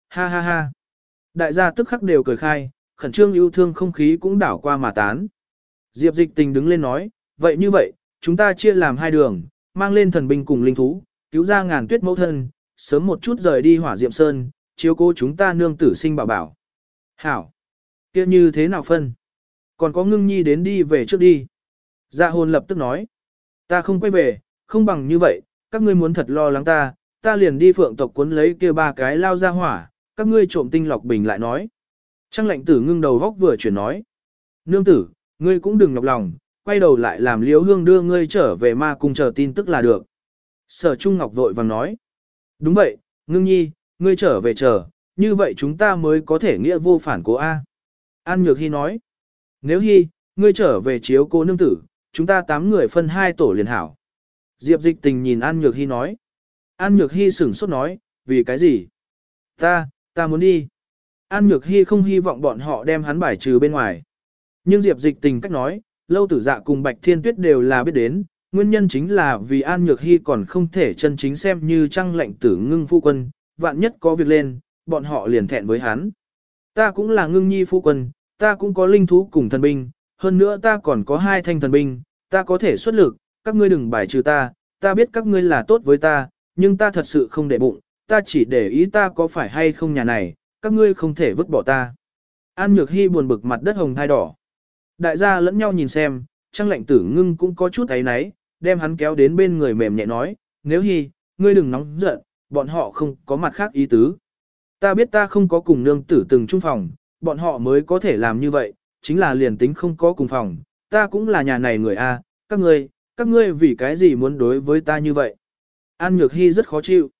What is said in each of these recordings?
Ha ha ha. Đại gia tức khắc đều cười khai, khẩn trương yêu thương không khí cũng đảo qua mà tán. Diệp Dịch Tình đứng lên nói, vậy như vậy, chúng ta chia làm hai đường, mang lên thần binh cùng linh thú, cứu ra Ngàn Tuyết mẫu thân, sớm một chút rời đi Hỏa Diệm Sơn, chiếu cố chúng ta nương tử sinh bảo bảo. Hảo. Kia như thế nào phân? Còn có Ngưng Nhi đến đi về trước đi. Dạ hồn lập tức nói. Ta không quay về, không bằng như vậy, các ngươi muốn thật lo lắng ta liền đi Phượng tộc cuốn lấy kia ba cái lao ra hỏa, các ngươi trộm tinh lọc bình lại nói. Trăng Lệnh Tử ngưng đầu góc vừa chuyển nói. Nương tử, ngươi cũng đừng nhọc lòng, quay đầu lại làm Liễu Hương đưa ngươi trở về ma cung chờ tin tức là được. Sở Trung Ngọc vội vàng nói. Đúng vậy, Ngưng Nhi, ngươi trở về chờ, như vậy chúng ta mới có thể nghĩa vô phản cố A. An Nhược Hy nói. Nếu Hy, ngươi trở về chiếu cố nương tử, chúng ta 8 người phân 2 tổ liền hảo. Diệp Dịch Tình nhìn An Nhược Hy nói. An Nhược Hy sửng sốt nói, vì cái gì? Ta muốn đi. An Nhược Hy không hy vọng bọn họ đem hắn bài trừ bên ngoài. Nhưng Diệp Dịch Tình cách nói, Lâu Tử Dạ cùng Bạch Thiên Tuyết đều là biết đến, nguyên nhân chính là vì An Nhược Hy còn không thể chân chính xem như Trăng Lệnh Tử ngưng phu quân, vạn nhất có việc lên, bọn họ liền thẹn với hắn. Ta cũng là Ngưng Nhi phu quân, ta cũng có linh thú cùng thần binh, hơn nữa ta còn có 2 thanh thần binh, ta có thể xuất lực, các ngươi đừng bài trừ ta biết các ngươi là tốt với ta, nhưng ta thật sự không để bụng, ta chỉ để ý ta có phải hay không nhà này, các ngươi không thể vứt bỏ ta. An Nhược Hy buồn bực mặt đất hồng thai đỏ. Đại gia lẫn nhau nhìn xem, Trăng Lệnh Tử ngưng cũng có chút ấy náy, đem hắn kéo đến bên người mềm nhẹ nói, nếu Hy, ngươi đừng nóng giận, bọn họ không có mặt khác ý tứ. Ta biết ta không có cùng nương tử từng chung phòng, bọn họ mới có thể làm như vậy, chính là liền tính không có cùng phòng, ta cũng là nhà này người a, các ngươi vì cái gì muốn đối với ta như vậy? An Nhược Hy rất khó chịu.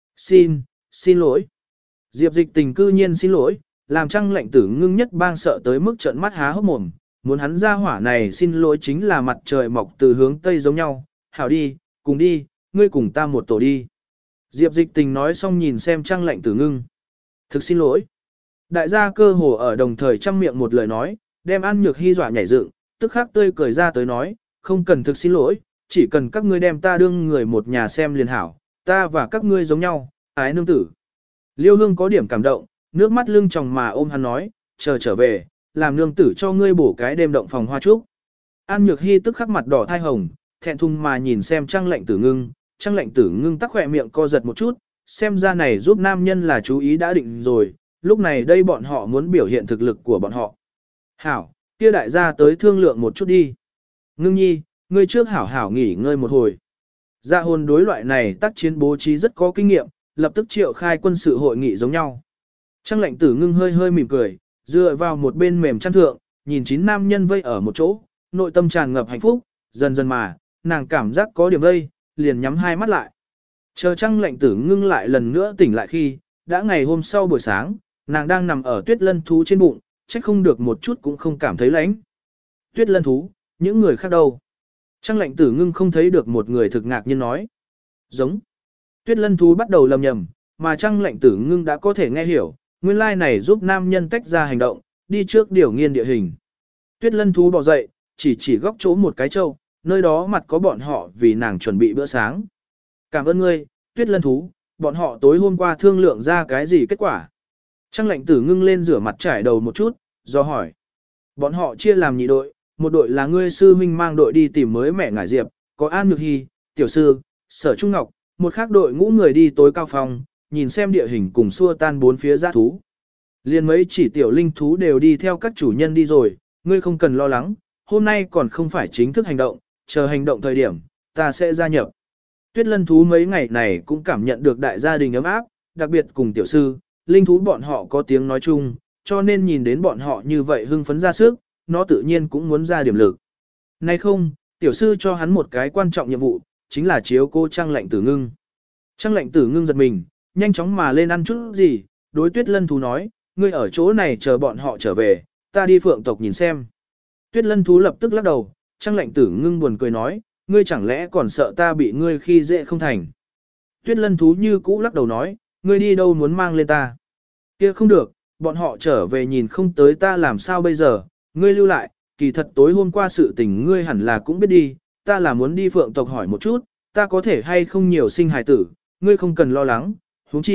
Xin lỗi. Diệp Dịch Tình cư nhiên xin lỗi, làm Trăng Lệnh Tử ngưng nhất bang sợ tới mức trợn mắt há hốc mồm, muốn hắn ra hỏa này xin lỗi chính là mặt trời mọc từ hướng tây giống nhau, hảo đi, cùng đi, ngươi cùng ta một tổ đi. Diệp Dịch Tình nói xong nhìn xem Trăng Lệnh Tử ngưng. Thực xin lỗi. Đại gia cơ hồ ở đồng thời trăm miệng một lời nói, đem An Nhược Hy dọa nhảy dựng, tức khắc tươi cười ra tới nói, không cần thực xin lỗi, chỉ cần các ngươi đem ta đương người một nhà xem liền hảo, ta và các ngươi giống nhau, ái nương tử. Liêu Hương có điểm cảm động, nước mắt lưng tròng mà ôm hắn nói, chờ trở về, làm nương tử cho ngươi bổ cái đêm động phòng hoa trúc. An Nhược Hy tức khắc mặt đỏ thai hồng, thẹn thùng mà nhìn xem Trăng Lệnh Tử ngưng, Trăng Lệnh Tử ngưng tắc khỏe miệng co giật một chút, xem ra này giúp nam nhân là chú ý đã định rồi, lúc này đây bọn họ muốn biểu hiện thực lực của bọn họ. Hảo, kia đại gia tới thương lượng một chút đi. Ngưng Nhi, ngươi trước hảo nghỉ ngơi một hồi. Dạ hồn đối loại này tác chiến bố trí rất có kinh nghiệm, lập tức triệu khai quân sự hội nghị giống nhau. Trăng Lệnh Tử ngưng hơi mỉm cười, dựa vào một bên mềm chăn thượng, nhìn 9 nam nhân vây ở một chỗ, nội tâm tràn ngập hạnh phúc, dần dần mà, nàng cảm giác có điểm vây, liền nhắm hai mắt lại. Chờ Trăng Lệnh Tử ngưng lại lần nữa tỉnh lại khi, đã ngày hôm sau buổi sáng, nàng đang nằm ở tuyết lân thú trên bụng, trách không được một chút cũng không cảm thấy lạnh. Tuyết lân thú, những người khác đâu? Trăng Lệnh Tử ngưng không thấy được một người thực ngạc nhiên nói. Giống. Tuyết lân thú bắt đầu lầm nhầm, mà Trăng Lệnh Tử ngưng đã có thể nghe hiểu, nguyên lai này giúp nam nhân tách ra hành động, đi trước điều nghiên địa hình. Tuyết lân thú bò dậy, chỉ góc chỗ một cái trâu, nơi đó mặt có bọn họ vì nàng chuẩn bị bữa sáng. Cảm ơn ngươi, Tuyết lân thú, bọn họ tối hôm qua thương lượng ra cái gì kết quả. Trăng Lệnh Tử ngưng lên rửa mặt trải đầu một chút, do hỏi. Bọn họ chia làm nhị đội, một đội là ngươi sư huynh mang đội đi tìm mới mẹ ngải diệp, có An Nhược Hy, tiểu sư, Sở Trung Ngọc, một khác đội ngũ người đi tối cao phòng, nhìn xem địa hình cùng xua tan bốn phía giã thú. Liên mấy chỉ tiểu linh thú đều đi theo các chủ nhân đi rồi, ngươi không cần lo lắng, hôm nay còn không phải chính thức hành động, chờ hành động thời điểm, ta sẽ gia nhập. Tuyết lân thú mấy ngày này cũng cảm nhận được đại gia đình ấm áp, đặc biệt cùng tiểu sư, linh thú bọn họ có tiếng nói chung, cho nên nhìn đến bọn họ như vậy hưng phấn ra sức, nó tự nhiên cũng muốn ra điểm lực. Nay không, tiểu sư cho hắn một cái quan trọng nhiệm vụ, chính là chiếu cô Trăng Lệnh Tử ngưng. Trăng Lệnh Tử ngưng giật mình, nhanh chóng mà lên ăn chút gì, đối Tuyết lân thú nói, ngươi ở chỗ này chờ bọn họ trở về, ta đi Phượng tộc nhìn xem. Tuyết lân thú lập tức lắc đầu, Trăng Lệnh Tử ngưng buồn cười nói, ngươi chẳng lẽ còn sợ ta bị ngươi khi dễ không thành. Tuyết lân thú như cũ lắc đầu nói, ngươi đi đâu muốn mang lên ta. Kia không được, bọn họ trở về nhìn không tới ta làm sao bây giờ, ngươi lưu lại, kỳ thật tối hôm qua sự tình ngươi hẳn là cũng biết đi, ta là muốn đi Phượng tộc hỏi một chút, ta có thể hay không nhiều sinh hài tử, ngươi không cần lo lắng, huống chi,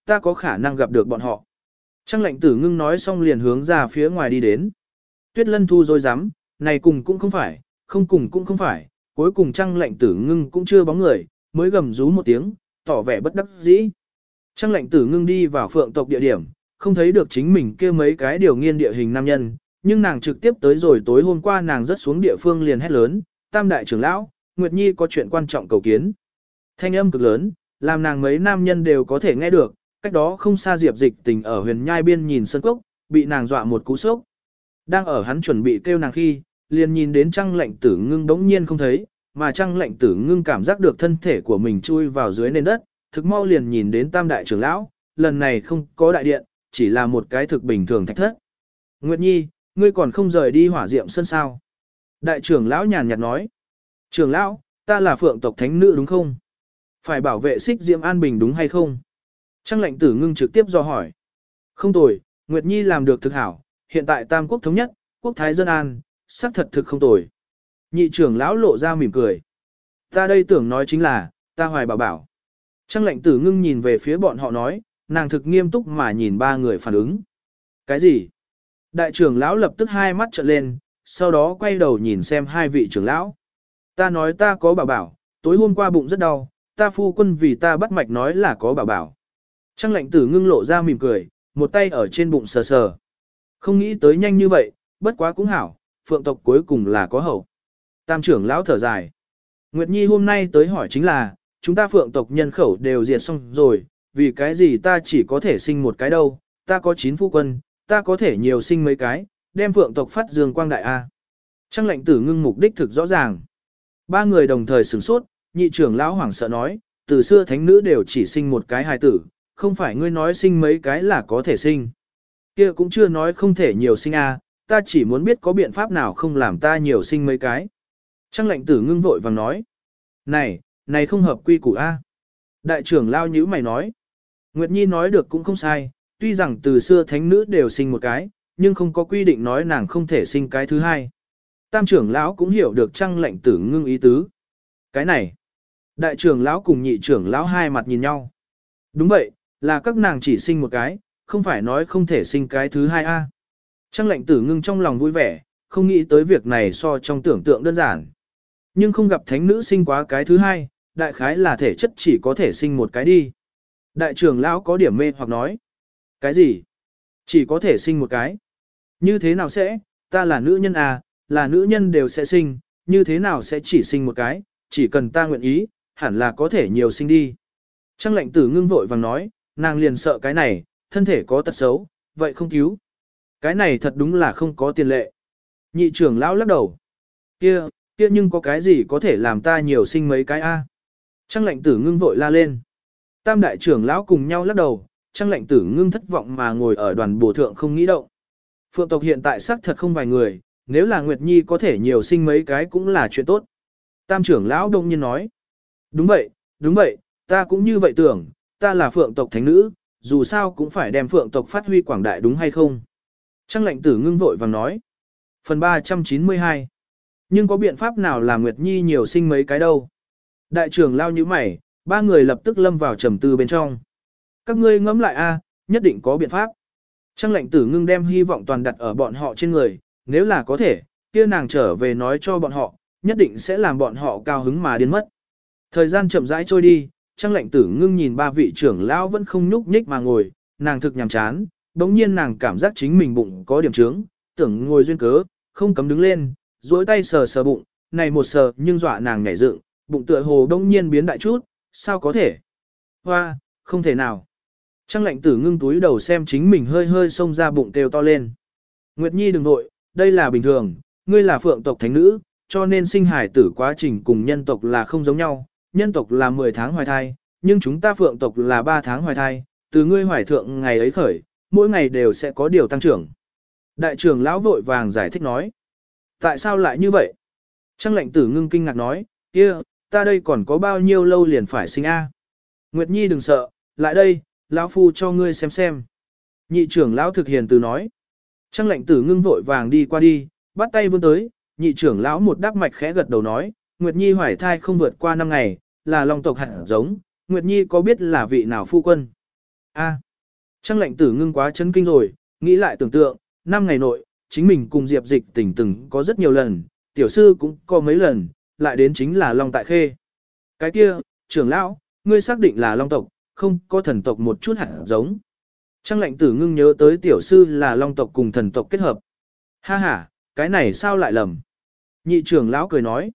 ta có khả năng gặp được bọn họ. Trăng lệnh tử ngưng nói xong liền hướng ra phía ngoài đi đến. Tuyết Lân thu rồi dám, này cùng cũng không phải, không cùng cũng không phải, cuối cùng trăng lệnh tử ngưng cũng chưa bóng người, mới gầm rú một tiếng, tỏ vẻ bất đắc dĩ. Trăng lệnh tử ngưng đi vào phượng tộc địa điểm, không thấy được chính mình kia mấy cái điều nghiên địa hình nam nhân, nhưng nàng trực tiếp tới rồi tối hôm qua nàng rất xuống địa phương liền hét lớn, Tam đại trưởng lão, Nguyệt Nhi có chuyện quan trọng cầu kiến. Thanh âm cực lớn, làm nàng mấy nam nhân đều có thể nghe được, cách đó không xa Diệp Dịch Tình ở huyền nhai biên nhìn sân cốc, bị nàng dọa một cú sốc. Đang ở hắn chuẩn bị kêu nàng khi, liền nhìn đến Trăng lệnh tử ngưng đống nhiên không thấy, mà Trăng lệnh tử ngưng cảm giác được thân thể của mình chui vào dưới nền đất, thực mau liền nhìn đến Tam đại trưởng lão, lần này không có đại điện, chỉ là một cái thực bình thường thạch thất. Nguyệt Nhi, ngươi còn không rời đi hỏa diệm sân sao? Đại trưởng lão nhàn nhạt nói. Trưởng lão, ta là phượng tộc thánh nữ đúng không? Phải bảo vệ xích diệm an bình đúng hay không? Trăng lệnh tử ngưng trực tiếp do hỏi. Không tồi, Nguyệt Nhi làm được thực hảo, hiện tại tam quốc thống nhất, quốc thái dân an, xác thật thực không tồi. Nhị trưởng lão lộ ra mỉm cười. Ta đây tưởng nói chính là, ta hoài bảo bảo. Trăng lệnh tử ngưng nhìn về phía bọn họ nói, nàng thực nghiêm túc mà nhìn ba người phản ứng. Cái gì? Đại trưởng lão lập tức hai mắt trợn lên, sau đó quay đầu nhìn xem hai vị trưởng lão. Ta nói ta có bảo bảo, tối hôm qua bụng rất đau, ta phu quân vì ta bắt mạch nói là có bảo bảo. Trăng lệnh tử ngưng lộ ra mỉm cười, một tay ở trên bụng sờ sờ. Không nghĩ tới nhanh như vậy, bất quá cũng hảo, phượng tộc cuối cùng là có hậu. Tam trưởng lão thở dài. Nguyệt Nhi hôm nay tới hỏi chính là, chúng ta phượng tộc nhân khẩu đều diệt xong rồi, vì cái gì ta chỉ có thể sinh một cái đâu, ta có 9 phu quân, ta có thể nhiều sinh mấy cái, đem phượng tộc phát dương quang đại A. Trăng lệnh tử ngưng mục đích thực rõ ràng. Ba người đồng thời sửng sốt, nhị trưởng lão hoảng sợ nói, từ xưa thánh nữ đều chỉ sinh một cái hài tử, không phải ngươi nói sinh mấy cái là có thể sinh. Kia cũng chưa nói không thể nhiều sinh A, ta chỉ muốn biết có biện pháp nào không làm ta nhiều sinh mấy cái. Trăng lệnh tử ngưng vội vàng nói, này không hợp quy củ A. Đại trưởng lao nhữ mày nói, Nguyệt Nhi nói được cũng không sai, tuy rằng từ xưa thánh nữ đều sinh một cái, nhưng không có quy định nói nàng không thể sinh cái thứ hai. Tam trưởng lão cũng hiểu được Trăng lệnh tử ngưng ý tứ. Cái này, đại trưởng lão cùng nhị trưởng lão hai mặt nhìn nhau. Đúng vậy, là các nàng chỉ sinh một cái, không phải nói không thể sinh cái thứ hai a. Trăng lệnh tử ngưng trong lòng vui vẻ, không nghĩ tới việc này so trong tưởng tượng đơn giản. Nhưng không gặp thánh nữ sinh quá cái thứ hai, đại khái là thể chất chỉ có thể sinh một cái đi. Đại trưởng lão có điểm mê hoặc nói. Cái gì? Chỉ có thể sinh một cái. Như thế nào sẽ, ta là nữ nhân à, là nữ nhân đều sẽ sinh, như thế nào sẽ chỉ sinh một cái, chỉ cần ta nguyện ý, hẳn là có thể nhiều sinh đi. Trăng lệnh tử ngưng vội vàng nói, nàng liền sợ cái này, thân thể có tật xấu, vậy không cứu. Cái này thật đúng là không có tiền lệ. Nhị trưởng lão lắc đầu. Kia nhưng có cái gì có thể làm ta nhiều sinh mấy cái a? Trăng lệnh tử ngưng vội la lên. Tam đại trưởng lão cùng nhau lắc đầu, Trăng lệnh tử ngưng thất vọng mà ngồi ở đoàn bổ thượng không nghĩ động. Phượng tộc hiện tại xác thật không vài người, nếu là Nguyệt Nhi có thể nhiều sinh mấy cái cũng là chuyện tốt. Tam trưởng lão đông nhiên nói. Đúng vậy, ta cũng như vậy tưởng, ta là phượng tộc thánh nữ, dù sao cũng phải đem phượng tộc phát huy quảng đại đúng hay không. Trăng lệnh tử ngưng vội vàng nói. Phần 392. Nhưng có biện pháp nào làm Nguyệt Nhi nhiều sinh mấy cái đâu? Đại trưởng lao như mày, ba người lập tức lâm vào trầm tư bên trong. Các ngươi ngẫm lại a, nhất định có biện pháp. Trăng lệnh tử ngưng đem hy vọng toàn đặt ở bọn họ trên người, nếu là có thể, kia nàng trở về nói cho bọn họ, nhất định sẽ làm bọn họ cao hứng mà điên mất. Thời gian chậm rãi trôi đi, Trăng lệnh tử ngưng nhìn ba vị trưởng lão vẫn không nhúc nhích mà ngồi, nàng thực nhàm chán, đống nhiên nàng cảm giác chính mình bụng có điểm trướng, tưởng ngồi duyên cớ, không cấm đứng lên, duỗi tay sờ sờ bụng, này một sờ nhưng dọa nàng nhảy dựng, bụng tựa hồ đống nhiên biến đại chút, sao có thể? Hoa, không thể nào. Trăng lệnh tử ngưng túi đầu xem chính mình hơi hơi xông ra bụng kêu to lên. Nguyệt Nhi đừng nội, đây là bình thường, ngươi là phượng tộc thánh nữ, cho nên sinh hải tử quá trình cùng nhân tộc là không giống nhau, nhân tộc là 10 tháng hoài thai, nhưng chúng ta phượng tộc là 3 tháng hoài thai, từ ngươi hoài thượng ngày ấy khởi, mỗi ngày đều sẽ có điều tăng trưởng. Đại trưởng lão vội vàng giải thích nói. Tại sao lại như vậy? Trăng lệnh tử ngưng kinh ngạc nói, kia, ta đây còn có bao nhiêu lâu liền phải sinh a? Nguyệt Nhi đừng sợ, lại đây, lão phu cho ngươi xem. Nhị trưởng lão thực hiền từ nói. Trăng lệnh tử ngưng vội vàng đi qua đi, bắt tay vươn tới, nhị trưởng lão một đáp mạch khẽ gật đầu nói, Nguyệt Nhi hoài thai không vượt qua 5 ngày, là long tộc hạt giống, Nguyệt Nhi có biết là vị nào phu quân? A. Trang lệnh tử ngưng quá chấn kinh rồi, nghĩ lại tưởng tượng, 5 ngày nội, chính mình cùng Diệp Dịch Tình từng có rất nhiều lần, tiểu sư cũng có mấy lần, lại đến chính là Long Tại Khê. Cái kia, trưởng lão, ngươi xác định là Long tộc, không có thần tộc một chút hạt giống. Trang lệnh tử ngưng nhớ tới tiểu sư là Long tộc cùng thần tộc kết hợp. Ha ha, cái này sao lại lầm? Nhị trưởng lão cười nói.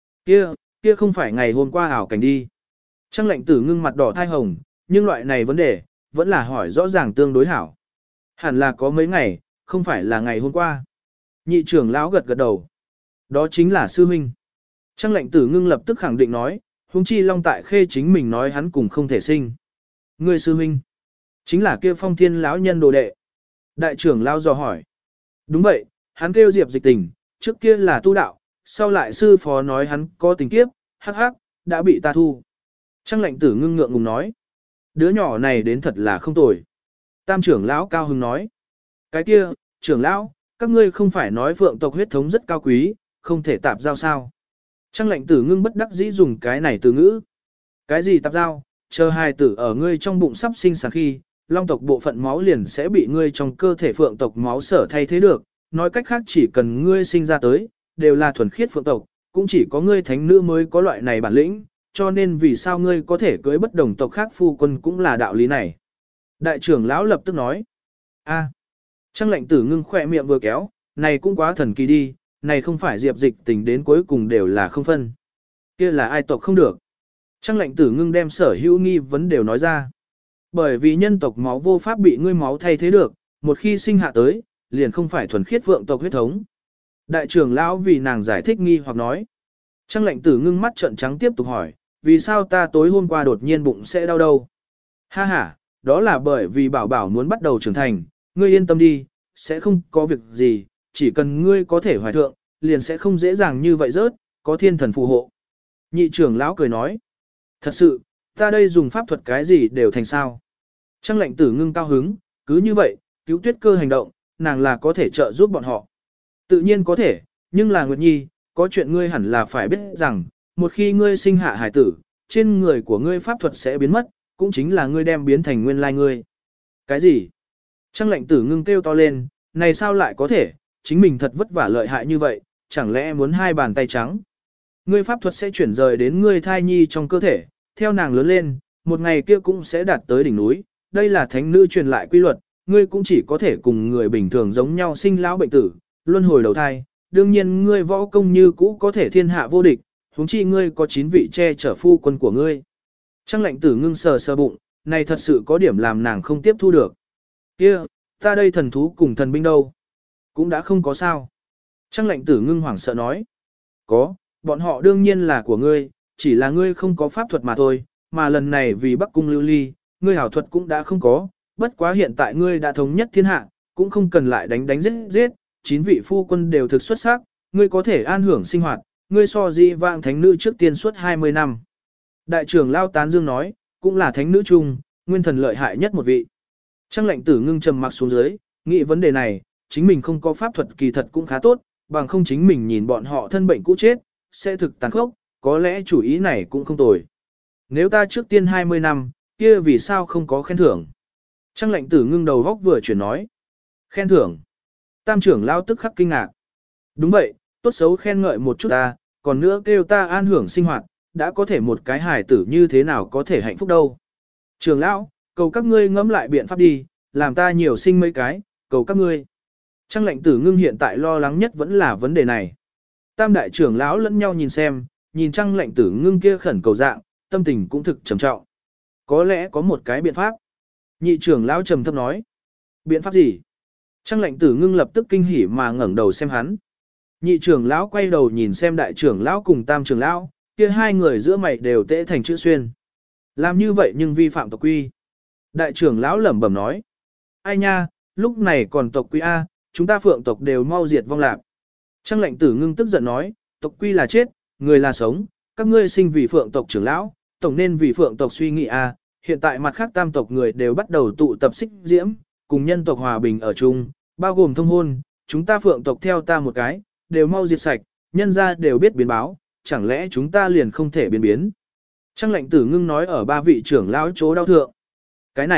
Kia không phải ngày hôm qua ảo cảnh đi. Trang lệnh tử ngưng mặt đỏ thai hồng, nhưng loại này vấn đề, vẫn là hỏi rõ ràng tương đối hảo. Hẳn là có mấy ngày, không phải là ngày hôm qua. Nhị trưởng lão gật gật đầu. Đó chính là sư huynh. Trang lệnh tử ngưng lập tức khẳng định nói, huống chi Long Tại Khê chính mình nói hắn cùng không thể sinh. Người sư huynh, chính là kia Phong Thiên lão nhân đồ đệ. Đại trưởng lão dò hỏi. Đúng vậy, hắn kêu Diệp Dịch Tình, trước kia là tu đạo, sau lại sư phó nói hắn có tình kiếp, hắc hắc, đã bị ta thu. Trang lệnh tử ngưng ngượng ngùng nói. Đứa nhỏ này đến thật là không tồi. Tam trưởng lão cao hứng nói. Cái kia, trưởng lão, các ngươi không phải nói phượng tộc huyết thống rất cao quý, không thể tạp giao sao. Trang lệnh tử ngưng bất đắc dĩ dùng cái này từ ngữ. Cái gì tạp giao, chờ hài tử ở ngươi trong bụng sắp sinh sản khi, long tộc bộ phận máu liền sẽ bị ngươi trong cơ thể phượng tộc máu sở thay thế được. Nói cách khác chỉ cần ngươi sinh ra tới, đều là thuần khiết phượng tộc, cũng chỉ có ngươi thánh nữ mới có loại này bản lĩnh, cho nên vì sao ngươi có thể cưới bất đồng tộc khác phu quân cũng là đạo lý này. Đại trưởng lão lập tức nói. A. Trang lệnh tử ngưng khỏe miệng vừa kéo, này cũng quá thần kỳ đi, này không phải Diệp Dịch Tình đến cuối cùng đều là không phân. Kia là ai tộc không được. Trang lệnh tử ngưng đem sở hữu nghi vấn đều nói ra. Bởi vì nhân tộc máu vô pháp bị ngươi máu thay thế được, một khi sinh hạ tới, liền không phải thuần khiết vượng tộc huyết thống. Đại trưởng lão vì nàng giải thích nghi hoặc nói. Trang lệnh tử ngưng mắt trợn trắng tiếp tục hỏi, vì sao ta tối hôm qua đột nhiên bụng sẽ đau đâu? Ha ha, đó là bởi vì bảo bảo muốn bắt đầu trưởng thành, ngươi yên tâm đi, sẽ không có việc gì, chỉ cần ngươi có thể hoài thượng, liền sẽ không dễ dàng như vậy rớt, có thiên thần phù hộ. Nhị trưởng lão cười nói, thật sự, ta đây dùng pháp thuật cái gì đều thành sao. Trang lệnh tử ngưng cao hứng, cứ như vậy, cứu tuyết cơ hành động, nàng là có thể trợ giúp bọn họ. Tự nhiên có thể, nhưng là Nguyệt Nhi, có chuyện ngươi hẳn là phải biết rằng, một khi ngươi sinh hạ hải tử, trên người của ngươi pháp thuật sẽ biến mất, cũng chính là ngươi đem biến thành nguyên lai ngươi. Cái gì? Trang lệnh tử ngưng kêu to lên, này sao lại có thể, chính mình thật vất vả lợi hại như vậy, chẳng lẽ muốn hai bàn tay trắng. Ngươi pháp thuật sẽ chuyển rời đến ngươi thai nhi trong cơ thể, theo nàng lớn lên, một ngày kia cũng sẽ đạt tới đỉnh núi, đây là thánh nữ truyền lại quy luật, ngươi cũng chỉ có thể cùng người bình thường giống nhau sinh lão bệnh tử, luân hồi đầu thai, đương nhiên ngươi võ công như cũ có thể thiên hạ vô địch, huống chi ngươi có 9 vị che chở phu quân của ngươi. Trang lệnh tử ngưng sờ sờ bụng, này thật sự có điểm làm nàng không tiếp thu được. Kia, ta đây thần thú cùng thần binh đâu? Cũng đã không có sao. Trang lệnh tử ngưng hoảng sợ nói. Có, bọn họ đương nhiên là của ngươi, chỉ là ngươi không có pháp thuật mà thôi, mà lần này vì Bắc Cung lưu ly, ngươi hảo thuật cũng đã không có, bất quá hiện tại ngươi đã thống nhất thiên hạ, cũng không cần lại đánh giết giết, 9 vị phu quân đều thực xuất sắc, ngươi có thể an hưởng sinh hoạt, ngươi so di vãng thánh nữ trước tiên suốt 20 năm. Đại trưởng Lao Tán Dương nói, cũng là thánh nữ chung, nguyên thần lợi hại nhất một vị. Trang lệnh tử ngưng trầm mặc xuống dưới, nghĩ vấn đề này, chính mình không có pháp thuật kỳ thật cũng khá tốt, bằng không chính mình nhìn bọn họ thân bệnh cũ chết, sẽ thực tàn khốc, có lẽ chủ ý này cũng không tồi. Nếu ta trước tiên 20 năm, kia vì sao không có khen thưởng? Trang lệnh tử ngưng đầu góc vừa chuyển nói. Khen thưởng. Tam trưởng Lao tức khắc kinh ngạc. Đúng vậy, tốt xấu khen ngợi một chút ta, còn nữa kêu ta an hưởng sinh hoạt, đã có thể một cái hài tử như thế nào có thể hạnh phúc đâu. Trưởng lão, cầu các ngươi ngẫm lại biện pháp đi, làm ta nhiều sinh mấy cái, cầu các ngươi. Trang lệnh tử ngưng hiện tại lo lắng nhất vẫn là vấn đề này. Tam đại trưởng lão lẫn nhau nhìn xem, nhìn trang lệnh tử ngưng kia khẩn cầu dạng, tâm tình cũng thực trầm trọng. Có lẽ có một cái biện pháp. Nhị trưởng lão trầm thấp nói. Biện pháp gì? Trang lệnh tử ngưng lập tức kinh hỉ mà ngẩng đầu xem hắn. Nhị trưởng lão quay đầu nhìn xem đại trưởng lão cùng tam trưởng lão, kia hai người giữa mày đều tễ thành chữ xuyên. Làm như vậy nhưng vi phạm tộc quy. Đại trưởng lão lẩm bẩm nói. Ai nha, lúc này còn tộc quy A, chúng ta phượng tộc đều mau diệt vong lạc. Trang lệnh tử ngưng tức giận nói, tộc quy là chết, người là sống, các ngươi sinh vì phượng tộc trưởng lão, tổng nên vì phượng tộc suy nghĩ A, hiện tại mặt khác tam tộc người đều bắt đầu tụ tập xích diễm, cùng nhân tộc hòa bình ở chung, bao gồm thông hôn, chúng ta phượng tộc theo ta một cái, đều mau diệt sạch, nhân ra đều biết biến báo, chẳng lẽ chúng ta liền không thể biến biến. Trang lệnh tử ngưng nói ở ba vị trưởng lão chỗ đau thượng. Cái này,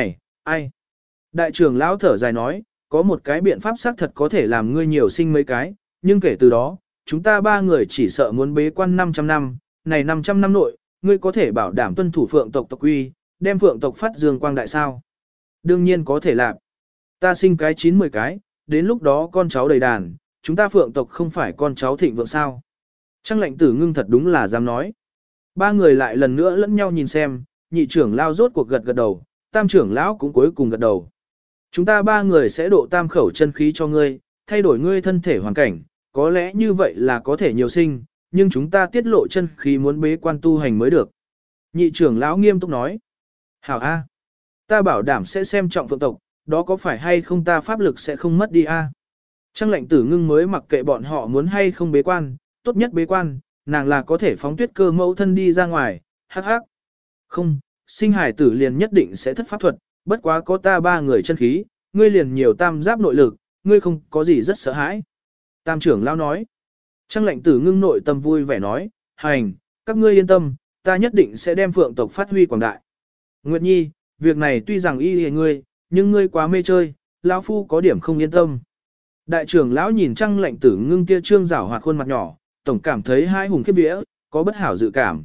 Ai? Đại trưởng lão thở dài nói, có một cái biện pháp xác thật có thể làm ngươi nhiều sinh mấy cái, nhưng kể từ đó, chúng ta ba người chỉ sợ muốn bế quan 500 năm, này 500 năm nội, ngươi có thể bảo đảm tuân thủ phượng tộc tộc quy, đem phượng tộc phát dương quang đại sao? Đương nhiên có thể làm. Ta sinh cái 90 cái, đến lúc đó con cháu đầy đàn, chúng ta phượng tộc không phải con cháu thịnh vượng sao? Trang lệnh tử ngưng thật đúng là dám nói. Ba người lại lần nữa lẫn nhau nhìn xem, nhị trưởng lao rốt cuộc gật gật đầu, tam trưởng lão cũng cuối cùng gật đầu. Chúng ta ba người sẽ độ tam khẩu chân khí cho ngươi, thay đổi ngươi thân thể hoàn cảnh, có lẽ như vậy là có thể nhiều sinh, nhưng chúng ta tiết lộ chân khí muốn bế quan tu hành mới được. Nhị trưởng lão nghiêm túc nói. Hảo A. Ta bảo đảm sẽ xem trọng phượng tộc, đó có phải hay không ta pháp lực sẽ không mất đi A. Trang lệnh tử ngưng mới mặc kệ bọn họ muốn hay không bế quan, tốt nhất bế quan, nàng là có thể phóng tuyết cơ mẫu thân đi ra ngoài, hắc hắc. Không, sinh hải tử liền nhất định sẽ thất pháp thuật, bất quá có ta ba người chân khí, ngươi liền nhiều tam giáp nội lực, ngươi không có gì rất sợ hãi. Tam trưởng lão nói. Trang lệnh tử ngưng nội tâm vui vẻ nói, hành, các ngươi yên tâm, ta nhất định sẽ đem phượng tộc phát huy quảng đại. Nguyệt Nhi, việc này tuy rằng y hề ngươi, nhưng ngươi quá mê chơi, lão phu có điểm không yên tâm. Đại trưởng lão nhìn Trang lệnh tử ngưng kia trương rảo hoạt khuôn mặt nhỏ, tổng cảm thấy hai hùng khiếp vía, có bất hảo dự cảm.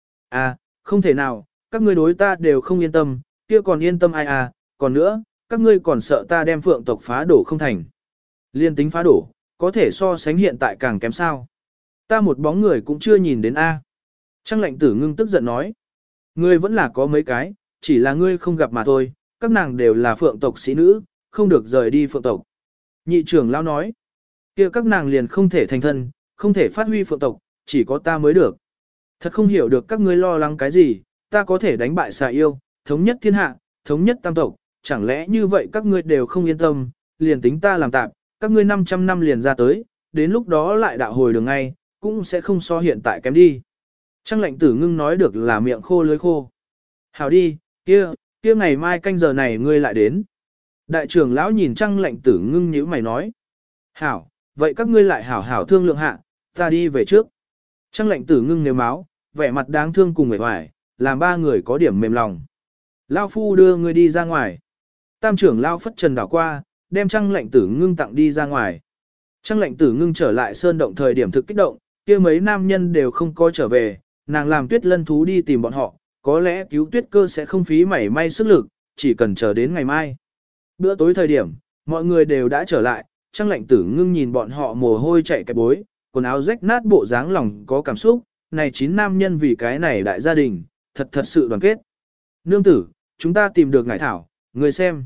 À, không thể nào, các ngươi đối ta đều không yên tâm, kia còn yên tâm ai à, còn nữa, các ngươi còn sợ ta đem phượng tộc phá đổ không thành. Liên tính phá đổ, có thể so sánh hiện tại càng kém sao. Ta một bóng người cũng chưa nhìn đến A. Trang lệnh tử ngưng tức giận nói. Ngươi vẫn là có mấy cái, chỉ là ngươi không gặp mà thôi, các nàng đều là phượng tộc sĩ nữ, không được rời đi phượng tộc. Nhị trưởng lão nói. Kia các nàng liền không thể thành thân, không thể phát huy phượng tộc, chỉ có ta mới được. Thật không hiểu được các ngươi lo lắng cái gì, ta có thể đánh bại xà yêu, thống nhất thiên hạ, thống nhất tam tộc, chẳng lẽ như vậy các ngươi đều không yên tâm, liền tính ta làm tạm, các ngươi 500 năm liền ra tới, đến lúc đó lại đạo hồi đường ngay, cũng sẽ không so hiện tại kém đi. Trang lệnh tử ngưng nói được là miệng khô lưới khô. Hảo đi, kia ngày mai canh giờ này ngươi lại đến. Đại trưởng lão nhìn Trang lệnh tử ngưng nhíu mày nói. Hảo, vậy các ngươi lại hảo hảo thương lượng hạ, ta đi về trước. Trang lệnh tử ngưng nếu máu, vẻ mặt đáng thương cùng vẻ vải, làm ba người có điểm mềm lòng. Lao phu đưa ngươi đi ra ngoài. Tam trưởng lao phất trần đảo qua, đem Trang lệnh tử ngưng tặng đi ra ngoài. Trang lệnh tử ngưng trở lại sơn động thời điểm thực kích động, kia mấy nam nhân đều không có trở về, nàng làm tuyết lân thú đi tìm bọn họ, có lẽ cứu tuyết cơ sẽ không phí mảy may sức lực, chỉ cần chờ đến ngày mai. Bữa tối thời điểm, mọi người đều đã trở lại, Trang lệnh tử ngưng nhìn bọn họ mồ hôi chạy cái bối, quần áo rách nát bộ dáng lòng có cảm xúc, này 9 nam nhân vì cái này đại gia đình, thật sự đoàn kết. Nương tử, chúng ta tìm được ngải thảo, người xem.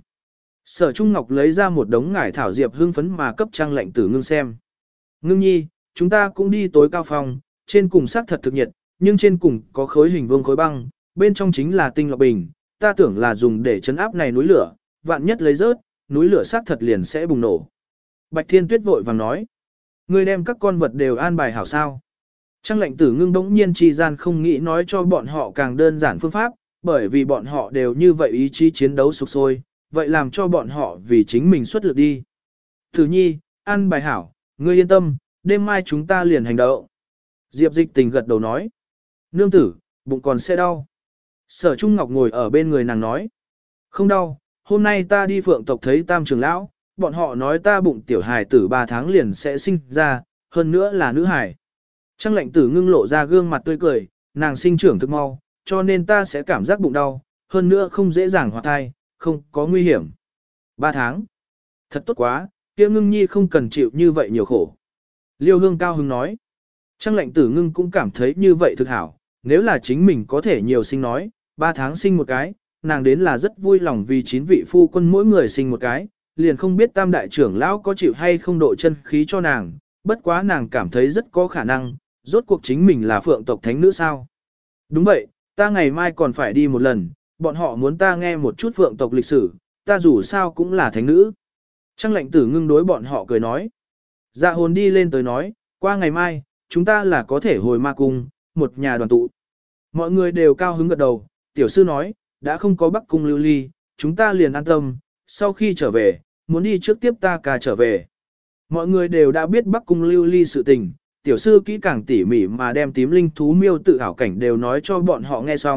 Sở Trung Ngọc lấy ra một đống ngải thảo diệp hưng phấn mà cấp Trang lệnh tử ngưng xem. Ngưng nhi, chúng ta cũng đi tối cao phòng, trên cùng sắc thật thực nhiệt, nhưng trên cùng có khối hình vuông khối băng, bên trong chính là tinh lọc bình, ta tưởng là dùng để chấn áp này núi lửa, vạn nhất lấy rớt, núi lửa sắc thật liền sẽ bùng nổ. Bạch Thiên Tuyết vội vàng nói, ngươi đem các con vật đều an bài hảo sao. Trang lệnh tử ngưng bỗng nhiên trì gian không nghĩ nói cho bọn họ càng đơn giản phương pháp, bởi vì bọn họ đều như vậy ý chí chiến đấu sục sôi, vậy làm cho bọn họ vì chính mình xuất lực đi. Tử nhi, an bài hảo, ngươi yên tâm, đêm mai chúng ta liền hành động. Diệp Dịch Tình gật đầu nói, nương tử, bụng còn sẽ đau. Sở Trung Ngọc ngồi ở bên người nàng nói, không đau, hôm nay ta đi phượng tộc thấy tam trưởng lão, bọn họ nói ta bụng tiểu hài tử 3 tháng liền sẽ sinh ra, hơn nữa là nữ hài. Trang lệnh tử ngưng lộ ra gương mặt tươi cười, nàng sinh trưởng thực mau, cho nên ta sẽ cảm giác bụng đau, hơn nữa không dễ dàng hoạt thai, không có nguy hiểm. 3 tháng. Thật tốt quá, kia ngưng nhi không cần chịu như vậy nhiều khổ. Liêu Hương cao hứng nói. Trang lệnh tử ngưng cũng cảm thấy như vậy thực hảo, nếu là chính mình có thể nhiều sinh nói, 3 tháng sinh một cái, nàng đến là rất vui lòng vì 9 vị phu quân mỗi người sinh một cái, liền không biết tam đại trưởng lão có chịu hay không độ chân khí cho nàng, bất quá nàng cảm thấy rất có khả năng, rốt cuộc chính mình là phượng tộc thánh nữ sao. Đúng vậy, ta ngày mai còn phải đi một lần, bọn họ muốn ta nghe một chút phượng tộc lịch sử, ta dù sao cũng là thánh nữ. Trang lệnh tử ngưng đối bọn họ cười nói. Dạ hồn đi lên tới nói, qua ngày mai, chúng ta là có thể hồi ma cung, một nhà đoàn tụ. Mọi người đều cao hứng gật đầu, tiểu sư nói, đã không có Bắc cung lưu ly, chúng ta liền an tâm, sau khi trở về, muốn đi trước tiếp ta cả trở về. Mọi người đều đã biết Bắc cung lưu ly sự tình, tiểu sư kỹ càng tỉ mỉ mà đem tím linh thú miêu tự ảo cảnh đều nói cho bọn họ nghe xong,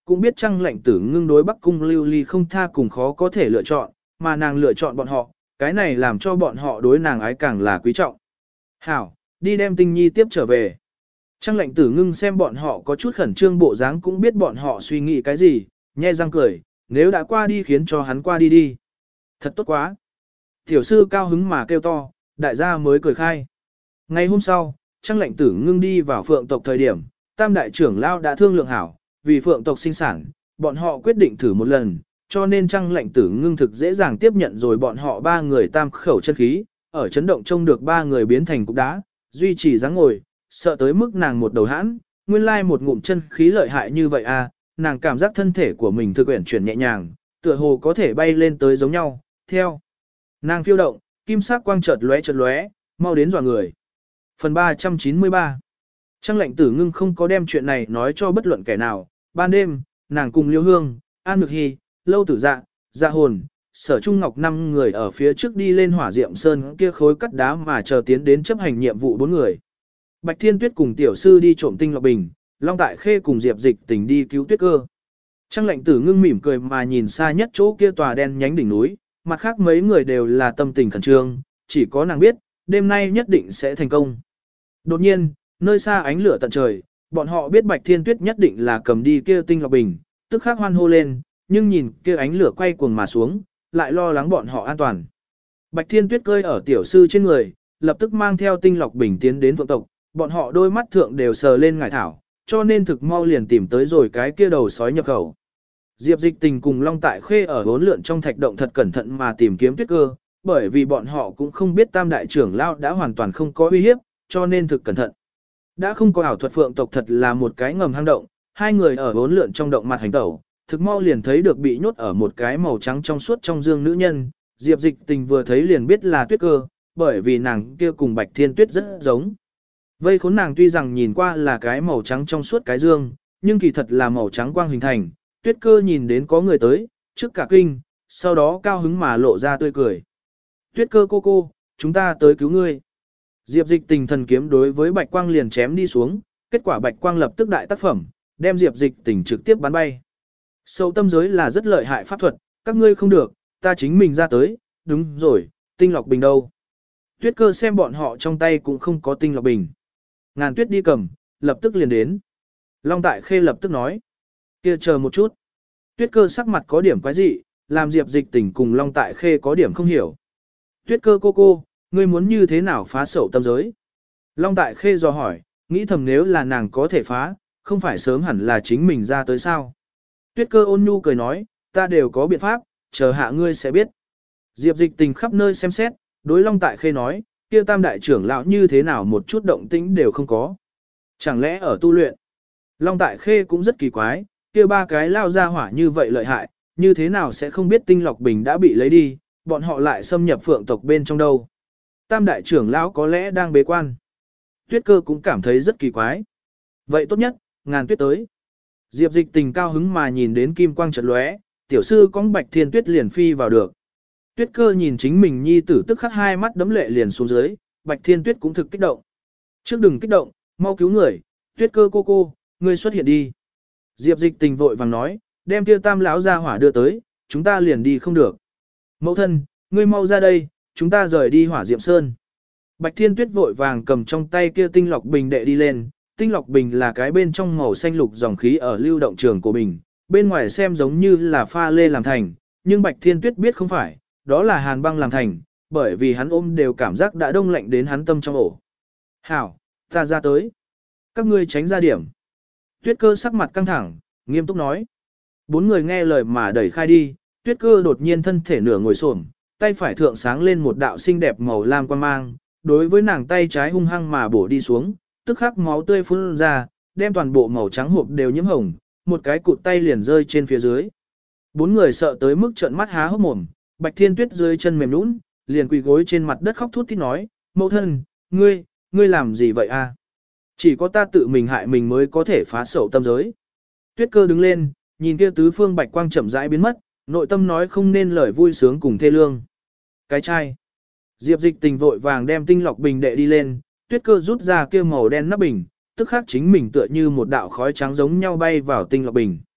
cũng biết Trăng Lệnh Tử Ngưng đối Bắc Cung Lưu Ly không tha cùng khó có thể lựa chọn, mà nàng lựa chọn bọn họ, cái này làm cho bọn họ đối nàng ái càng là quý trọng. Hảo, đi đem Tinh Nhi tiếp trở về. Trăng Lệnh Tử Ngưng xem bọn họ có chút khẩn trương bộ dáng cũng biết bọn họ suy nghĩ cái gì, nhe răng cười, nếu đã qua đi khiến cho hắn qua đi đi. Thật tốt quá. Tiểu sư cao hứng mà kêu to, đại gia mới cười khai. Ngày hôm sau, Trăng Lệnh Tử Ngưng đi vào Phượng tộc thời điểm, Tam đại trưởng lão đã thương lượng hảo, vì Phượng tộc sinh sản, bọn họ quyết định thử một lần, cho nên Trăng Lệnh Tử Ngưng thực dễ dàng tiếp nhận rồi bọn họ ba người tam khẩu chân khí, ở chấn động trông được ba người biến thành cục đá, duy trì dáng ngồi, sợ tới mức nàng một đầu hãn, nguyên lai một ngụm chân khí lợi hại như vậy à, nàng cảm giác thân thể của mình thực quyển chuyển nhẹ nhàng, tựa hồ có thể bay lên tới giống nhau, theo. Nàng phiêu động, kim sắc quang chợt lóe, mau đến dọa người. Phần 393 Trăng Lệnh Tử Ngưng không có đem chuyện này nói cho bất luận kẻ nào, ban đêm, nàng cùng Liêu Hương, An Nhược Hy, Lâu Tử Dạ, Dạ Hồn, Sở Trung Ngọc 5 người ở phía trước đi lên Hỏa Diệm Sơn kia khối cắt đá mà chờ tiến đến chấp hành nhiệm vụ 4 người. Bạch Thiên Tuyết cùng tiểu sư đi trộm tinh lọc bình, Long Tại Khê cùng Diệp Dịch Tình đi cứu Tuyết Cơ. Trăng Lệnh Tử Ngưng mỉm cười mà nhìn xa nhất chỗ kia tòa đen nhánh đỉnh núi, mặt khác mấy người đều là tâm tình khẩn trương, chỉ có nàng biết, đêm nay nhất định sẽ thành công. Đột nhiên, nơi xa ánh lửa tận trời, bọn họ biết Bạch Thiên Tuyết nhất định là cầm đi kia tinh lọc bình, tức khắc hoan hô lên, nhưng nhìn kia ánh lửa quay cuồng mà xuống, lại lo lắng bọn họ an toàn. Bạch Thiên Tuyết cơi ở tiểu sư trên người, lập tức mang theo tinh lọc bình tiến đến Phượng tộc, bọn họ đôi mắt thượng đều sờ lên ngải thảo, cho nên thực mau liền tìm tới rồi cái kia đầu sói nhập khẩu. Diệp Dịch Tình cùng Long Tại Khê ở bốn lượn trong thạch động thật cẩn thận mà tìm kiếm Tuyết Cơ, bởi vì bọn họ cũng không biết Tam đại trưởng lão đã hoàn toàn không có uy hiếp, cho nên thực cẩn thận. Đã không có ảo thuật Phượng tộc thật là một cái ngầm hang động, hai người ở bốn lượn trong động mặt hành tẩu, thực mau liền thấy được bị nhốt ở một cái màu trắng trong suốt trong dương nữ nhân, Diệp Dịch Tình vừa thấy liền biết là Tuyết Cơ, bởi vì nàng kia cùng Bạch Thiên Tuyết rất giống. Vây khốn nàng tuy rằng nhìn qua là cái màu trắng trong suốt cái dương, nhưng kỳ thật là màu trắng quang hình thành, Tuyết Cơ nhìn đến có người tới, trước cả kinh, sau đó cao hứng mà lộ ra tươi cười. Tuyết Cơ cô, chúng ta tới cứu ngươi. Diệp Dịch Tình thần kiếm đối với Bạch Quang liền chém đi xuống, kết quả Bạch Quang lập tức đại tác phẩm, đem Diệp Dịch Tình trực tiếp bắn bay. Sâu tâm giới là rất lợi hại pháp thuật, các ngươi không được, ta chính mình ra tới, đúng rồi, tinh lọc bình đâu. Tuyết Cơ xem bọn họ trong tay cũng không có tinh lọc bình. Ngàn Tuyết đi cầm, lập tức liền đến. Long Tại Khê lập tức nói, kia chờ một chút. Tuyết Cơ sắc mặt có điểm quái dị, làm Diệp Dịch Tình cùng Long Tại Khê có điểm không hiểu. Tuyết Cơ cô, ngươi muốn như thế nào phá sẩu tâm giới? Long Tại Khê dò hỏi, nghĩ thầm nếu là nàng có thể phá, không phải sớm hẳn là chính mình ra tới sao? Tuyết Cơ ôn nhu cười nói, ta đều có biện pháp, chờ hạ ngươi sẽ biết. Diệp Dịch Tình khắp nơi xem xét, đối Long Tại Khê nói, kia Tam đại trưởng lão như thế nào một chút động tĩnh đều không có. Chẳng lẽ ở tu luyện? Long Tại Khê cũng rất kỳ quái, kia ba cái lao ra hỏa như vậy lợi hại, như thế nào sẽ không biết tinh lọc bình đã bị lấy đi, bọn họ lại xâm nhập Phượng tộc bên trong đâu. Tam đại trưởng lão có lẽ đang bế quan. Tuyết Cơ cũng cảm thấy rất kỳ quái. Vậy tốt nhất, Ngàn Tuyết tới. Diệp Dịch Tình cao hứng mà nhìn đến kim quang chợt lóe, tiểu sư con Bạch Thiên Tuyết liền phi vào được. Tuyết Cơ nhìn chính mình nhi tử tức khắc hai mắt đấm lệ liền xuống dưới, Bạch Thiên Tuyết cũng thực kích động. Trước đừng kích động, mau cứu người, Tuyết Cơ cô, ngươi xuất hiện đi. Diệp Dịch Tình vội vàng nói, đem kia Tam lão ra hỏa đưa tới, chúng ta liền đi không được. Mẫu thân, ngươi mau ra đây, chúng ta rời đi Hỏa Diệm Sơn. Bạch Thiên Tuyết vội vàng cầm trong tay kia tinh lọc bình đệ đi lên, tinh lọc bình là cái bên trong màu xanh lục dòng khí ở lưu động trường của bình, bên ngoài xem giống như là pha lê làm thành, nhưng Bạch Thiên Tuyết biết không phải, đó là hàn băng làm thành, bởi vì hắn ôm đều cảm giác đã đông lạnh đến hắn tâm trong ổ. Hảo, ta ra tới. Các ngươi tránh ra điểm. Tuyết Cơ sắc mặt căng thẳng, nghiêm túc nói. Bốn người nghe lời mà đẩy khai đi, Tuyết Cơ đột nhiên thân thể nửa ngồi xổm, tay phải thượng sáng lên một đạo xinh đẹp màu lam quang mang, đối với nàng tay trái hung hăng mà bổ đi xuống, tức khắc máu tươi phun ra, đem toàn bộ màu trắng hộp đều nhiễm hồng, một cái cụt tay liền rơi trên phía dưới. Bốn người sợ tới mức trợn mắt há hốc mồm, Bạch Thiên Tuyết dưới chân mềm nhũn, liền quỳ gối trên mặt đất khóc thút thít nói, mẫu thân, ngươi làm gì vậy a? Chỉ có ta tự mình hại mình mới có thể phá sẩu tâm giới. Tuyết Cơ đứng lên, nhìn kia tứ phương bạch quang chậm rãi biến mất, nội tâm nói không nên lời vui sướng cùng thê lương. Cái chai. Diệp Dịch Tình vội vàng đem tinh lọc bình đệ đi lên, Tuyết Cơ rút ra kia màu đen nắp bình, tức khắc chính mình tựa như một đạo khói trắng giống nhau bay vào tinh lọc bình.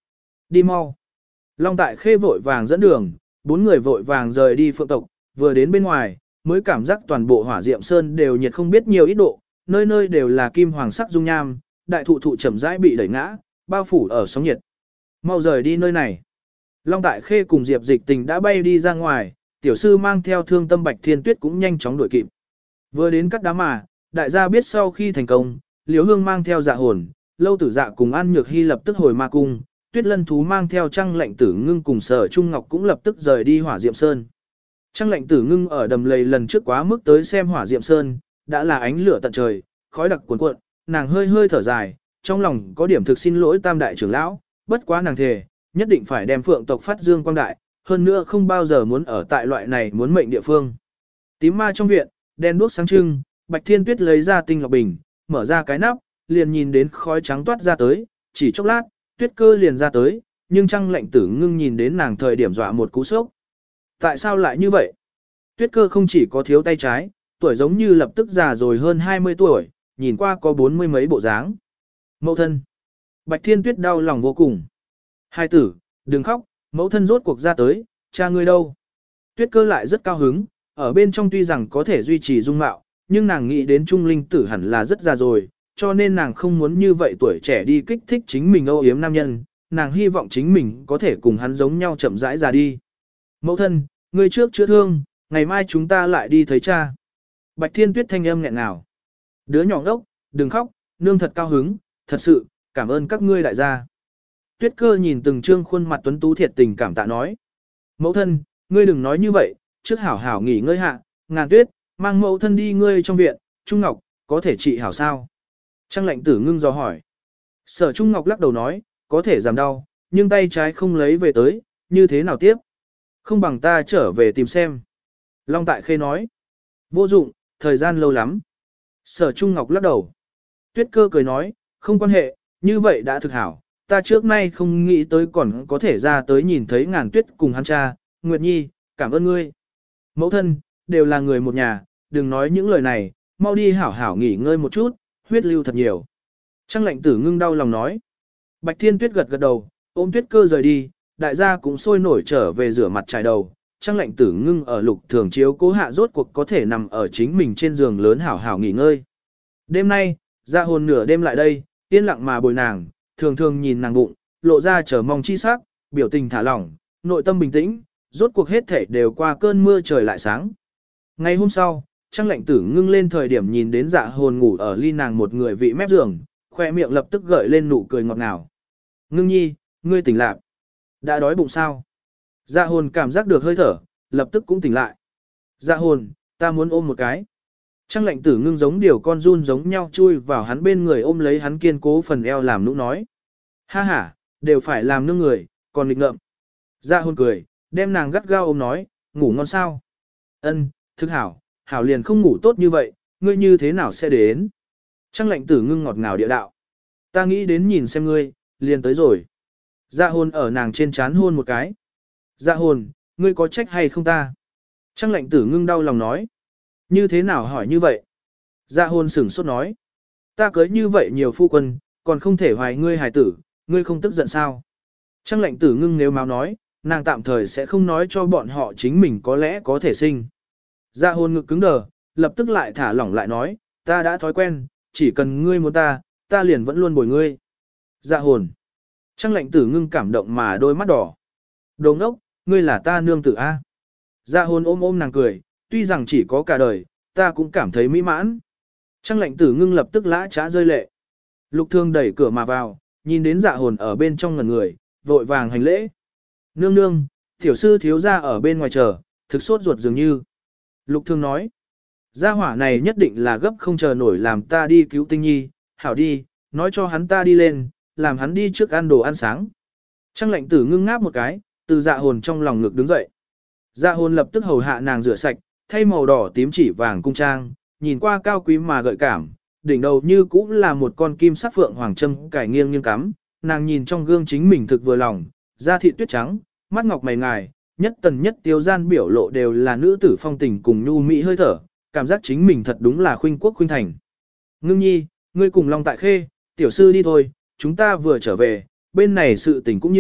Đi mau. Long Tại Khê vội vàng dẫn đường, 4 người vội vàng rời đi phượng tộc, vừa đến bên ngoài, mới cảm giác toàn bộ hỏa diệm sơn đều nhiệt không biết nhiều ít độ, nơi nơi đều là kim hoàng sắc dung nham, đại thụ thụ chậm rãi bị đẩy ngã, bao phủ ở sóng nhiệt. Mau rời đi nơi này. Long Tại Khê cùng Diệp Dịch Tình đã bay đi ra ngoài, tiểu sư mang theo Thương Tâm Bạch Thiên Tuyết cũng nhanh chóng đuổi kịp. Vừa đến cắt đá mà, đại gia biết sau khi thành công, Liễu Hương mang theo Dạ Hồn, Lâu Tử Dạ cùng An Nhược Hy lập tức hồi ma cung, Tuyết Lân Thú mang theo Trăng Lệnh Tử Ngưng cùng Sở Trung Ngọc cũng lập tức rời đi Hỏa Diệm Sơn. Trăng Lệnh Tử Ngưng ở đầm lầy lần trước quá mức tới xem Hỏa Diệm Sơn, đã là ánh lửa tận trời, khói đặc cuồn cuộn, nàng hơi hơi thở dài, trong lòng có điểm thực xin lỗi Tam đại trưởng lão, bất quá nàng thề, nhất định phải đem Phượng tộc phát dương quang đại, hơn nữa không bao giờ muốn ở tại loại này muốn mệnh địa phương. Tím ma trong viện, đèn đuốc sáng trưng, Bạch Thiên Tuyết lấy ra tinh ngọc bình, mở ra cái nắp, liền nhìn đến khói trắng toát ra tới, chỉ chốc lát, Tuyết Cơ liền ra tới, nhưng Trăng Lệnh Tử Ngưng nhìn đến nàng thời điểm dọa một cú sốc. Tại sao lại như vậy? Tuyết Cơ không chỉ có thiếu tay trái, tuổi giống như lập tức già rồi hơn 20 tuổi, nhìn qua có 40 mấy bộ dáng. Mẫu thân. Bạch Thiên Tuyết đau lòng vô cùng. Hai tử, đừng khóc, mẫu thân rốt cuộc ra tới, cha ngươi đâu? Tuyết Cơ lại rất cao hứng, ở bên trong tuy rằng có thể duy trì dung mạo, nhưng nàng nghĩ đến Trung Linh Tử hẳn là rất già rồi, cho nên nàng không muốn như vậy tuổi trẻ đi kích thích chính mình âu yếm nam nhân, nàng hy vọng chính mình có thể cùng hắn giống nhau chậm rãi già đi. Mẫu thân, ngươi trước chữa thương, ngày mai chúng ta lại đi thấy cha. Bạch Thiên Tuyết thanh âm nghẹn ngào. Đứa nhỏ đốc, đừng khóc, nương thật cao hứng, thật sự, cảm ơn các ngươi đại gia. Tuyết Cơ nhìn từng trương khuôn mặt tuấn tú thiệt tình cảm tạ nói. Mẫu thân, ngươi đừng nói như vậy, trước hảo hảo nghỉ ngơi hạ, Ngàn Tuyết, mang mẫu thân đi ngươi trong viện, Trung Ngọc, có thể trị hảo sao? Trăng Lệnh Tử Ngưng dò hỏi. Sở Trung Ngọc lắc đầu nói, có thể giảm đau, nhưng tay trái không lấy về tới, như thế nào tiếp? Không bằng ta trở về tìm xem. Long Tại Khê nói. Vô dụng, thời gian lâu lắm. Sở Trung Ngọc lắc đầu. Tuyết Cơ cười nói, không quan hệ, như vậy đã thực hảo. Ta trước nay không nghĩ tới còn có thể ra tới nhìn thấy Ngàn Tuyết cùng hắn cha. Nguyệt Nhi, cảm ơn ngươi. Mẫu thân, đều là người một nhà, đừng nói những lời này, mau đi hảo hảo nghỉ ngơi một chút, huyết lưu thật nhiều. Trăng Lệnh Tử Ngưng đau lòng nói. Bạch Thiên Tuyết gật gật đầu, ôm Tuyết Cơ rời đi, đại gia cũng sôi nổi trở về rửa mặt trải đầu. Trăng Lệnh Tử Ngưng ở Lục Thường chiếu cố hạ rốt cuộc có thể nằm ở chính mình trên giường lớn hảo hảo nghỉ ngơi. Đêm nay, Dạ Hồn nửa đêm lại đây, yên lặng mà bồi nàng, thường thường nhìn nàng bụng, lộ ra chờ mong chi sắc, biểu tình thả lỏng, nội tâm bình tĩnh, rốt cuộc hết thể đều qua cơn mưa trời lại sáng. Ngày hôm sau, Trăng Lệnh Tử Ngưng lên thời điểm nhìn đến Dạ Hồn ngủ ở ly nàng một người vị mép giường, khoe miệng lập tức gợi lên nụ cười ngọt ngào. Ngưng Nhi, ngươi tỉnh lạc. Đã đói bụng sao? Dạ Hồn cảm giác được hơi thở, lập tức cũng tỉnh lại. Dạ Hồn, ta muốn ôm một cái. Trăng Lệnh Tử Ngưng giống điều con run giống nhau chui vào hắn bên người ôm lấy hắn kiên cố phần eo làm nũng nói. Ha ha, đều phải làm nương người, còn nghịch ngợm. Dạ Hồn cười, đem nàng gắt gao ôm nói, ngủ ngon sao? Ân, thực hảo, hảo liền không ngủ tốt như vậy, ngươi như thế nào sẽ đến? Trăng Lệnh Tử Ngưng ngọt ngào địa đạo. Ta nghĩ đến nhìn xem ngươi, liền tới rồi. Dạ Hồn ở nàng trên trán hôn một cái. Dạ Hồn, ngươi có trách hay không ta? Trăng Lệnh Tử Ngưng đau lòng nói. Như thế nào hỏi như vậy? Dạ Hồn sửng sốt nói. Ta cưới như vậy nhiều phu quân, còn không thể hoài ngươi hài tử, ngươi không tức giận sao? Trăng Lệnh Tử Ngưng nếu máu nói, nàng tạm thời sẽ không nói cho bọn họ chính mình có lẽ có thể sinh. Dạ Hồn ngực cứng đờ, lập tức lại thả lỏng lại nói, ta đã thói quen, chỉ cần ngươi muốn ta liền vẫn luôn bồi ngươi. Dạ Hồn. Trăng Lệnh Tử Ngưng cảm động mà đôi mắt đỏ. Đồ ngốc, ngươi là ta nương tử a. Dạ Hồn ôm ôm nàng cười, tuy rằng chỉ có cả đời, ta cũng cảm thấy mỹ mãn. Trăng Lệnh Tử Ngưng lập tức lã trá rơi lệ. Lục Thương đẩy cửa mà vào, nhìn đến Dạ Hồn ở bên trong ngẩn người, vội vàng hành lễ. Nương nương, tiểu sư thiếu gia ở bên ngoài chờ, thực sốt ruột dường như. Lục Thương nói, gia hỏa này nhất định là gấp không chờ nổi làm ta đi cứu Tinh Nhi, hảo đi, nói cho hắn ta đi lên, làm hắn đi trước ăn đồ ăn sáng. Trăng Lệnh Tử Ngưng ngáp một cái, từ Dạ Hồn trong lòng ngực đứng dậy. Dạ Hồn lập tức hầu hạ nàng rửa sạch, thay màu đỏ tím chỉ vàng cung trang, nhìn qua cao quý mà gợi cảm, đỉnh đầu như cũng là một con kim sắc phượng hoàng châm cải nghiêng nghiêng cắm, nàng nhìn trong gương chính mình thực vừa lòng, da thịt tuyết trắng, mắt ngọc mày ngài, nhất tần nhất tiêu gian biểu lộ đều là nữ tử phong tình cùng nhu mỹ hơi thở, cảm giác chính mình thật đúng là khuynh quốc khuynh thành. Ngưng Nhi, ngươi cùng Long Tại Khê, tiểu sư đi thôi, chúng ta vừa trở về, bên này sự tình cũng nhiều,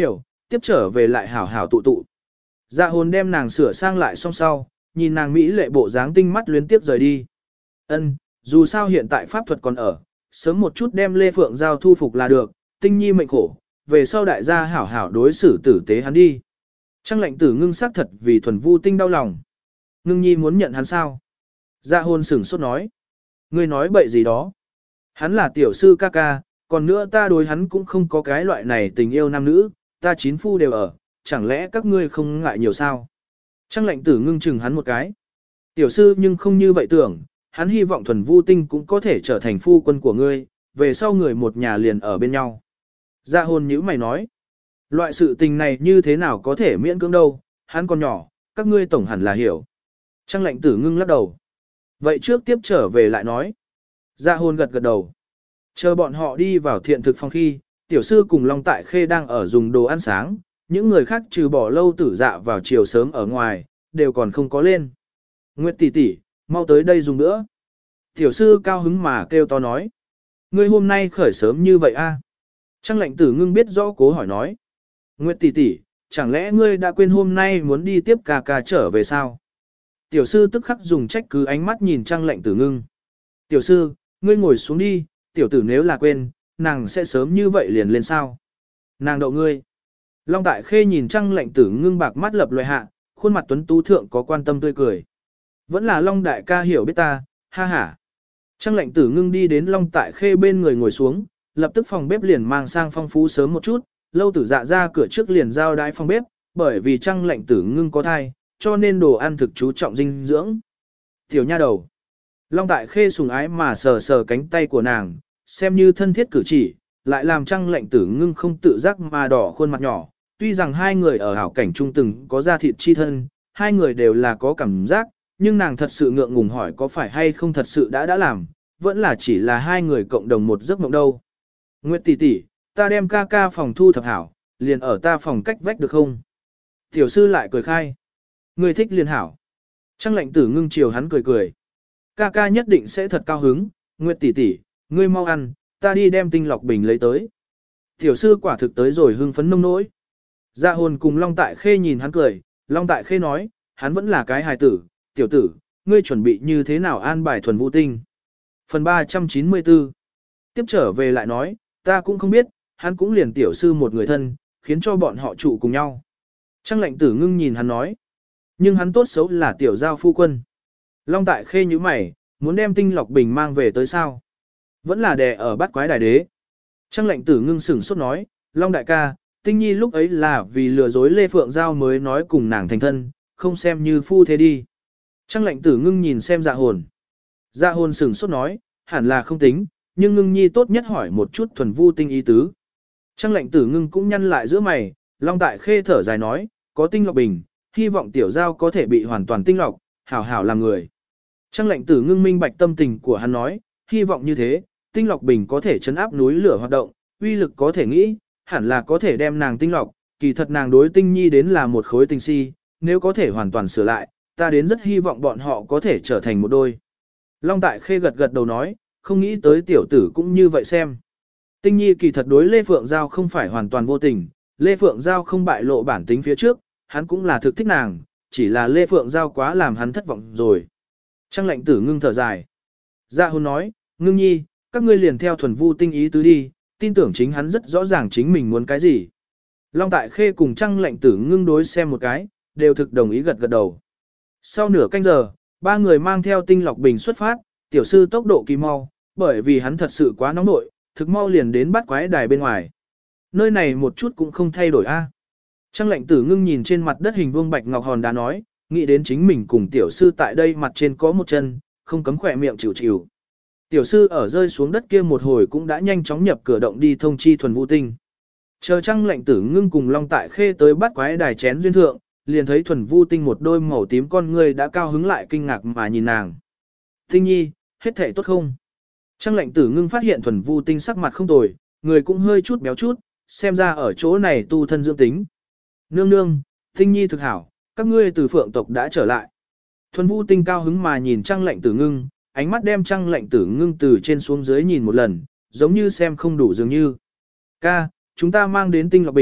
tiếp trở về lại hảo hảo tụ tụ. Dạ hồn đem nàng sửa sang lại xong sau, nhìn nàng mỹ lệ bộ dáng tinh mắt luyến tiếp rời đi. Ân, dù sao hiện tại pháp thuật còn ở, sớm một chút đem Lê Phượng Giao thu phục là được, tinh nhi mệnh khổ, về sau đại gia hảo hảo đối xử tử tế hắn đi. Trăng lệnh tử ngưng xác thật vì thuần vu tinh đau lòng. Ngưng nhi muốn nhận hắn sao? Dạ hồn sửng sốt nói. Ngươi nói bậy gì đó? Hắn là tiểu sư ca ca, còn nữa ta đối hắn cũng không có cái loại này tình yêu nam nữ, ta chín phu đều ở, chẳng lẽ các ngươi không ngại nhiều sao? Trăng lệnh tử ngưng chừng hắn một cái. Tiểu sư nhưng không như vậy tưởng, hắn hy vọng thuần vu tinh cũng có thể trở thành phu quân của ngươi, về sau người một nhà liền ở bên nhau. Dạ hồn nhữ mày nói. Loại sự tình này như thế nào có thể miễn cưỡng đâu, hắn còn nhỏ, các ngươi tổng hẳn là hiểu. Trăng lệnh tử ngưng lắc đầu. Vậy trước tiếp trở về lại nói. Dạ hồn gật gật đầu. Chờ bọn họ đi vào thiện thực phòng khi, tiểu sư cùng Long Tại Khê đang ở dùng đồ ăn sáng, những người khác trừ bỏ lâu tử dạ vào chiều sớm ở ngoài, đều còn không có lên. Nguyệt tỷ tỷ, mau tới đây dùng nữa. Tiểu sư cao hứng mà kêu to nói. Ngươi hôm nay khởi sớm như vậy a? Trăng lệnh tử ngưng biết rõ cố hỏi nói. Nguyệt tỷ tỷ, chẳng lẽ ngươi đã quên hôm nay muốn đi tiếp ca ca trở về sao? Tiểu sư tức khắc dùng trách cứ ánh mắt nhìn Trăng lệnh tử ngưng. Tiểu sư, ngươi ngồi xuống đi, tiểu tử nếu là quên, nàng sẽ sớm như vậy liền lên sao? Nàng đậu ngươi. Long Tại Khê nhìn Trăng lệnh tử ngưng bạc mắt lập loại hạ, khuôn mặt tuấn tú thượng có quan tâm tươi cười. Vẫn là Long đại ca hiểu biết ta, ha ha. Trăng lệnh tử ngưng đi đến Long Tại Khê bên người ngồi xuống, lập tức phòng bếp liền mang sang phong phú sớm một chút, lâu tử dạ ra cửa trước liền giao đái phòng bếp, bởi vì Trăng lệnh tử ngưng có thai, cho nên đồ ăn thực chú trọng dinh dưỡng. Tiểu nha đầu. Long Tại Khê sùng ái mà sờ sờ cánh tay của nàng, xem như thân thiết cử chỉ, lại làm Trăng lệnh tử ngưng không tự giác mà đỏ khuôn mặt nhỏ. Tuy rằng hai người ở hảo cảnh trung từng có ra thịt chi thân, hai người đều là có cảm giác, nhưng nàng thật sự ngượng ngùng hỏi có phải hay không thật sự đã làm, vẫn là chỉ là hai người cộng đồng một giấc mộng đâu. Nguyệt tỷ tỷ, ta đem ca ca phòng thu thập hảo, liền ở ta phòng cách vách được không? Tiểu sư lại cười khai. Người thích liền hảo. Trăng lệnh tử ngưng chiều hắn cười cười. Ca ca nhất định sẽ thật cao hứng, Nguyệt tỷ tỷ, ngươi mau ăn, ta đi đem tinh lọc bình lấy tới. Tiểu sư quả thực tới rồi hưng phấn nông nỗi. Dạ hồn cùng Long Tại Khê nhìn hắn cười, Long Tại Khê nói, hắn vẫn là cái hài tử, tiểu tử, ngươi chuẩn bị như thế nào an bài thuần vũ tinh. Phần 394 Tiếp trở về lại nói, ta cũng không biết, hắn cũng liền tiểu sư một người thân, khiến cho bọn họ trụ cùng nhau. Trăng lệnh tử ngưng nhìn hắn nói, nhưng hắn tốt xấu là tiểu giao phu quân. Long Tại Khê như mày, muốn đem tinh lọc bình mang về tới sao? Vẫn là đè ở bát quái đài đế. Trăng lệnh tử ngưng sửng sốt nói, Long đại ca, Tinh Nhi lúc ấy là vì lừa dối Lê Phượng Giao mới nói cùng nàng thành thân, không xem như phu thế đi. Trăng lệnh tử ngưng nhìn xem dạ hồn. Dạ hồn sửng sốt nói, hẳn là không tính, nhưng ngưng nhi tốt nhất hỏi một chút thuần vu tinh ý tứ. Trăng lệnh tử ngưng cũng nhăn lại giữa mày, Long Tại Khê thở dài nói, có tinh lọc bình, hy vọng tiểu giao có thể bị hoàn toàn tinh lọc, hảo hảo làm người. Trăng lệnh tử ngưng minh bạch tâm tình của hắn nói, hy vọng như thế, tinh lọc bình có thể chấn áp núi lửa hoạt động, uy lực có thể nghĩ, hẳn là có thể đem nàng tinh lọc, kỳ thật nàng đối tinh nhi đến là một khối tinh si, nếu có thể hoàn toàn sửa lại, ta đến rất hy vọng bọn họ có thể trở thành một đôi. Long Tại Khê gật gật đầu nói, không nghĩ tới tiểu tử cũng như vậy xem. Tinh nhi kỳ thật đối Lê Phượng Giao không phải hoàn toàn vô tình, Lê Phượng Giao không bại lộ bản tính phía trước, hắn cũng là thực thích nàng, chỉ là Lê Phượng Giao quá làm hắn thất vọng rồi. Trăng lệnh tử ngưng thở dài. Dạ hôn nói, ngưng nhi, các ngươi liền theo thuần vu tinh ý tứ đi, tin tưởng chính hắn rất rõ ràng chính mình muốn cái gì. Long Tại Khê cùng Trăng lệnh tử ngưng đối xem một cái, đều thực đồng ý gật gật đầu. Sau nửa canh giờ, ba người mang theo tinh lọc bình xuất phát, tiểu sư tốc độ kỳ mau, bởi vì hắn thật sự quá nóng nội, thực mau liền đến bắt quái đài bên ngoài. Nơi này một chút cũng không thay đổi a. Trăng lệnh tử ngưng nhìn trên mặt đất hình vuông bạch ngọc hòn đá nói, nghĩ đến chính mình cùng tiểu sư tại đây mặt trên có một chân, không cấm khỏe miệng chịu chịu. Tiểu sư ở rơi xuống đất kia một hồi cũng đã nhanh chóng nhập cửa động đi thông chi thuần vũ tinh. Chờ Trăng lệnh tử ngưng cùng Long Tại Khê tới bắt quái đài chén duyên thượng, liền thấy thuần vu tinh một đôi màu tím con người đã cao hứng lại kinh ngạc mà nhìn nàng. Tinh nhi, hết thể tốt không? Trăng lệnh tử ngưng phát hiện thuần vu tinh sắc mặt không tồi, người cũng hơi chút béo chút, xem ra ở chỗ này tu thân dưỡng tính. Nương nương, tinh nhi thực hảo, các ngươi từ phượng tộc đã trở lại. Thuần vu tinh cao hứng mà nhìn Trăng lệnh tử ngưng, ánh mắt đem Trăng lệnh tử ngưng từ trên xuống dưới nhìn một lần, giống như xem không đủ dường như. Ca, chúng ta mang đến tinh lọc bình,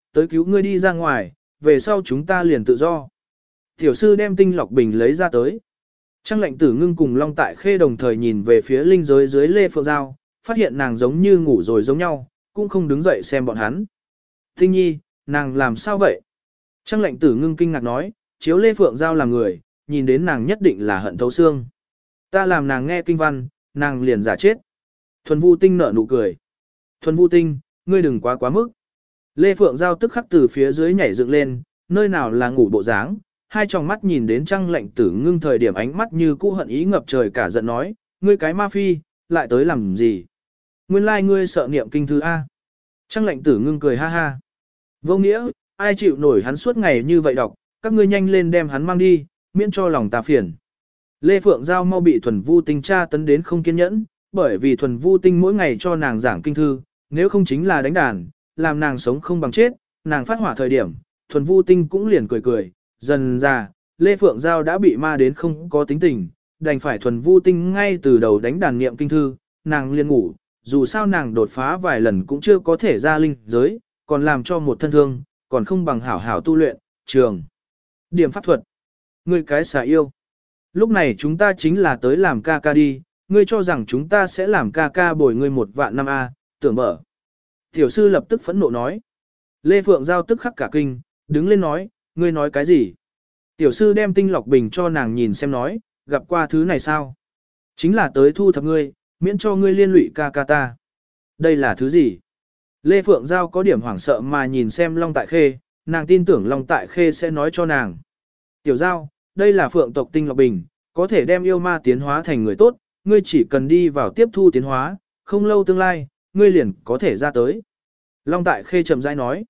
tới cứu ngươi đi ra ngoài, về sau chúng ta liền tự do. Tiểu sư đem tinh lọc bình lấy ra tới. Trang lệnh tử ngưng cùng Long Tại Khê đồng thời nhìn về phía linh giới dưới Lê Phượng Giao, phát hiện nàng giống như ngủ rồi giống nhau, cũng không đứng dậy xem bọn hắn. Tinh nhi, nàng làm sao vậy? Trang lệnh tử ngưng kinh ngạc nói, chiếu Lê Phượng Giao là người, nhìn đến nàng nhất định là hận thấu xương. Ta làm nàng nghe kinh văn, nàng liền giả chết. Thuần Vu Tinh nở nụ cười. Thuần Vu Tinh, ngươi đừng quá mức. Lê Phượng Giao tức khắc từ phía dưới nhảy dựng lên, nơi nào là ngủ bộ dáng, hai tròng mắt nhìn đến Trang lệnh tử ngưng thời điểm ánh mắt như cũ hận ý ngập trời cả giận nói, ngươi cái ma phi, lại tới làm gì? Nguyên lai ngươi sợ niệm kinh thư A. Trang lệnh tử ngưng cười ha ha. Vô nghĩa, ai chịu nổi hắn suốt ngày như vậy đọc, các ngươi nhanh lên đem hắn mang đi, miễn cho lòng ta phiền. Lê Phượng Giao mau bị Thuần Vu Tinh tra tấn đến không kiên nhẫn, bởi vì Thuần Vu Tinh mỗi ngày cho nàng giảng kinh thư, nếu không chính là đánh đàn, làm nàng sống không bằng chết, nàng phát hỏa thời điểm, Thuần Vu Tinh cũng liền cười, dần ra, Lê Phượng Giao đã bị ma đến không có tính tình, đành phải Thuần Vu Tinh ngay từ đầu đánh đàn niệm kinh thư, nàng liền ngủ, dù sao nàng đột phá vài lần cũng chưa có thể ra linh giới, còn làm cho một thân thương, còn không bằng hảo hảo tu luyện, trường. Điểm pháp thuật. Ngươi cái xà yêu. Lúc này chúng ta chính là tới làm ca ca đi, ngươi cho rằng chúng ta sẽ làm ca ca bồi ngươi 1.000.000 năm A, tưởng mở. Tiểu sư lập tức phẫn nộ nói. Lê Phượng Giao tức khắc cả kinh, đứng lên nói, ngươi nói cái gì? Tiểu sư đem tinh lọc bình cho nàng nhìn xem nói, gặp qua thứ này sao? Chính là tới thu thập ngươi, miễn cho ngươi liên lụy ca ca ta. Đây là thứ gì? Lê Phượng Giao có điểm hoảng sợ mà nhìn xem Long Tại Khê, nàng tin tưởng Long Tại Khê sẽ nói cho nàng. Tiểu Giao, đây là Phượng tộc tinh lọc bình, có thể đem yêu ma tiến hóa thành người tốt, ngươi chỉ cần đi vào tiếp thu tiến hóa, không lâu tương lai, ngươi liền có thể ra tới. Long Tại Khê chậm rãi nói,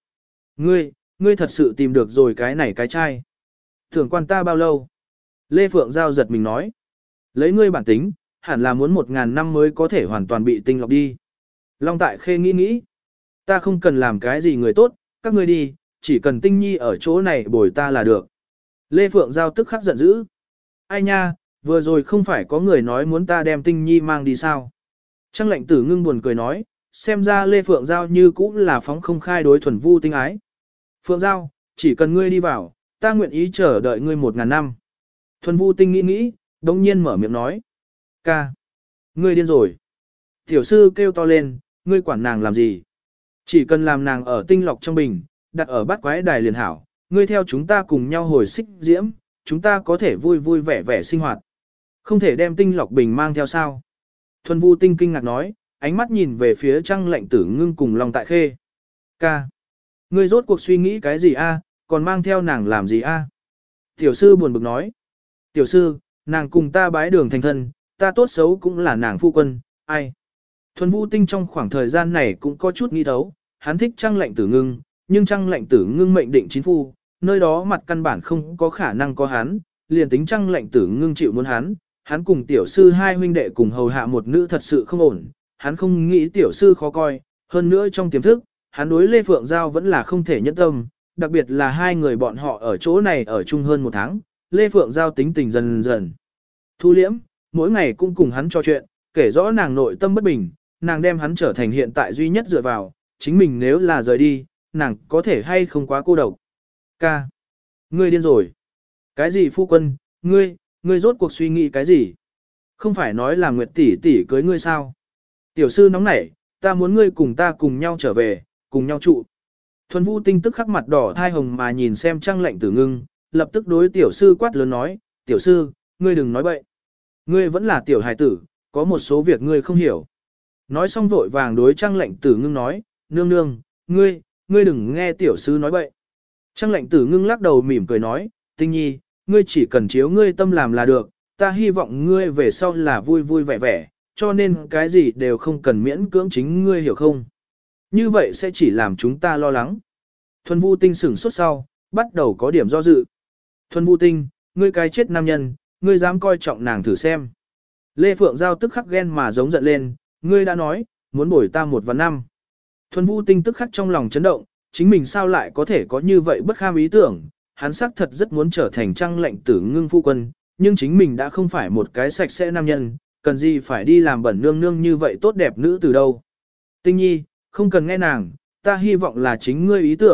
ngươi thật sự tìm được rồi cái này cái chai. Tưởng quan ta bao lâu? Lê Phượng Giao giật mình nói, lấy ngươi bản tính, hẳn là muốn 1.000 năm mới có thể hoàn toàn bị tinh lọc đi. Long Tại Khê nghĩ, ta không cần làm cái gì người tốt, các ngươi đi, chỉ cần Tinh Nhi ở chỗ này bồi ta là được. Lê Phượng Giao tức khắc giận dữ. Ai nha, vừa rồi không phải có người nói muốn ta đem Tinh Nhi mang đi sao? Trang lệnh tử ngưng buồn cười nói, xem ra Lê Phượng Giao như cũ là phóng không khai đối Thuần Vu Tinh ái. Phượng Giao, chỉ cần ngươi đi vào, ta nguyện ý chờ đợi ngươi 1.000 năm. Thuần Vu Tinh nghĩ, đồng nhiên mở miệng nói. Ca, ngươi điên rồi. Tiểu sư kêu to lên, ngươi quản nàng làm gì? Chỉ cần làm nàng ở tinh lọc trong bình, đặt ở bát quái đài liền hảo, ngươi theo chúng ta cùng nhau hồi xích diễm, chúng ta có thể vui vui vẻ vẻ sinh hoạt. Không thể đem tinh lọc bình mang theo sao? Thuần Vu Tinh kinh ngạc nói, ánh mắt nhìn về phía Trang lệnh tử ngưng cùng Long Tại Khê. Ca, ngươi rốt cuộc suy nghĩ cái gì a? Còn mang theo nàng làm gì a? Tiểu sư buồn bực nói. Tiểu sư, nàng cùng ta bái đường thành thân, ta tốt xấu cũng là nàng phu quân, ai? Thuần Vu Tinh trong khoảng thời gian này cũng có chút nghi thấu, hắn thích Trang lệnh tử ngưng, nhưng Trang lệnh tử ngưng mệnh định chính phu, nơi đó mặt căn bản không có khả năng có hắn, liền tính Trang lệnh tử ngưng chịu muốn hắn cùng tiểu sư hai huynh đệ cùng hầu hạ một nữ thật sự không ổn, hắn không nghĩ tiểu sư khó coi, hơn nữa trong tiềm thức, hắn đối Lê Phượng Giao vẫn là không thể nhẫn tâm, đặc biệt là hai người bọn họ ở chỗ này ở chung hơn 1 tháng, Lê Phượng Giao tính tình dần dần thu liễm, mỗi ngày cũng cùng hắn trò chuyện, kể rõ nàng nội tâm bất bình, nàng đem hắn trở thành hiện tại duy nhất dựa vào, chính mình nếu là rời đi, nàng có thể hay không quá cô độc. Ca, ngươi điên rồi. Cái gì phu quân, ngươi rốt cuộc suy nghĩ cái gì? Không phải nói là Nguyệt tỷ tỷ cưới ngươi sao? Tiểu sư nóng nảy, ta muốn ngươi cùng ta cùng nhau trở về, cùng nhau trụ. Thuần Vu Tinh tức khắc mặt đỏ thai hồng mà nhìn xem Trang lệnh tử ngưng, lập tức đối tiểu sư quát lớn nói, tiểu sư, ngươi đừng nói bậy. Ngươi vẫn là tiểu hài tử, có một số việc ngươi không hiểu. Nói xong vội vàng đối Trang lệnh tử ngưng nói, nương nương, ngươi đừng nghe tiểu sư nói bậy. Trang lệnh tử ngưng lắc đầu mỉm cười nói, Tinh Nhi, ngươi chỉ cần chiếu ngươi tâm làm là được, ta hy vọng ngươi về sau là vui vui vẻ vẻ, cho nên cái gì đều không cần miễn cưỡng chính ngươi hiểu không. Như vậy sẽ chỉ làm chúng ta lo lắng. Thuần Vu Tinh sửng sốt sau, bắt đầu có điểm do dự. Thuần Vu Tinh, ngươi cái chết nam nhân, ngươi dám coi trọng nàng thử xem. Lê Phượng Giao tức khắc ghen mà giống giận lên, ngươi đã nói, muốn bồi ta 1.000 năm. Thuần Vu Tinh tức khắc trong lòng chấn động, chính mình sao lại có thể có như vậy bất kham ý tưởng, hắn xác thật rất muốn trở thành Trang lệnh tử ngưng phu quân, nhưng chính mình đã không phải một cái sạch sẽ nam nhân, cần gì phải đi làm bẩn nương nương như vậy tốt đẹp nữ từ đâu. Tinh Nhi, không cần nghe nàng, ta hy vọng là chính ngươi ý tưởng,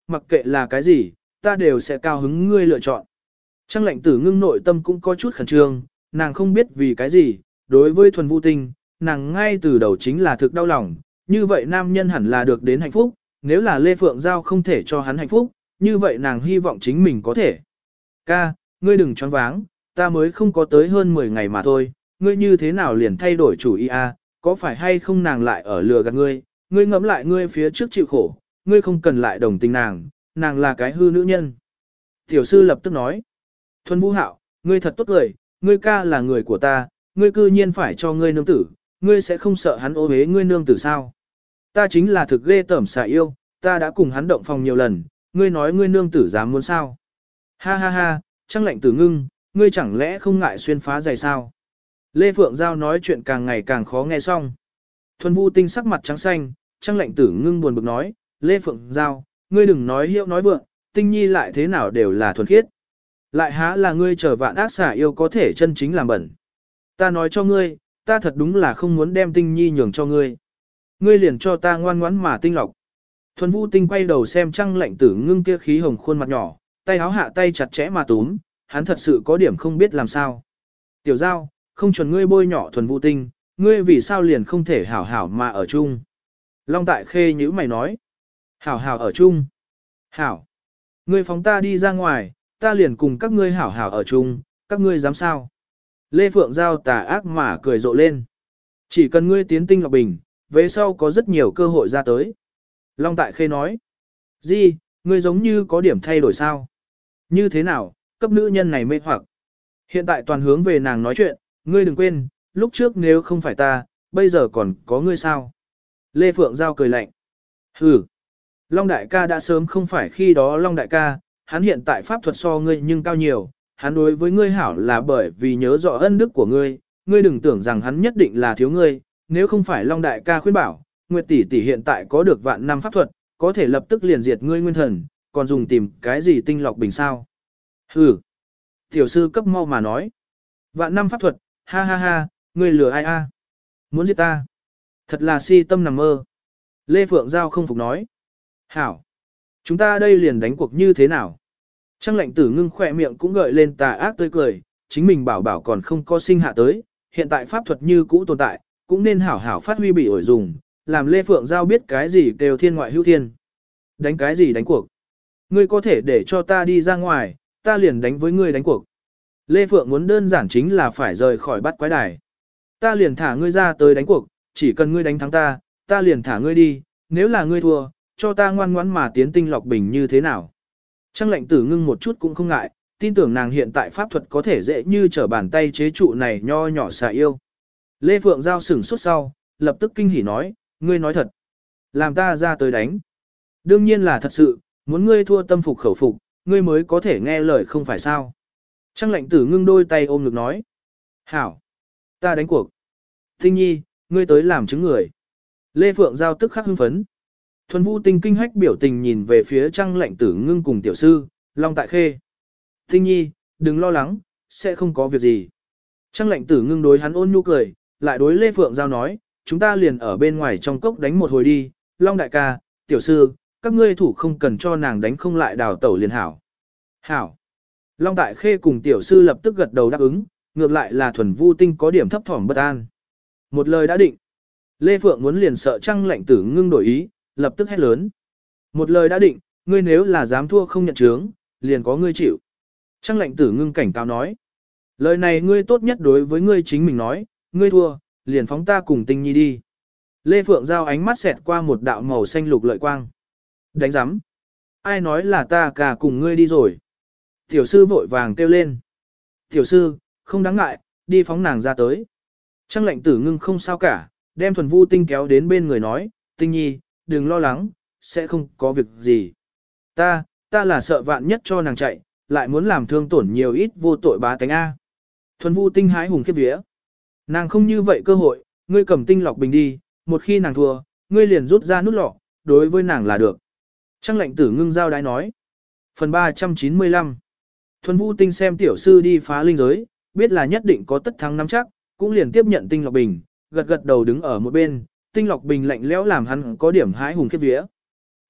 mặc kệ là cái gì, ta đều sẽ cao hứng ngươi lựa chọn. Trang lệnh tử ngưng nội tâm cũng có chút khẩn trương, nàng không biết vì cái gì, đối với thuần vu tinh, nàng ngay từ đầu chính là thực đau lòng, như vậy nam nhân hẳn là được đến hạnh phúc, nếu là Lê Phượng Giao không thể cho hắn hạnh phúc, như vậy nàng hy vọng chính mình có thể. Ca, ngươi đừng choáng váng, ta mới không có tới hơn 10 ngày mà thôi, ngươi như thế nào liền thay đổi chủ ý a? Có phải hay không nàng lại ở lừa gạt ngươi, ngươi ngẫm lại ngươi phía trước chịu khổ, ngươi không cần lại đồng tình nàng, nàng là cái hư nữ nhân. Tiểu sư lập tức nói, Thuần Vũ Hạo, ngươi thật tốt lời, ngươi ca là người của ta, ngươi cư nhiên phải cho ngươi nương tử, ngươi sẽ không sợ hắn ô hế ngươi nương tử sao? Ta chính là thực ghê tởm xạ yêu, ta đã cùng hắn động phòng nhiều lần, ngươi nói ngươi nương tử dám muốn sao? Ha ha ha, Trang lệnh tử ngưng, ngươi chẳng lẽ không ngại xuyên phá giày sao? Lê Phượng Giao nói chuyện càng ngày càng khó nghe xong. Thuần Vũ Tinh sắc mặt trắng xanh, Trang lệnh tử ngưng buồn bực nói, Lê Phượng Giao, ngươi đừng nói hiệu nói vượng, Tinh Nhi lại thế nào đều là thuần khiết. Lại há là ngươi chờ vạn ác xả yêu có thể chân chính làm bẩn. Ta nói cho ngươi, ta thật đúng là không muốn đem Tinh Nhi nhường cho ngươi. Ngươi liền cho ta ngoan ngoãn mà tinh lọc. Thuần Vũ Tinh quay đầu xem Trang lệnh tử ngưng kia khí hồng khuôn mặt nhỏ, tay áo hạ tay chặt chẽ mà túm, hắn thật sự có điểm không biết làm sao. Tiểu Giao, không chuẩn ngươi bôi nhỏ Thuần Vũ Tinh, ngươi vì sao liền không thể hảo hảo mà ở chung. Long Tại Khê nhíu mày nói. Hảo hảo ở chung. Hảo. Ngươi phóng ta đi ra ngoài, ta liền cùng các ngươi hảo hảo ở chung, các ngươi dám sao. Lê Phượng Giao tà ác mà cười rộ lên. Chỉ cần ngươi tiến tinh lọc bình, về sau có rất nhiều cơ hội ra tới. Long Tại Khê nói. Gì, ngươi giống như có điểm thay đổi sao? Như thế nào, cấp nữ nhân này mê hoặc. Hiện tại toàn hướng về nàng nói chuyện, ngươi đừng quên, lúc trước nếu không phải ta, bây giờ còn có ngươi sao? Lê Phượng Giao cười lạnh. Hừ. Long Đại ca đã sớm không phải khi đó Long Đại ca, hắn hiện tại pháp thuật so ngươi nhưng cao nhiều, hắn đối với ngươi hảo là bởi vì nhớ rõ ân đức của ngươi, ngươi đừng tưởng rằng hắn nhất định là thiếu ngươi, nếu không phải Long Đại ca khuyên bảo, Nguyệt tỷ tỷ hiện tại có được vạn năm pháp thuật, có thể lập tức liền diệt ngươi nguyên thần, còn dùng tìm cái gì tinh lọc bình sao? Hừ. Tiểu sư cấp mau mà nói. Vạn năm pháp thuật, ha ha ha, ngươi lừa ai a? Muốn giết ta? Thật là si tâm nằm mơ. Lê Phượng Giao không phục nói. Hảo. Chúng ta đây liền đánh cuộc như thế nào? Trang lệnh tử ngưng khỏe miệng cũng gợi lên tà ác tươi cười, chính mình bảo bảo còn không có sinh hạ tới, hiện tại pháp thuật như cũ tồn tại, cũng nên hảo hảo phát huy bị ổi dùng, làm Lê Phượng Giao biết cái gì kêu thiên ngoại hữu thiên. Đánh cái gì đánh cuộc? Ngươi có thể để cho ta đi ra ngoài, ta liền đánh với ngươi đánh cuộc. Lê Phượng muốn đơn giản chính là phải rời khỏi bắt quái đài. Ta liền thả ngươi ra tới đánh cuộc, chỉ cần ngươi đánh thắng ta, ta liền thả ngươi đi, nếu là ngươi thua, cho ta ngoan ngoãn mà tiến tinh lọc bình như thế nào. Trang lệnh tử ngưng một chút cũng không ngại, tin tưởng nàng hiện tại pháp thuật có thể dễ như trở bàn tay chế trụ này nho nhỏ xà yêu. Lê Phượng Giao sửng sốt sau, lập tức kinh hỉ nói, ngươi nói thật. Làm ta ra tới đánh. Đương nhiên là thật sự, muốn ngươi thua tâm phục khẩu phục, ngươi mới có thể nghe lời không phải sao. Trang lệnh tử ngưng đôi tay ôm ngực nói. Hảo. Ta đánh cuộc. Tinh Nhi, ngươi tới làm chứng người. Lê Phượng Giao tức khắc hưng phấn. Thuần Vũ Tinh kinh hách biểu tình nhìn về phía Trang lệnh tử ngưng cùng tiểu sư, Long Tại Khê. Tinh Nhi, đừng lo lắng, sẽ không có việc gì. Trang lệnh tử ngưng đối hắn ôn nhu cười, lại đối Lê Phượng Giao nói, chúng ta liền ở bên ngoài trong cốc đánh một hồi đi, Long Đại ca, tiểu sư, các ngươi thủ không cần cho nàng đánh không lại đào tẩu liền hảo. Hảo. Long Tại Khê cùng tiểu sư lập tức gật đầu đáp ứng, ngược lại là Thuần Vũ Tinh có điểm thấp thỏm bất an. Một lời đã định. Lê Phượng muốn liền sợ Trang lệnh tử ngưng đổi ý, lập tức hét lớn. Một lời đã định, ngươi nếu là dám thua không nhận chướng, liền có ngươi chịu. Trang lệnh tử ngưng cảnh cáo nói. Lời này ngươi tốt nhất đối với ngươi chính mình nói, ngươi thua, liền phóng ta cùng Tinh Nhi đi. Lê Phượng Giao ánh mắt xẹt qua một đạo màu xanh lục lợi quang. Đánh giám. Ai nói là ta cả cùng ngươi đi rồi. Tiểu sư vội vàng kêu lên. Tiểu sư, không đáng ngại, đi phóng nàng ra tới. Trang lệnh tử ngưng không sao cả, đem Thuần Vũ Tinh kéo đến bên người nói, Tinh Nhi, đừng lo lắng, sẽ không có việc gì. Ta là sợ vạn nhất cho nàng chạy, lại muốn làm thương tổn nhiều ít vô tội bá tánh A. Thuần Vũ Tinh hái hùng khiếp vía. Nàng không như vậy cơ hội, ngươi cầm tinh lọc bình đi, một khi nàng thua, ngươi liền rút ra nút lọ, đối với nàng là được. Trang lệnh tử ngưng giao đái nói. Phần 395. Thuần Vũ Tinh xem tiểu sư đi phá linh giới, biết là nhất định có tất thắng nắm chắc, cũng liền tiếp nhận tinh lọc bình, gật gật đầu đứng ở một bên, tinh lọc bình lạnh lẽo làm hắn có điểm hái hùng khiếp vía.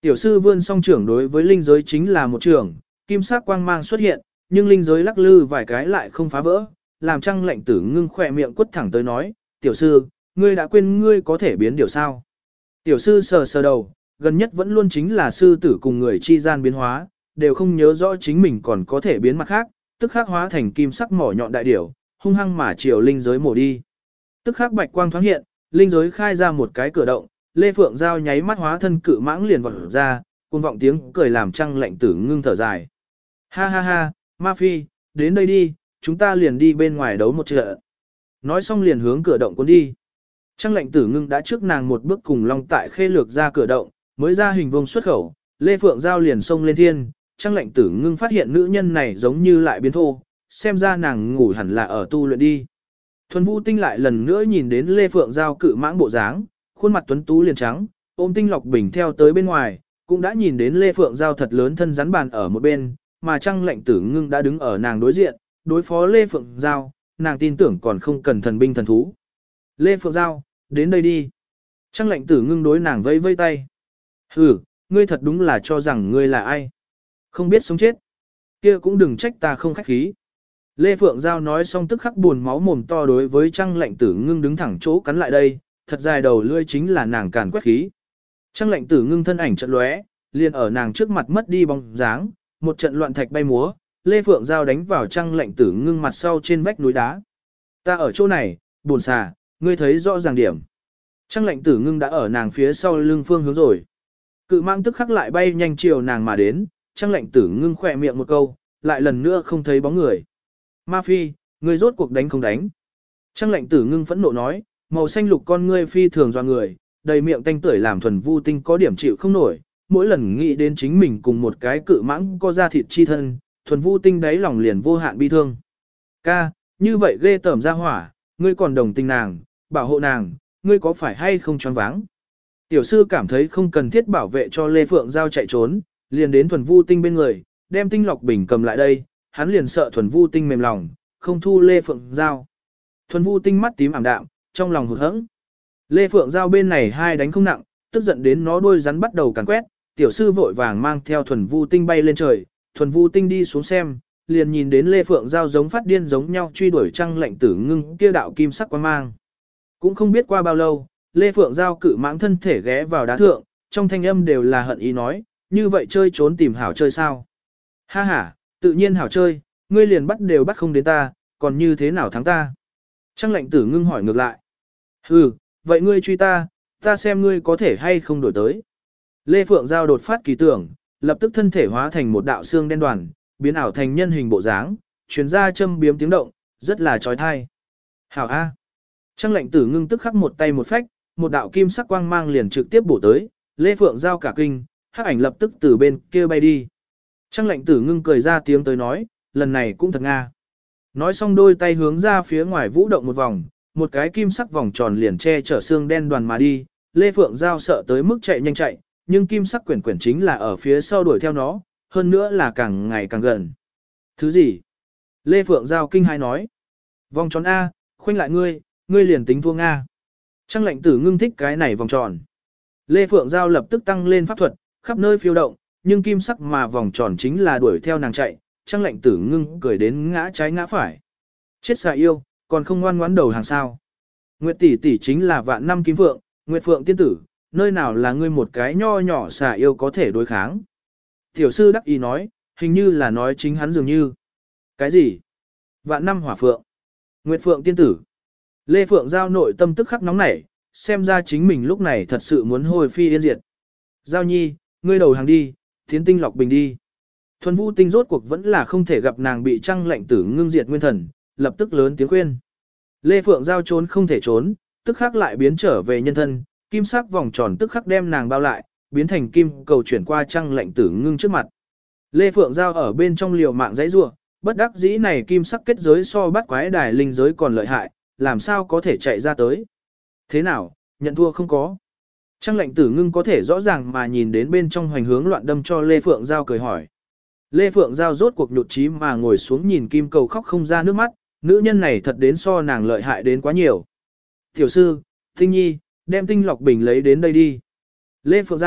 Tiểu sư vươn song trưởng đối với linh giới chính là một trưởng, kim sắc quang mang xuất hiện, nhưng linh giới lắc lư vài cái lại không phá vỡ, làm Trăng Lệnh Tử Ngưng khỏe miệng quất thẳng tới nói, tiểu sư, ngươi đã quên ngươi có thể biến điều sao? Tiểu sư sờ sờ đầu, gần nhất vẫn luôn chính là sư tử cùng người chi gian biến hóa, đều không nhớ rõ chính mình còn có thể biến mặt khác, tức khắc hóa thành kim sắc mỏ nhọn đại điểu, hung hăng mà chiều linh giới mổ đi. Tức khắc bạch quang thoáng hiện, linh giới khai ra một cái cửa động, Lê Phượng Giao nháy mắt hóa thân cự mãng liền vọt ra, cuồng vọng tiếng cười làm Trăng Lệnh Tử Ngưng thở dài. Ha ha ha, Ma Phi, đến đây đi, chúng ta liền đi bên ngoài đấu một trận. Nói xong liền hướng cửa động cuốn đi. Trăng Lệnh Tử Ngưng đã trước nàng một bước cùng Long Tại Khê lược ra cửa động, mới ra hình vuông xuất khẩu, Lê Phượng Giao liền xông lên thiên. Trăng Lệnh Tử Ngưng phát hiện nữ nhân này giống như lại biến thô, xem ra nàng ngủ hẳn là ở tu luyện đi. Thuần Vũ Tinh lại lần nữa nhìn đến Lê Phượng Giao cự mãng bộ dáng, khuôn mặt tuấn tú liền trắng, ôm tinh lọc bình theo tới bên ngoài, cũng đã nhìn đến Lê Phượng Giao thật lớn thân rắn bàn ở một bên, mà Trăng Lệnh Tử Ngưng đã đứng ở nàng đối diện, đối phó Lê Phượng Giao, nàng tin tưởng còn không cần thần binh thần thú. Lê Phượng Giao, đến đây đi. Trăng Lệnh Tử Ngưng đối nàng vây vây tay. Hừ, ngươi thật đúng là cho rằng ngươi là ai. Không biết sống chết. Kia cũng đừng trách ta không khách khí. Lê Phượng Giao nói xong tức khắc buồn máu mồm to đối với Trăng Lệnh Tử Ngưng đứng thẳng chỗ cắn lại đây, thật dài đầu lưỡi chính là nàng càn quét khí. Trăng Lệnh Tử Ngưng thân ảnh chợt lóe, liền ở nàng trước mặt mất đi bóng dáng, một trận loạn thạch bay múa, Lê Phượng Giao đánh vào Trăng Lệnh Tử Ngưng mặt sau trên vách núi đá. Ta ở chỗ này, buồn xà, ngươi thấy rõ ràng điểm. Trăng Lệnh Tử Ngưng đã ở nàng phía sau lưng phương hướng rồi. Cự mang tức khắc lại bay nhanh chiều nàng mà đến, Trăng Lệnh Tử Ngưng khỏe miệng một câu, lại lần nữa không thấy bóng người. Ma Phi, ngươi rốt cuộc đánh không đánh. Trăng Lệnh Tử Ngưng phẫn nộ nói, màu xanh lục con ngươi phi thường doa người, đầy miệng tanh tưởi làm Thuần Vu Tinh có điểm chịu không nổi, mỗi lần nghĩ đến chính mình cùng một cái cự mãng có da thịt chi thân, Thuần Vu Tinh đáy lòng liền vô hạn bi thương. Ca, như vậy ghê tởm ra hỏa, ngươi còn đồng tình nàng, bảo hộ nàng, ngươi có phải hay không choáng váng? Tiểu sư cảm thấy không cần thiết bảo vệ cho Lê Phượng Giao chạy trốn, liền đến Thuần Vu Tinh bên người, đem tinh lọc bình cầm lại đây, hắn liền sợ Thuần Vu Tinh mềm lòng, không thu Lê Phượng Giao. Thuần Vu Tinh mắt tím ảm đạm, trong lòng hụt hẫng. Lê Phượng Giao bên này hai đánh không nặng, tức giận đến nó đuôi rắn bắt đầu càn quét, tiểu sư vội vàng mang theo Thuần Vu Tinh bay lên trời, Thuần Vu Tinh đi xuống xem, liền nhìn đến Lê Phượng Giao giống phát điên giống nhau truy đuổi Trăng Lệnh Tử Ngưng kia đạo kim sắc quang mang. Cũng không biết qua bao lâu, Lê Phượng Giao cự mãng thân thể ghé vào đá thượng, trong thanh âm đều là hận ý nói, như vậy chơi trốn tìm hảo chơi sao? Ha ha, tự nhiên hảo chơi, ngươi liền bắt đều bắt không đến ta, còn như thế nào thắng ta? Trăng Lệnh Tử Ngưng hỏi ngược lại. Hừ, vậy ngươi truy ta, ta xem ngươi có thể hay không đổi tới. Lê Phượng Giao đột phát kỳ tưởng, lập tức thân thể hóa thành một đạo xương đen đoàn, biến ảo thành nhân hình bộ dáng, truyền ra châm biếm tiếng động, rất là trói thai. Hảo A. Trăng Lệnh Tử Ngưng tức khắc một tay một phách, một đạo kim sắc quang mang liền trực tiếp bổ tới, Lê Phượng Giao cả kinh, hắc ảnh lập tức từ bên kia bay đi. Trăng Lệnh Tử Ngưng cười ra tiếng tới nói, lần này cũng thật Nga. Nói xong đôi tay hướng ra phía ngoài vũ động một vòng, một cái kim sắc vòng tròn liền che chở xương đen đoàn mà đi, Lê Phượng Giao sợ tới mức chạy nhanh chạy, nhưng kim sắc quyển quyển chính là ở phía sau đuổi theo nó, hơn nữa là càng ngày càng gần. Thứ gì? Lê Phượng Giao kinh hãi nói. Vòng tròn A, khoanh lại ngươi liền tính thua Nga. Trăng Lệnh Tử Ngưng thích cái này vòng tròn. Lê Phượng Giao lập tức tăng lên pháp thuật, khắp nơi phiêu động, nhưng kim sắc mà vòng tròn chính là đuổi theo nàng chạy, Trăng Lệnh Tử Ngưng cười đến ngã trái ngã phải. Chết xà yêu, còn không ngoan ngoãn đầu hàng sao. Nguyệt tỷ tỷ chính là vạn năm kim phượng, Nguyệt Phượng tiên tử, nơi nào là ngươi một cái nho nhỏ xà yêu có thể đối kháng. Tiểu sư đắc ý nói, hình như là nói chính hắn dường như. Cái gì? Vạn năm hỏa phượng. Nguyệt Phượng tiên tử. Lê Phượng Giao nội tâm tức khắc nóng nảy, xem ra chính mình lúc này thật sự muốn hồi phi yên diệt. Giao nhi, ngươi đầu hàng đi, Thiến Tinh lọc bình đi. Thuần Vũ Tinh rốt cuộc vẫn là không thể gặp nàng bị Trăng Lệnh Tử Ngưng diệt nguyên thần, lập tức lớn tiếng khuyên. Lê Phượng Giao trốn không thể trốn, tức khắc lại biến trở về nhân thân, kim sắc vòng tròn tức khắc đem nàng bao lại, biến thành kim cầu chuyển qua Trăng Lệnh Tử Ngưng trước mặt. Lê Phượng Giao ở bên trong liều mạng dãy rủa, bất đắc dĩ này kim sắc kết giới so bắt quái đài linh giới còn lợi hại, làm sao có thể chạy ra tới. Thế nào, nhận thua không có. Trăng Lệnh Tử Ngưng có thể rõ ràng mà nhìn đến bên trong hoành hướng loạn đâm cho Lê Phượng Giao cười hỏi. Lê Phượng Giao rốt cuộc nhụt chí mà ngồi xuống nhìn kim cầu khóc không ra nước mắt, nữ nhân này thật đến so nàng lợi hại đến quá nhiều. Tiểu sư, Tinh Nhi, đem tinh lọc bình lấy đến đây đi. Lê Phượng Giao,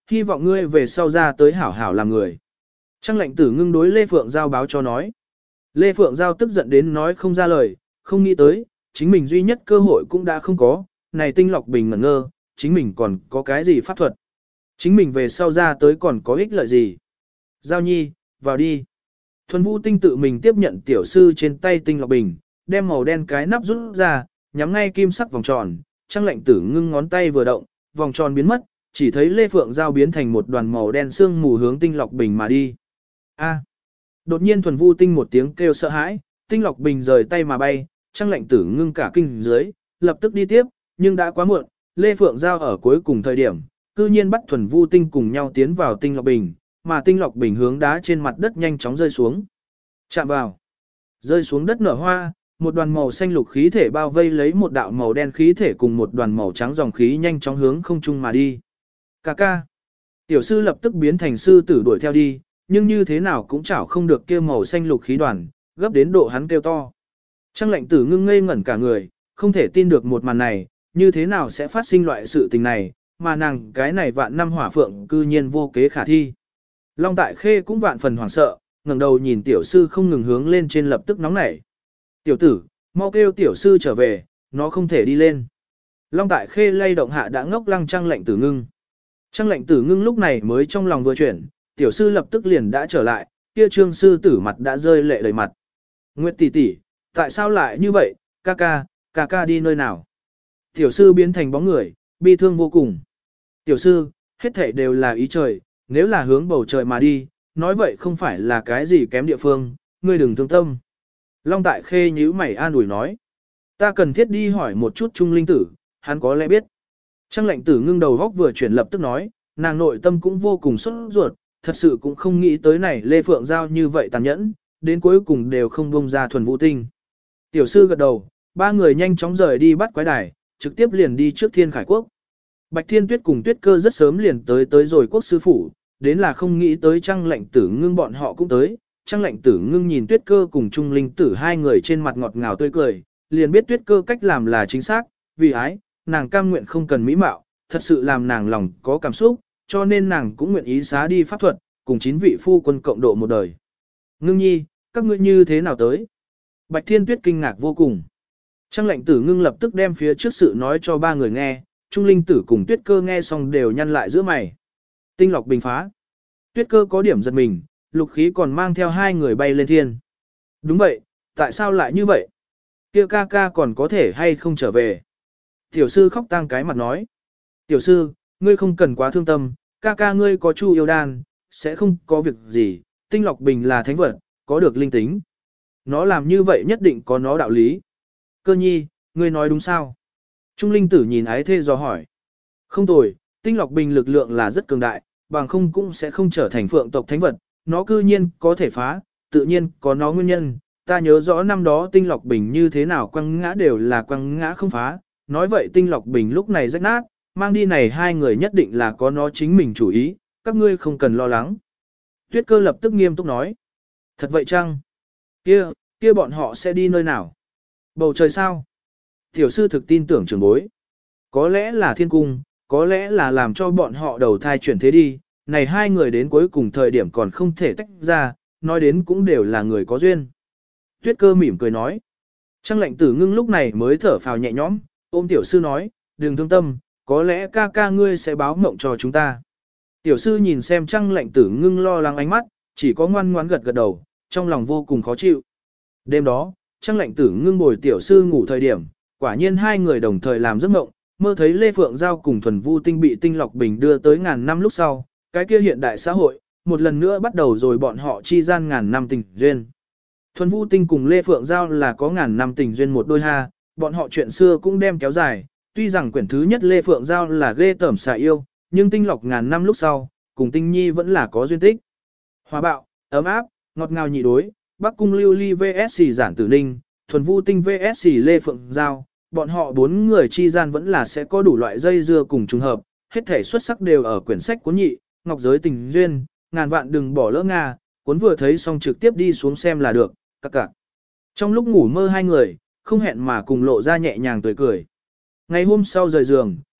hy vọng ngươi về sau ra tới hảo hảo làm người. Trang lệnh tử ngưng đối Lê Phượng Giao báo cho nói. Lê Phượng Giao tức giận đến nói không ra lời, không nghĩ tới, chính mình duy nhất cơ hội cũng đã không có, này Tinh Lọc Bình ngẩn ngơ, chính mình còn có cái gì pháp thuật. Chính mình về sau ra tới còn có ích lợi gì. Giao nhi, vào đi. Thuần Vũ Tinh tự mình tiếp nhận tiểu sư trên tay Tinh Lọc Bình, đem màu đen cái nắp rút ra, nhắm ngay kim sắc vòng tròn, Trang lệnh tử ngưng ngón tay vừa động, vòng tròn biến mất, chỉ thấy Lê Phượng Giao biến thành một đoàn màu đen sương mù hướng Tinh Lọc Bình mà đi. A. Đột nhiên Thuần Vũ Tinh một tiếng kêu sợ hãi, Tinh Lọc Bình rời tay mà bay, Trang lệnh tử ngưng cả kinh dưới, lập tức đi tiếp, nhưng đã quá muộn, Lê Phượng Giao ở cuối cùng thời điểm, cư nhiên bắt Thuần Vũ Tinh cùng nhau tiến vào Tinh Lọc Bình, mà Tinh Lọc Bình hướng đá trên mặt đất nhanh chóng rơi xuống. Chạm vào, rơi xuống đất nở hoa, một đoàn màu xanh lục khí thể bao vây lấy một đạo màu đen khí thể cùng một đoàn màu trắng dòng khí nhanh chóng hướng không trung mà đi. Cà ca. Tiểu sư lập tức biến thành sư tử đuổi theo đi, nhưng như thế nào cũng chảo không được kia màu xanh lục khí đoàn, gấp đến độ hắn kêu to. Trang lệnh tử ngưng ngây ngẩn cả người, không thể tin được một màn này, như thế nào sẽ phát sinh loại sự tình này, mà nàng cái này vạn năm hỏa phượng cư nhiên vô kế khả thi. Long Tại Khê cũng vạn phần hoảng sợ, ngẩng đầu nhìn tiểu sư không ngừng hướng lên trên lập tức nóng nảy. Tiểu tử, mau kêu tiểu sư trở về, nó không thể đi lên. Long Tại Khê lay động hạ đã ngốc lăng Trang lệnh tử ngưng. Trang lệnh tử ngưng lúc này mới trong lòng vừa chuyển, tiểu sư lập tức liền đã trở lại, kia trương sư tử mặt đã rơi lệ đầy mặt. Nguyệt tỷ tỷ, tại sao lại như vậy, ca ca đi nơi nào? Tiểu sư biến thành bóng người, bi thương vô cùng. Tiểu sư, hết thảy đều là ý trời, nếu là hướng bầu trời mà đi, nói vậy không phải là cái gì kém địa phương, ngươi đừng thương tâm. Long Tại Khê nhíu mày an ủi nói. Ta cần thiết đi hỏi một chút Trung Linh Tử, hắn có lẽ biết. Trang lệnh tử ngưng đầu góc vừa chuyển lập tức nói, nàng nội tâm cũng vô cùng sốt ruột, thật sự cũng không nghĩ tới này Lê Phượng Giao như vậy tàn nhẫn, đến cuối cùng đều không buông ra Thuần Vũ Tinh. Tiểu sư gật đầu, ba người nhanh chóng rời đi bắt quái đài, trực tiếp liền đi trước Thiên Khải Quốc. Bạch Thiên Tuyết cùng Tuyết Cơ rất sớm liền tới rồi quốc sư phủ, đến là không nghĩ tới Trang lệnh tử ngưng bọn họ cũng tới. Trang lệnh tử ngưng nhìn Tuyết Cơ cùng Trung Linh Tử hai người trên mặt ngọt ngào tươi cười, liền biết Tuyết Cơ cách làm là chính xác, vì ái, nàng cam nguyện không cần mỹ mạo, thật sự làm nàng lòng có cảm xúc, cho nên nàng cũng nguyện ý xá đi pháp thuật, cùng 9 vị phu quân cộng độ một đời. Ngưng nhi, các ngươi như thế nào tới? Bạch Thiên Tuyết kinh ngạc vô cùng. Trang lệnh tử ngưng lập tức đem phía trước sự nói cho ba người nghe, Trung Linh Tử cùng Tuyết Cơ nghe xong đều nhăn lại giữa mày. Tinh lọc bình phá. Tuyết Cơ có điểm giật mình, lục khí còn mang theo hai người bay lên thiên. Đúng vậy, tại sao lại như vậy? Kia ca ca còn có thể hay không trở về? Tiểu sư khóc tang cái mặt nói. Tiểu sư, ngươi không cần quá thương tâm, ca ca ngươi có Chu yêu đan, sẽ không có việc gì, tinh lọc bình là thánh vật, có được linh tính. Nó làm như vậy nhất định có nó đạo lý. Cơ nhi, ngươi nói đúng sao? Trung Linh Tử nhìn ái thê dò hỏi. Không tồi, tinh lọc bình lực lượng là rất cường đại, bằng không cũng sẽ không trở thành phượng tộc thánh vật, nó cư nhiên có thể phá, tự nhiên có nó nguyên nhân. Ta nhớ rõ năm đó tinh lọc bình như thế nào quăng ngã đều là quăng ngã không phá, nói vậy tinh lọc bình lúc này rách nát, mang đi này hai người nhất định là có nó chính mình chủ ý, các ngươi không cần lo lắng. Tuyết Cơ lập tức nghiêm túc nói. Thật vậy chăng? Kia bọn họ sẽ đi nơi nào? Bầu trời sao? Tiểu sư thực tin tưởng trưởng bối. Có lẽ là thiên cung, có lẽ là làm cho bọn họ đầu thai chuyển thế đi, này hai người đến cuối cùng thời điểm còn không thể tách ra, nói đến cũng đều là người có duyên. Tuyết Cơ mỉm cười nói. Trang lệnh tử ngưng lúc này mới thở phào nhẹ nhõm, ôm tiểu sư nói, đừng thương tâm, có lẽ ca ca ngươi sẽ báo mộng cho chúng ta. Tiểu sư nhìn xem Trang lệnh tử ngưng lo lắng ánh mắt, chỉ có ngoan ngoãn gật gật đầu, trong lòng vô cùng khó chịu. Đêm đó, Trang lệnh tử ngưng bồi tiểu sư ngủ thời điểm, quả nhiên hai người đồng thời làm giấc mộng, mơ thấy Lê Phượng Giao cùng Thuần Vu Tinh bị tinh lọc bình đưa tới ngàn năm lúc sau, cái kia hiện đại xã hội, một lần nữa bắt đầu rồi bọn họ chi gian ngàn năm tình duyên. Thuần Vu Tinh cùng Lê Phượng Giao là có ngàn năm tình duyên một đôi ha, bọn họ chuyện xưa cũng đem kéo dài, tuy rằng quyển thứ nhất Lê Phượng Giao là ghê tởm xạ yêu, nhưng tinh lọc ngàn năm lúc sau, cùng Tinh Nhi vẫn là có duyên tích. Hòa bạo, ấm áp, ngọt ngào nhị đối, Bắc Cung Lưu Ly vs Giản Tử Ninh, Thuần Vu Tinh vs Lê Phượng Giao, bọn họ bốn người chi gian vẫn là sẽ có đủ loại dây dưa cùng trùng hợp, hết thể xuất sắc đều ở quyển sách cuốn nhị, Ngọc Giới Tình Duyên, ngàn vạn đừng bỏ lỡ Nga, cuốn vừa thấy xong trực tiếp đi xuống xem là được, các cạc. Trong lúc ngủ mơ hai người, không hẹn mà cùng lộ ra nhẹ nhàng tươi cười. Ngày hôm sau rời giường,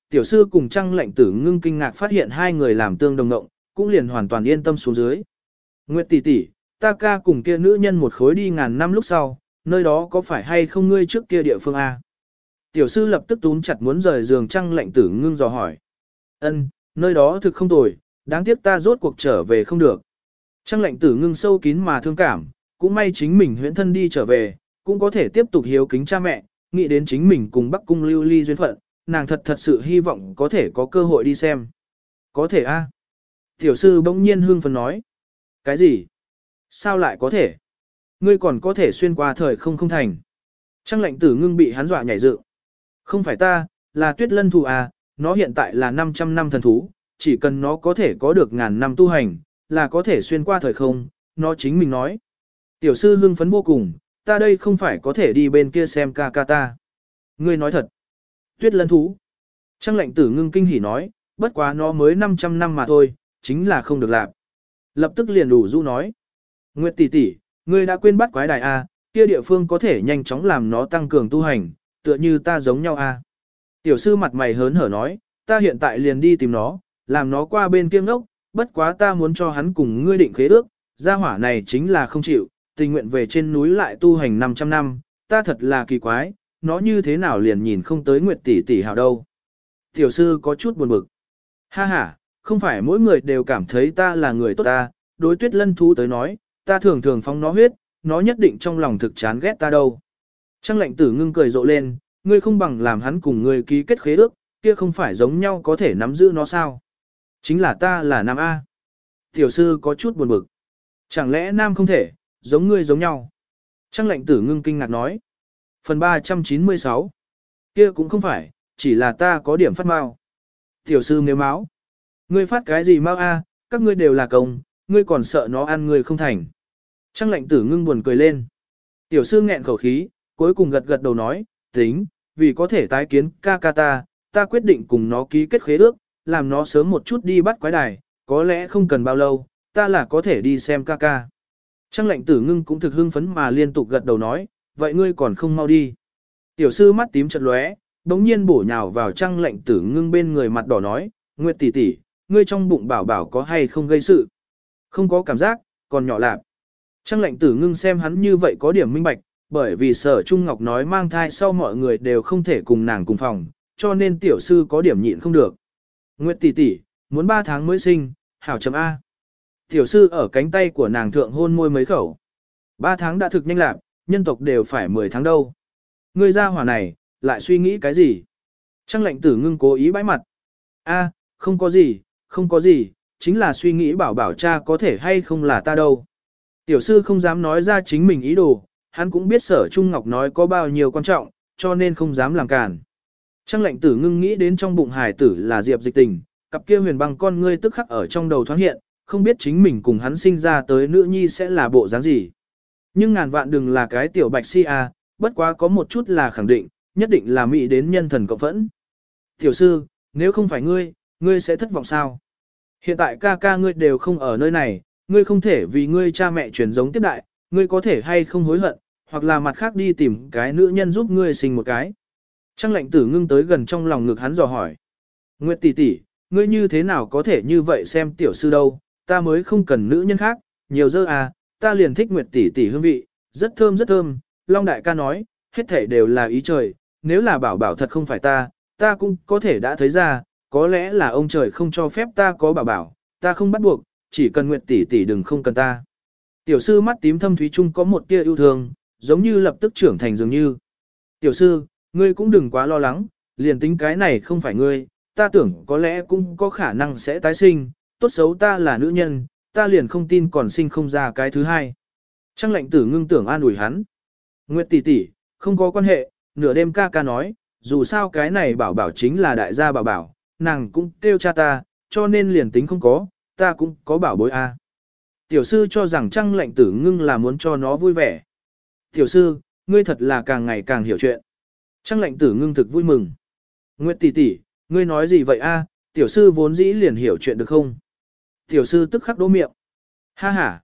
tiểu sư cùng Trăng Lệnh Tử Ngưng kinh ngạc phát hiện hai người làm tương đồng ngộng, cũng liền hoàn toàn yên tâm xuống dưới. Nguyệt tỷ tỷ, ta ca cùng kia nữ nhân một khối đi ngàn năm lúc sau, nơi đó có phải hay không ngươi trước kia địa phương a? Tiểu sư lập tức túm chặt muốn rời giường Trăng Lệnh Tử Ngưng dò hỏi. Ân, nơi đó thực không tồi, đáng tiếc ta rốt cuộc trở về không được. Trăng Lệnh Tử Ngưng sâu kín mà thương cảm, cũng may chính mình huyễn thân đi trở về, cũng có thể tiếp tục hiếu kính cha mẹ, nghĩ đến chính mình cùng Bắc Cung lưu ly duyên phận, nàng thật sự hy vọng có thể có cơ hội đi xem. Có thể a? Tiểu sư bỗng nhiên hưng phấn nói. Cái gì? Sao lại có thể? Ngươi còn có thể xuyên qua thời không không thành. Trăng Lệnh Tử Ngưng bị hắn dọa nhảy dựng. Không phải ta, là Tuyết Lân thú à, nó hiện tại là 500 năm thần thú, chỉ cần nó có thể có được ngàn năm tu hành, là có thể xuyên qua thời không, nó chính mình nói. Tiểu sư hưng phấn vô cùng, ta đây không phải có thể đi bên kia xem ca ca ta. Ngươi nói thật. Tuyết Lân thú. Trăng Lệnh Tử Ngưng kinh hỉ nói, bất quá nó mới 500 năm mà thôi, chính là không được làm. Lập tức liền đủ rũ nói. Nguyệt tỷ tỷ, ngươi đã quên bắt quái đài A, kia địa phương có thể nhanh chóng làm nó tăng cường tu hành, tựa như ta giống nhau A. Tiểu sư mặt mày hớn hở nói, ta hiện tại liền đi tìm nó, làm nó qua bên kia ngốc, bất quá ta muốn cho hắn cùng ngươi định khế ước, gia hỏa này chính là không chịu, tình nguyện về trên núi lại tu hành 500 năm, ta thật là kỳ quái, nó như thế nào liền nhìn không tới Nguyệt tỷ tỷ hào đâu. Tiểu sư có chút buồn bực. Ha ha, không phải mỗi người đều cảm thấy ta là người tốt ta, đối Tuyết Lân thú tới nói, ta thường thường phóng nó huyết, nó nhất định trong lòng thực chán ghét ta đâu. Trăng Lệnh Tử Ngưng cười rộ lên, ngươi không bằng làm hắn cùng ngươi ký kết khế ước, kia không phải giống nhau có thể nắm giữ nó sao? Chính là ta là nam A. Tiểu sư có chút buồn bực. Chẳng lẽ nam không thể, giống ngươi giống nhau? Trăng Lệnh Tử Ngưng kinh ngạc nói. Phần 396. Kia cũng không phải, chỉ là ta có điểm phát mau. Tiểu sư nếu máu. Ngươi phát cái gì mau A, các ngươi đều là công, ngươi còn sợ nó ăn ngươi không thành. Trăng Lệnh Tử Ngưng buồn cười lên. Tiểu sư nghẹn khẩu khí, cuối cùng gật gật đầu nói, tính, vì có thể tái kiến ca ca ta quyết định cùng nó ký kết khế ước, làm nó sớm một chút đi bắt quái đài, có lẽ không cần bao lâu, ta là có thể đi xem ca ca. Trăng Lệnh Tử Ngưng cũng thực hưng phấn mà liên tục gật đầu nói, vậy ngươi còn không mau đi. Tiểu sư mắt tím chật lóe, bỗng nhiên bổ nhào vào Trăng Lệnh Tử Ngưng bên người mặt đỏ nói, Nguyệt tỷ tỷ, ngươi trong bụng bảo bảo có hay không gây sự? Không có cảm giác, còn nhỏ lạp. Trăng Lệnh Tử Ngưng xem hắn như vậy có điểm minh bạch, bởi vì Sở Trung Ngọc nói mang thai sau mọi người đều không thể cùng nàng cùng phòng, cho nên tiểu sư có điểm nhịn không được. Nguyệt tỷ tỷ, muốn 3 tháng mới sinh, hảo chấm A. Tiểu sư ở cánh tay của nàng thượng hôn môi mấy khẩu. 3 tháng đã thực nhanh lạc, nhân tộc đều phải 10 tháng đâu. Ngươi gia hỏa này, lại suy nghĩ cái gì? Trăng Lệnh Tử Ngưng cố ý bãi mặt. A, không có gì, không có gì, chính là suy nghĩ bảo bảo cha có thể hay không là ta đâu. Tiểu sư không dám nói ra chính mình ý đồ, hắn cũng biết Sở Trung Ngọc nói có bao nhiêu quan trọng, cho nên không dám làm cản. Trăng Lệnh Tử Ngưng nghĩ đến trong bụng hài tử là Diệp Dịch Tình, cặp kia huyền băng con ngươi tức khắc ở trong đầu thoáng hiện, không biết chính mình cùng hắn sinh ra tới nữ nhi sẽ là bộ dáng gì. Nhưng ngàn vạn đừng là cái tiểu bạch si a, bất quá có một chút là khẳng định, nhất định là mỹ đến nhân thần cộng phẫn. Tiểu sư, nếu không phải ngươi sẽ thất vọng sao? Hiện tại ca ca ngươi đều không ở nơi này, ngươi không thể vì ngươi cha mẹ truyền giống tiếp đại, ngươi có thể hay không hối hận, hoặc là mặt khác đi tìm cái nữ nhân giúp ngươi sinh một cái. Trăng Lệnh Tử Ngưng tới gần trong lòng ngực hắn dò hỏi. Nguyệt tỷ tỷ, ngươi như thế nào có thể như vậy xem tiểu sư đâu, ta mới không cần nữ nhân khác, nhiều dơ à, ta liền thích Nguyệt tỷ tỷ hương vị, rất thơm rất thơm. Long đại ca nói, hết thảy đều là ý trời, nếu là bảo bảo thật không phải ta cũng có thể đã thấy ra, có lẽ là ông trời không cho phép ta có bảo bảo, ta không bắt buộc, chỉ cần Nguyệt tỷ tỷ đừng không cần ta. Tiểu sư mắt tím thâm thúy chung có một tia yêu thương, giống như lập tức trưởng thành dường như. Tiểu sư, ngươi cũng đừng quá lo lắng, liền tính cái này không phải ngươi, ta tưởng có lẽ cũng có khả năng sẽ tái sinh, tốt xấu ta là nữ nhân, ta liền không tin còn sinh không ra cái thứ hai. Trăng Lệnh Tử Ngưng tưởng an ủi hắn. Nguyệt tỷ tỷ, không có quan hệ, nửa đêm ca ca nói, dù sao cái này bảo bảo chính là đại gia bảo bảo, nàng cũng kêu cha ta, cho nên liền tính không có, ta cũng có bảo bối a. Tiểu sư cho rằng Trăng Lệnh Tử Ngưng là muốn cho nó vui vẻ. Tiểu sư, ngươi thật là càng ngày càng hiểu chuyện. Trăng Lệnh Tử Ngưng thực vui mừng. Nguyệt tỷ tỷ, ngươi nói gì vậy a? Tiểu sư vốn dĩ liền hiểu chuyện được không? Tiểu sư tức khắc đố miệng. Ha ha,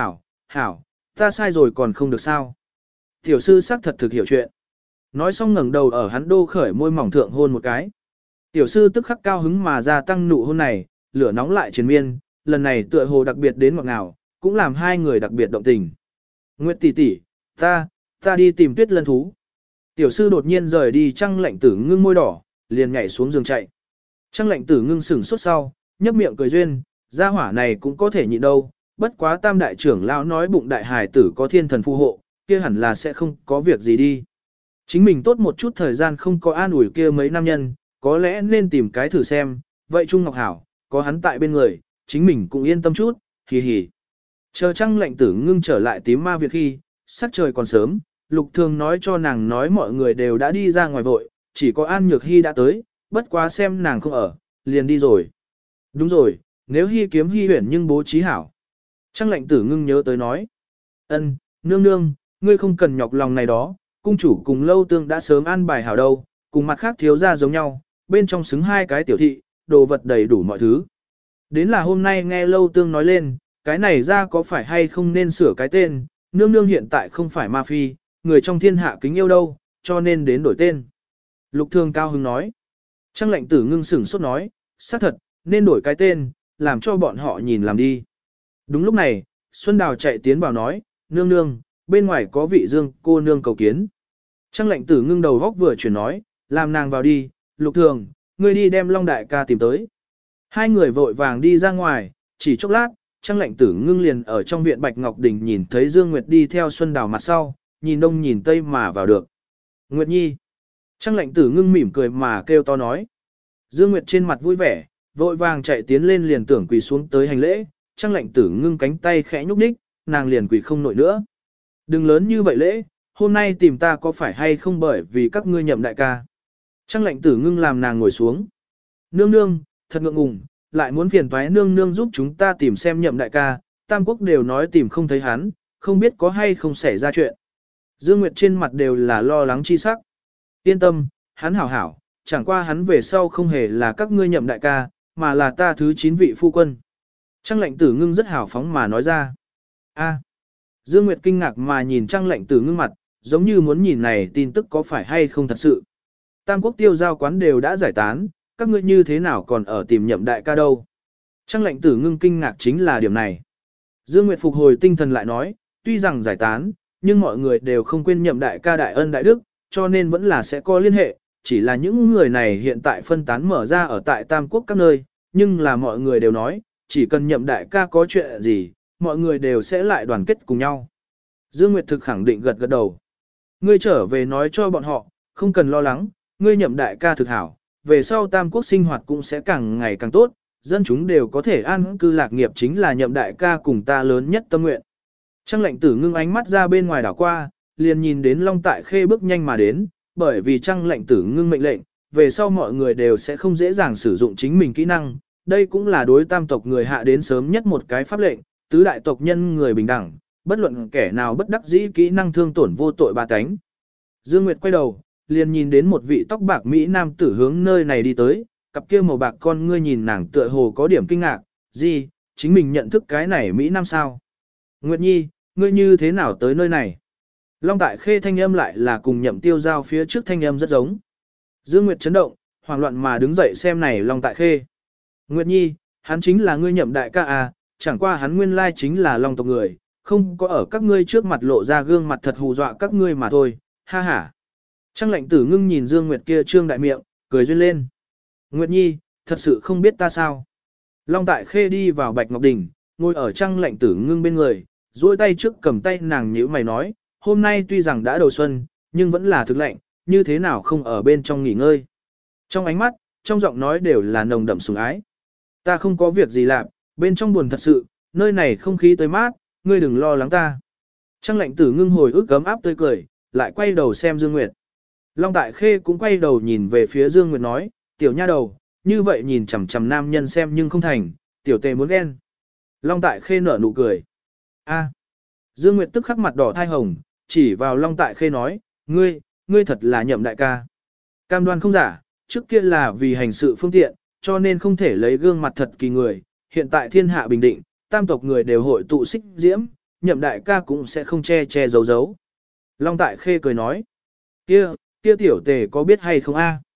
hảo, ta sai rồi còn không được sao? Tiểu sư xác thật thực hiểu chuyện. Nói xong ngẩng đầu ở hắn đô khởi môi mỏng thượng hôn một cái. Tiểu sư tức khắc cao hứng mà gia tăng nụ hôn này, lửa nóng lại triền miên, lần này tựa hồ đặc biệt đến ngọt ngào, cũng làm hai người đặc biệt động tình. Nguyệt tỷ tỷ, ta đi tìm Tuyết Lân thú. Tiểu sư đột nhiên rời đi, Trăng Lệnh Tử Ngưng môi đỏ, liền nhảy xuống giường chạy. Trăng Lệnh Tử Ngưng sửng sốt sau, nhấp miệng cười duyên, gia hỏa này cũng có thể nhịn đâu, bất quá Tam đại trưởng lão nói bụng đại hải tử có thiên thần phù hộ, kia hẳn là sẽ không có việc gì đi. Chính mình tốt một chút thời gian không có an ủi kia mấy nam nhân, có lẽ nên tìm cái thử xem, vậy Trung Ngọc Hảo, có hắn tại bên người, chính mình cũng yên tâm chút, hì hì. Chờ Trăng Lệnh Tử Ngưng trở lại tím ma Việt khi, sắc trời còn sớm, Lục Thường nói cho nàng nói mọi người đều đã đi ra ngoài vội, chỉ có An Nhược Hy đã tới, bất quá xem nàng không ở, liền đi rồi. Đúng rồi, nếu Hy kiếm Hy huyển nhưng bố trí hảo. Trăng Lệnh Tử Ngưng nhớ tới nói. Ân, nương nương, ngươi không cần nhọc lòng này đó, cung chủ cùng Lâu Tương đã sớm an bài hảo đâu, cùng mặt khác thiếu ra giống nhau, bên trong xứng hai cái tiểu thị, đồ vật đầy đủ mọi thứ. Đến là hôm nay nghe Lâu Tương nói lên, cái này ra có phải hay không nên sửa cái tên, nương nương hiện tại không phải ma phi, người trong thiên hạ kính yêu đâu, cho nên đến đổi tên. Lục Thường cao hứng nói. Trăng Lệnh Tử Ngưng sửng sốt nói, xác thật, nên đổi cái tên, làm cho bọn họ nhìn làm đi. Đúng lúc này, Xuân Đào chạy tiến vào nói, nương nương, bên ngoài có vị Dương cô nương cầu kiến. Trăng Lệnh Tử Ngưng đầu góc vừa chuyển nói, làm nàng vào đi, Lục Thường, ngươi đi đem Long Đại ca tìm tới. Hai người vội vàng đi ra ngoài, chỉ chốc lát, Trăng Lệnh Tử Ngưng liền ở trong viện Bạch Ngọc Đình nhìn thấy Dương Nguyệt đi theo Xuân Đào mặt sau, nhìn đông nhìn tây mà vào được. Nguyệt Nhi. Trăng Lệnh Tử Ngưng mỉm cười mà kêu to nói. Dương Nguyệt trên mặt vui vẻ, vội vàng chạy tiến lên liền tưởng quỳ xuống tới hành lễ, Trăng Lệnh Tử Ngưng cánh tay khẽ nhúc nhích, nàng liền quỳ không nổi nữa. Đừng lớn như vậy lễ, hôm nay tìm ta có phải hay không bởi vì các ngươi nhậm đại ca. Trăng Lệnh Tử Ngưng làm nàng ngồi xuống. Nương nương, thật ngượng ngùng, lại muốn phiền toái nương nương giúp chúng ta tìm xem nhậm đại ca, Tam Quốc đều nói tìm không thấy hắn, không biết có hay không xảy ra chuyện. Dương Nguyệt trên mặt đều là lo lắng chi sắc. Yên tâm, hắn hảo hảo, chẳng qua hắn về sau không hề là các ngươi nhậm đại ca, mà là ta thứ 9 vị phu quân. Trăng Lệnh Tử Ngưng rất hào phóng mà nói ra. A. Dương Nguyệt kinh ngạc mà nhìn Trăng Lệnh Tử Ngưng mặt, giống như muốn nhìn này tin tức có phải hay không thật sự. Tam Quốc tiêu giao quán đều đã giải tán, các ngươi như thế nào còn ở tìm nhậm đại ca đâu. Trăng Lệnh Tử Ngưng kinh ngạc chính là điểm này. Dương Nguyệt phục hồi tinh thần lại nói, tuy rằng giải tán, nhưng mọi người đều không quên nhậm đại ca đại ân đại đức, cho nên vẫn là sẽ có liên hệ, chỉ là những người này hiện tại phân tán mở ra ở tại Tam Quốc các nơi, nhưng là mọi người đều nói, chỉ cần nhậm đại ca có chuyện gì, mọi người đều sẽ lại đoàn kết cùng nhau. Dương Nguyệt thực khẳng định gật gật đầu. Ngươi trở về nói cho bọn họ, không cần lo lắng, ngươi nhậm đại ca thực hảo, về sau Tam Quốc sinh hoạt cũng sẽ càng ngày càng tốt, dân chúng đều có thể an cư lạc nghiệp chính là nhậm đại ca cùng ta lớn nhất tâm nguyện. Trăng Lệnh Tử Ngưng ánh mắt ra bên ngoài đảo qua, liền nhìn đến Long Tại Khê bước nhanh mà đến, bởi vì Trăng Lệnh Tử Ngưng mệnh lệnh, về sau mọi người đều sẽ không dễ dàng sử dụng chính mình kỹ năng, đây cũng là đối tam tộc người hạ đến sớm nhất một cái pháp lệnh, tứ đại tộc nhân người bình đẳng, bất luận kẻ nào bất đắc dĩ kỹ năng thương tổn vô tội ba cánh. Dương Nguyệt quay đầu, liền nhìn đến một vị tóc bạc Mỹ nam tử hướng nơi này đi tới, cặp kia màu bạc con ngươi nhìn nàng tựa hồ có điểm kinh ngạc, gì, chính mình nhận thức cái này Mỹ nam sao? Nguyệt Nhi, ngươi như thế nào tới nơi này? Long Tại Khê thanh âm lại là cùng nhậm tiêu giao phía trước thanh âm rất giống. Dương Nguyệt chấn động, hoảng loạn mà đứng dậy xem này Long Tại Khê. Nguyệt Nhi, hắn chính là ngươi nhậm đại ca à, chẳng qua hắn nguyên lai chính là Long tộc người, không có ở các ngươi trước mặt lộ ra gương mặt thật hù dọa các ngươi mà thôi, ha ha. Trăng Lệnh Tử Ngưng nhìn Dương Nguyệt kia trương đại miệng, cười duyên lên. Nguyệt Nhi, thật sự không biết ta sao. Long Tại Khê đi vào Bạch Ngọc Đình, ngồi ở Trăng Lệnh Tử Ngưng bên người, duỗi tay trước cầm tay nàng nhíu mày nói, hôm nay tuy rằng đã đầu xuân, nhưng vẫn là thực lạnh, như thế nào không ở bên trong nghỉ ngơi. Trong ánh mắt, trong giọng nói đều là nồng đậm sủng ái. Ta không có việc gì làm, bên trong buồn thật sự, nơi này không khí tới mát, ngươi đừng lo lắng ta. Trăng Lệnh Tử Ngưng hồi ức ấm áp tươi cười, lại quay đầu xem Dương Nguyệt. Long Tại Khê cũng quay đầu nhìn về phía Dương Nguyệt nói, tiểu nha đầu, như vậy nhìn chằm chằm nam nhân xem nhưng không thành, tiểu tề muốn ghen. Long Tại Khê nở nụ cười. A. Dương Nguyệt tức khắc mặt đỏ thai hồng, chỉ vào Long Tại Khê nói, ngươi thật là nhậm đại ca. Cam đoan không giả, trước kia là vì hành sự phương tiện, cho nên không thể lấy gương mặt thật kỳ người, hiện tại thiên hạ bình định, tam tộc người đều hội tụ xích diễm, nhậm đại ca cũng sẽ không che che giấu giấu. Long Tại Khê cười nói, kia tiểu tề có biết hay không a?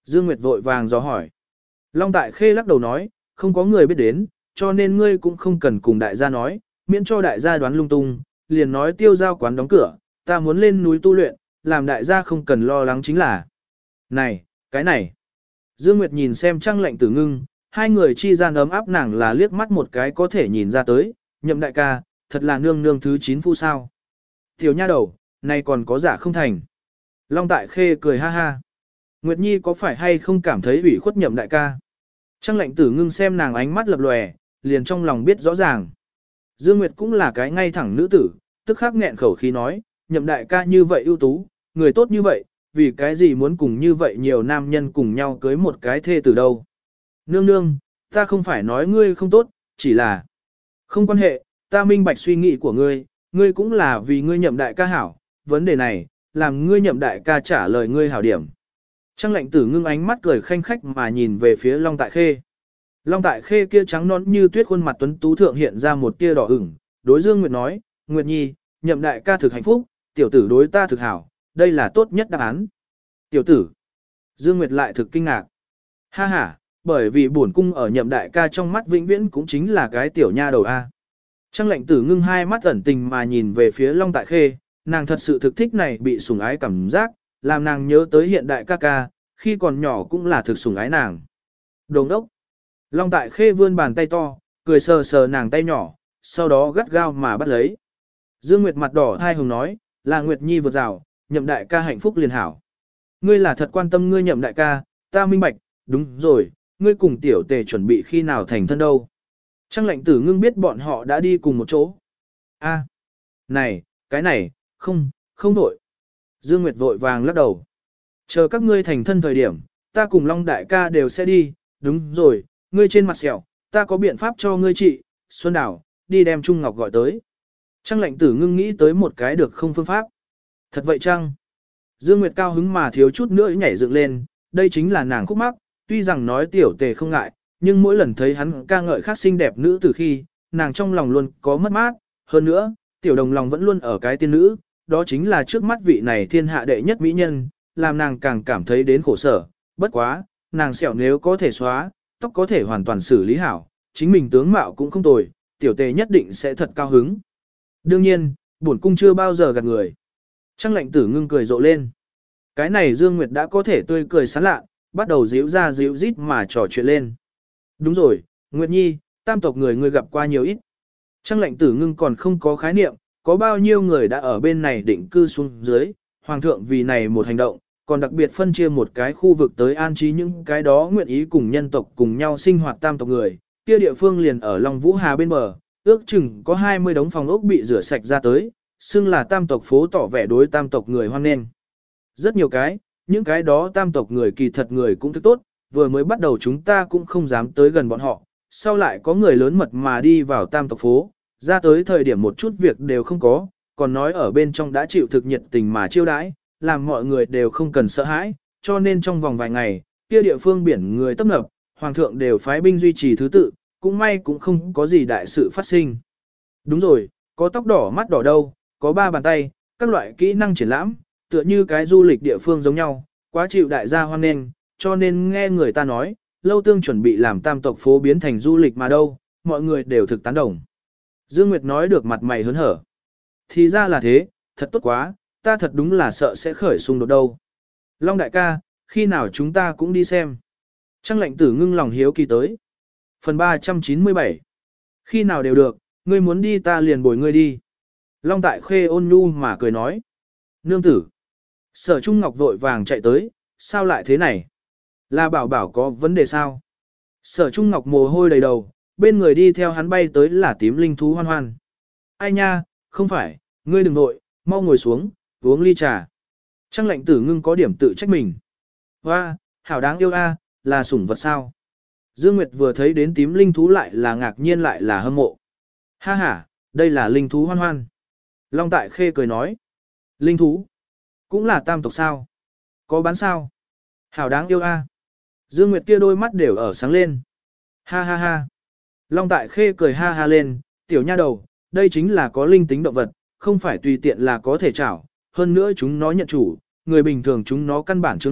Dương Nguyệt vội vàng dò hỏi. Long Tại Khê lắc đầu nói, không có người biết đến, cho nên ngươi cũng không cần cùng đại gia nói, miễn cho đại gia đoán lung tung, liền nói tiêu giao quán đóng cửa, ta muốn lên núi tu luyện, làm đại gia không cần lo lắng chính là. Này, cái này. Dương Nguyệt nhìn xem Trăng Lệnh Tử Ngưng, hai người chi gian ấm áp nàng là liếc mắt một cái có thể nhìn ra tới, Nhậm đại ca, thật là nương nương thứ 9 phu sao. Tiểu nha đầu, này còn có giả không thành. Long Tại Khê cười ha ha. Nguyệt Nhi có phải hay không cảm thấy ủy khuất Nhậm đại ca? Trăng Lệnh Tử Ngưng xem nàng ánh mắt lập lòe, liền trong lòng biết rõ ràng. Dương Nguyệt cũng là cái ngay thẳng nữ tử, tức khắc nghẹn khẩu khí nói, Nhậm đại ca như vậy ưu tú, người tốt như vậy, vì cái gì muốn cùng như vậy nhiều nam nhân cùng nhau cưới một cái thê từ đâu. Nương nương, ta không phải nói ngươi không tốt, chỉ là không quan hệ, ta minh bạch suy nghĩ của ngươi, ngươi cũng là vì ngươi Nhậm đại ca hảo, vấn đề này, làm ngươi Nhậm đại ca trả lời ngươi hảo điểm. Trăng Lệnh Tử Ngưng ánh mắt cười khanh khách mà nhìn về phía Long Tại Khê. Long Tại Khê kia trắng nõn như tuyết khuôn mặt tuấn tú thượng hiện ra một tia đỏ ửng, đối Dương Nguyệt nói, Nguyệt Nhi, Nhậm đại ca thực hạnh phúc, tiểu tử đối ta thực hảo, đây là tốt nhất đáp án. Tiểu tử. Dương Nguyệt lại thực kinh ngạc. Ha ha, bởi vì bổn cung ở Nhậm đại ca trong mắt vĩnh viễn cũng chính là cái tiểu nha đầu A. Trăng Lệnh Tử Ngưng hai mắt ẩn tình mà nhìn về phía Long Tại Khê, nàng thật sự thực thích này bị sủng ái cảm giác, làm nàng nhớ tới hiện đại ca ca, khi còn nhỏ cũng là thực sủng ái nàng. Đồng đốc. Long Tại Khê vươn bàn tay to, cười sờ sờ nàng tay nhỏ, sau đó gắt gao mà bắt lấy. Dương Nguyệt mặt đỏ thai hồng nói, là Nguyệt Nhi vượt rào, Nhậm đại ca hạnh phúc liền hảo. Ngươi là thật quan tâm ngươi Nhậm đại ca, ta minh bạch, đúng rồi, ngươi cùng tiểu tề chuẩn bị khi nào thành thân đâu. Trăng Lệnh Tử Ngưng biết bọn họ đã đi cùng một chỗ. A, này, cái này, không đổi. Dương Nguyệt vội vàng lắc đầu. Chờ các ngươi thành thân thời điểm, ta cùng Long đại ca đều sẽ đi, đúng rồi, ngươi trên mặt sẹo, ta có biện pháp cho ngươi trị, Xuân Đào, đi đem Trung Ngọc gọi tới. Trăng Lệnh Tử Ngưng nghĩ tới một cái được không phương pháp. Thật vậy chăng? Dương Nguyệt cao hứng mà thiếu chút nữa nhảy dựng lên, đây chính là nàng khúc mắc, tuy rằng nói tiểu tề không ngại, nhưng mỗi lần thấy hắn ca ngợi khác xinh đẹp nữ từ khi, nàng trong lòng luôn có mất mát, hơn nữa, tiểu đồng lòng vẫn luôn ở cái tiên nữ, đó chính là trước mắt vị này thiên hạ đệ nhất mỹ nhân, làm nàng càng cảm thấy đến khổ sở, bất quá, nàng sẹo nếu có thể xóa, tóc có thể hoàn toàn xử lý hảo, chính mình tướng mạo cũng không tồi, tiểu tề nhất định sẽ thật cao hứng. Đương nhiên, bổn cung chưa bao giờ gạt người. Trăng Lệnh Tử Ngưng cười rộ lên. Cái này Dương Nguyệt đã có thể tươi cười sán lạ, bắt đầu díu ra díu rít mà trò chuyện lên. Đúng rồi, Nguyệt Nhi, tam tộc người ngươi gặp qua nhiều ít. Trăng Lệnh Tử Ngưng còn không có khái niệm, có bao nhiêu người đã ở bên này định cư xuống dưới, Hoàng thượng vì này một hành động, còn đặc biệt phân chia một cái khu vực tới an trí những cái đó nguyện ý cùng nhân tộc cùng nhau sinh hoạt tam tộc người, kia địa phương liền ở Long Vũ Hà bên bờ, ước chừng có 20 đống phòng ốc bị rửa sạch ra tới, xưng là tam tộc phố tỏ vẻ đối tam tộc người hoan nghênh. Rất nhiều cái, những cái đó tam tộc người kỳ thật người cũng thức tốt, vừa mới bắt đầu chúng ta cũng không dám tới gần bọn họ, sau lại có người lớn mật mà đi vào tam tộc phố, ra tới thời điểm một chút việc đều không có, còn nói ở bên trong đã chịu thực nhiệt tình mà chiêu đãi, làm mọi người đều không cần sợ hãi, cho nên trong vòng vài ngày, kia địa phương biển người tấp nập, hoàng thượng đều phái binh duy trì thứ tự, cũng may cũng không có gì đại sự phát sinh. Đúng rồi, có tóc đỏ mắt đỏ đâu, có 3 bàn tay, các loại kỹ năng triển lãm, tựa như cái du lịch địa phương giống nhau, quá chịu đại gia hoan nghênh, cho nên nghe người ta nói, Lâu Tương chuẩn bị làm tam tộc phố biến thành du lịch mà đâu, mọi người đều thực tán đồng. Dương Nguyệt nói được mặt mày hớn hở. Thì ra là thế, thật tốt quá, ta thật đúng là sợ sẽ khởi xung đột đâu. Long đại ca, khi nào chúng ta cũng đi xem. Trăng Lệnh Tử Ngưng lòng hiếu kỳ tới. Phần 397. Khi nào đều được, ngươi muốn đi ta liền bồi ngươi đi. Long Tại Khê ôn nhu mà cười nói. Nương tử. Sở Trung Ngọc vội vàng chạy tới, sao lại thế này? Là bảo bảo có vấn đề sao? Sở Trung Ngọc mồ hôi đầy đầu, bên người đi theo hắn bay tới là tím linh thú Hoan Hoan. Ai nha, không phải, ngươi đừng nội, mau ngồi xuống, uống ly trà. Trăng Lệnh Tử Ngưng có điểm tự trách mình. Hoa, hảo đáng yêu a, là sủng vật sao? Dương Nguyệt vừa thấy đến tím linh thú lại là ngạc nhiên lại là hâm mộ. Ha ha, đây là linh thú Hoan Hoan. Long Tại Khê cười nói. Linh thú? Cũng là tam tộc sao? Có bán sao? Hảo đáng yêu a. Dương Nguyệt kia đôi mắt đều ở sáng lên. Ha ha ha. Long Tại Khê cười ha ha lên, tiểu nha đầu, đây chính là có linh tính động vật, không phải tùy tiện là có thể chảo, hơn nữa chúng nó nhận chủ, người bình thường chúng nó căn bản trướng mắt,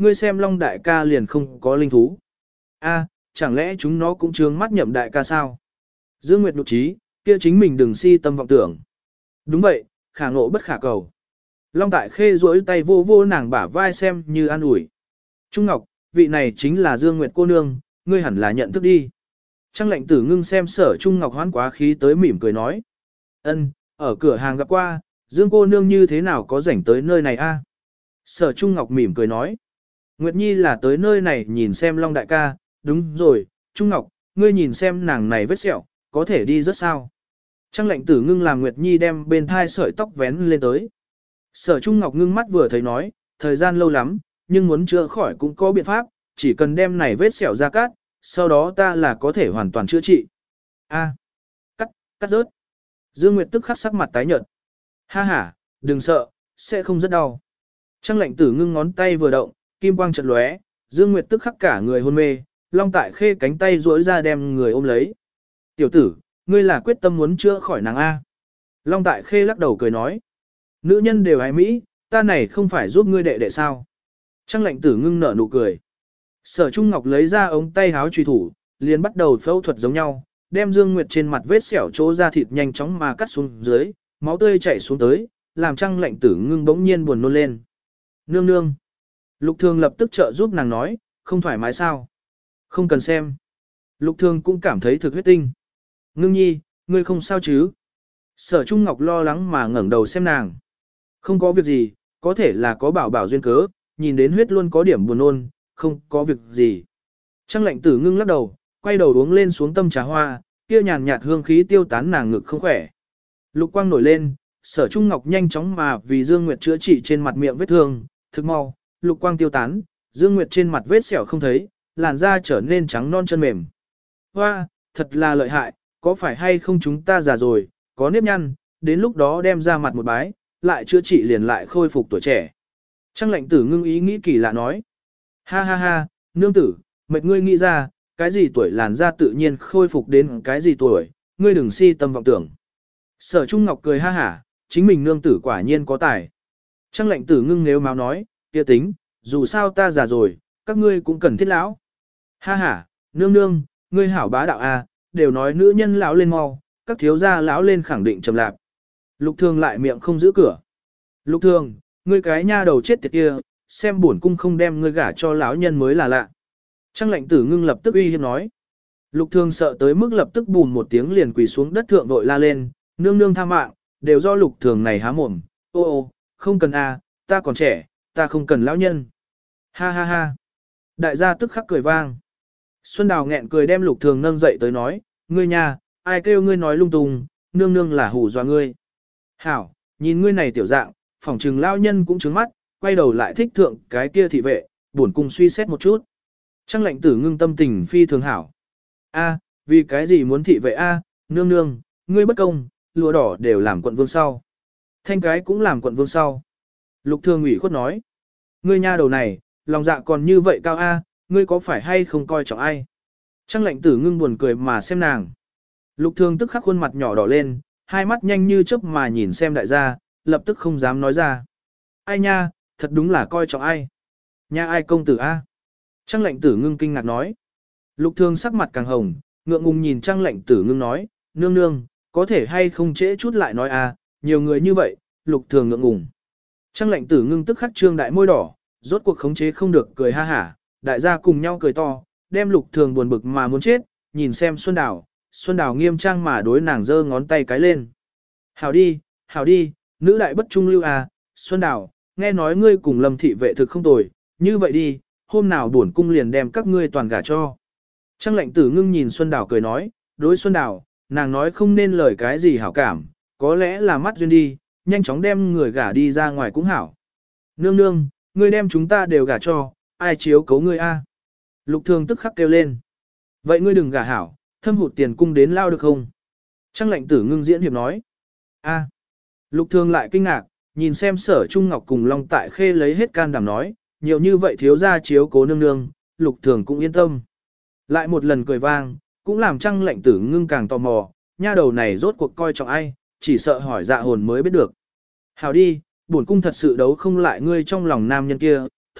ngươi xem Long đại ca liền không có linh thú. A, chẳng lẽ chúng nó cũng trướng mắt Nhậm đại ca sao? Dương Nguyệt nhục trí, kia chính mình đừng si tâm vọng tưởng. Đúng vậy, khả ngộ bất khả cầu. Long Tại Khê duỗi tay vô vô nàng bả vai xem như an ủi. Trung Ngọc, vị này chính là Dương Nguyệt cô nương, ngươi hẳn là nhận thức đi. Trang lệnh tử ngưng xem Sở Trung Ngọc hoán quá khí tới mỉm cười nói. Ân, ở cửa hàng gặp qua, Dương cô nương như thế nào có rảnh tới nơi này a? Sở Trung Ngọc mỉm cười nói. Nguyệt Nhi là tới nơi này nhìn xem Long đại ca, đúng rồi, Trung Ngọc, ngươi nhìn xem nàng này vết sẹo, có thể đi rất sao. Trang lệnh tử ngưng làm Nguyệt Nhi đem bên thai sợi tóc vén lên tới. Sở Trung Ngọc ngưng mắt vừa thấy nói, thời gian lâu lắm, nhưng muốn chữa khỏi cũng có biện pháp, chỉ cần đem này vết sẹo ra cắt, sau đó ta là có thể hoàn toàn chữa trị. A, cắt rớt. Dương Nguyệt tức khắc sắc mặt tái nhợt. Ha ha, đừng sợ, sẽ không rất đau. Trang lệnh tử ngưng ngón tay vừa động, kim quang chợt lóe, Dương Nguyệt tức khắc cả người hôn mê, Long Tại Khê cánh tay duỗi ra đem người ôm lấy. Tiểu tử, ngươi là quyết tâm muốn chữa khỏi nàng A. Long Tại Khê lắc đầu cười nói. Nữ nhân đều ái mỹ, ta này không phải giúp ngươi đệ đệ sao. Trang lệnh tử ngưng nở nụ cười. Sở Trung Ngọc lấy ra ống tay háo truy thủ, liền bắt đầu phẫu thuật giống nhau, đem Dương Nguyệt trên mặt vết sẹo chỗ da thịt nhanh chóng mà cắt xuống dưới, máu tươi chảy xuống tới, làm Trang lệnh tử ngưng bỗng nhiên buồn nôn lên. Nương nương. Lục Thường lập tức trợ giúp nàng nói, không thoải mái sao. Không cần xem. Lục Thường cũng cảm thấy thực huyết tinh. Ngưng nhi, ngươi không sao chứ? Sở Trung Ngọc lo lắng mà ngẩng đầu xem nàng. Không có việc gì, có thể là có bảo bảo duyên cớ, nhìn đến huyết luôn có điểm buồn nôn, không có việc gì. Trang lệnh tử ngưng lắc đầu, quay đầu uống lên xuống tâm trà hoa, kia nhàn nhạt hương khí tiêu tán nàng ngực không khỏe. Lục quang nổi lên, Sở Trung Ngọc nhanh chóng mà vì Dương Nguyệt chữa trị trên mặt miệng vết thương, thực mau, lục quang tiêu tán, Dương Nguyệt trên mặt vết sẹo không thấy, làn da trở nên trắng non chân mềm. Hoa, thật là lợi hại, có phải hay không chúng ta già rồi, có nếp nhăn, đến lúc đó đem ra mặt một bái, lại chữa trị liền lại khôi phục tuổi trẻ. Trang lệnh tử ngưng ý nghĩ kỳ lạ nói. Ha ha ha, nương tử, mệt ngươi nghĩ ra, cái gì tuổi làn da tự nhiên khôi phục đến cái gì tuổi, ngươi đừng si tâm vọng tưởng. Sở Trung Ngọc cười ha hả, chính mình nương tử quả nhiên có tài. Trang lệnh tử ngưng nếu máu nói, kia tính, dù sao ta già rồi, các ngươi cũng cần thiết lão. Ha ha, nương nương, ngươi hảo bá đạo a, đều nói nữ nhân lão lên mau, các thiếu gia lão lên khẳng định trầm lạp. Lục Thường lại miệng không giữ cửa. Lục Thường, ngươi cái nha đầu chết tiệt kia, xem bổn cung không đem ngươi gả cho lão nhân mới là lạ. Trang lệnh tử ngưng lập tức uy hiếp nói. Lục Thường sợ tới mức lập tức bùn một tiếng liền quỳ xuống đất thượng vội la lên, nương nương tha mạng, đều do Lục Thường này há mồm, ô, không cần a, ta còn trẻ, ta không cần lão nhân. Ha ha ha. Đại gia tức khắc cười vang. Xuân Đào nghẹn cười đem Lục Thường nâng dậy tới nói, ngươi nha, ai kêu ngươi nói lung tung, nương nương là hù dọa ngươi. Hảo, nhìn ngươi này tiểu dạng, phỏng trừng lão nhân cũng trướng mắt, quay đầu lại thích thượng cái kia thị vệ, buồn cung suy xét một chút. Trang lệnh tử ngưng tâm tình phi thường hảo. A, vì cái gì muốn thị vệ a, nương nương, ngươi bất công, lụa đỏ đều làm quận vương sau. Thanh cái cũng làm quận vương sau. Lục Thường ủy khuất nói. Ngươi nha đầu này, lòng dạ còn như vậy cao a, ngươi có phải hay không coi trọng ai? Trang lệnh tử ngưng buồn cười mà xem nàng. Lục Thường tức khắc khuôn mặt nhỏ đỏ lên, hai mắt nhanh như chớp mà nhìn xem đại gia, lập tức không dám nói ra. Ai nha, thật đúng là coi trọng ai. Nha ai công tử a? Trang lệnh tử ngưng kinh ngạc nói. Lục Thường sắc mặt càng hồng, ngượng ngùng nhìn Trang lệnh tử ngưng nói, nương nương, có thể hay không trễ chút lại nói a, nhiều người như vậy, Lục Thường ngượng ngùng. Trang lệnh tử ngưng tức khắc trương đại môi đỏ, rốt cuộc khống chế không được cười ha hả, đại gia cùng nhau cười to, đem Lục Thường buồn bực mà muốn chết, nhìn xem Xuân Đào nghiêm trang mà đối nàng giơ ngón tay cái lên. Hảo đi, nữ đại bất trung lưu à, Xuân Đào, nghe nói ngươi cùng Lâm thị vệ thực không tồi, như vậy đi, hôm nào bổn cung liền đem các ngươi toàn gả cho. Trang lệnh tử ngưng nhìn Xuân Đào cười nói, đối Xuân Đào, nàng nói không nên lời cái gì hảo cảm, có lẽ là mắt duyên đi, nhanh chóng đem người gả đi ra ngoài cũng hảo. Nương nương, ngươi đem chúng ta đều gả cho, ai chiếu cấu ngươi a? Lục Thường tức khắc kêu lên. Vậy ngươi đừng gả hảo, thâm hụt tiền cung đến lao được không? Trang lệnh tử ngưng diễn hiệp nói. A. Lục Thường lại kinh ngạc, nhìn xem Sở Trung Ngọc cùng Long Tại Khê lấy hết can đảm nói, nhiều như vậy thiếu gia chiếu cố nương nương, Lục Thường cũng yên tâm. Lại một lần cười vang, cũng làm Trang lệnh tử ngưng càng tò mò, nha đầu này rốt cuộc coi trọng ai, chỉ sợ hỏi dạ hồn mới biết được. Hảo đi, bổn cung thật sự đấu không lại ngươi trong lòng nam nhân kia, thôi,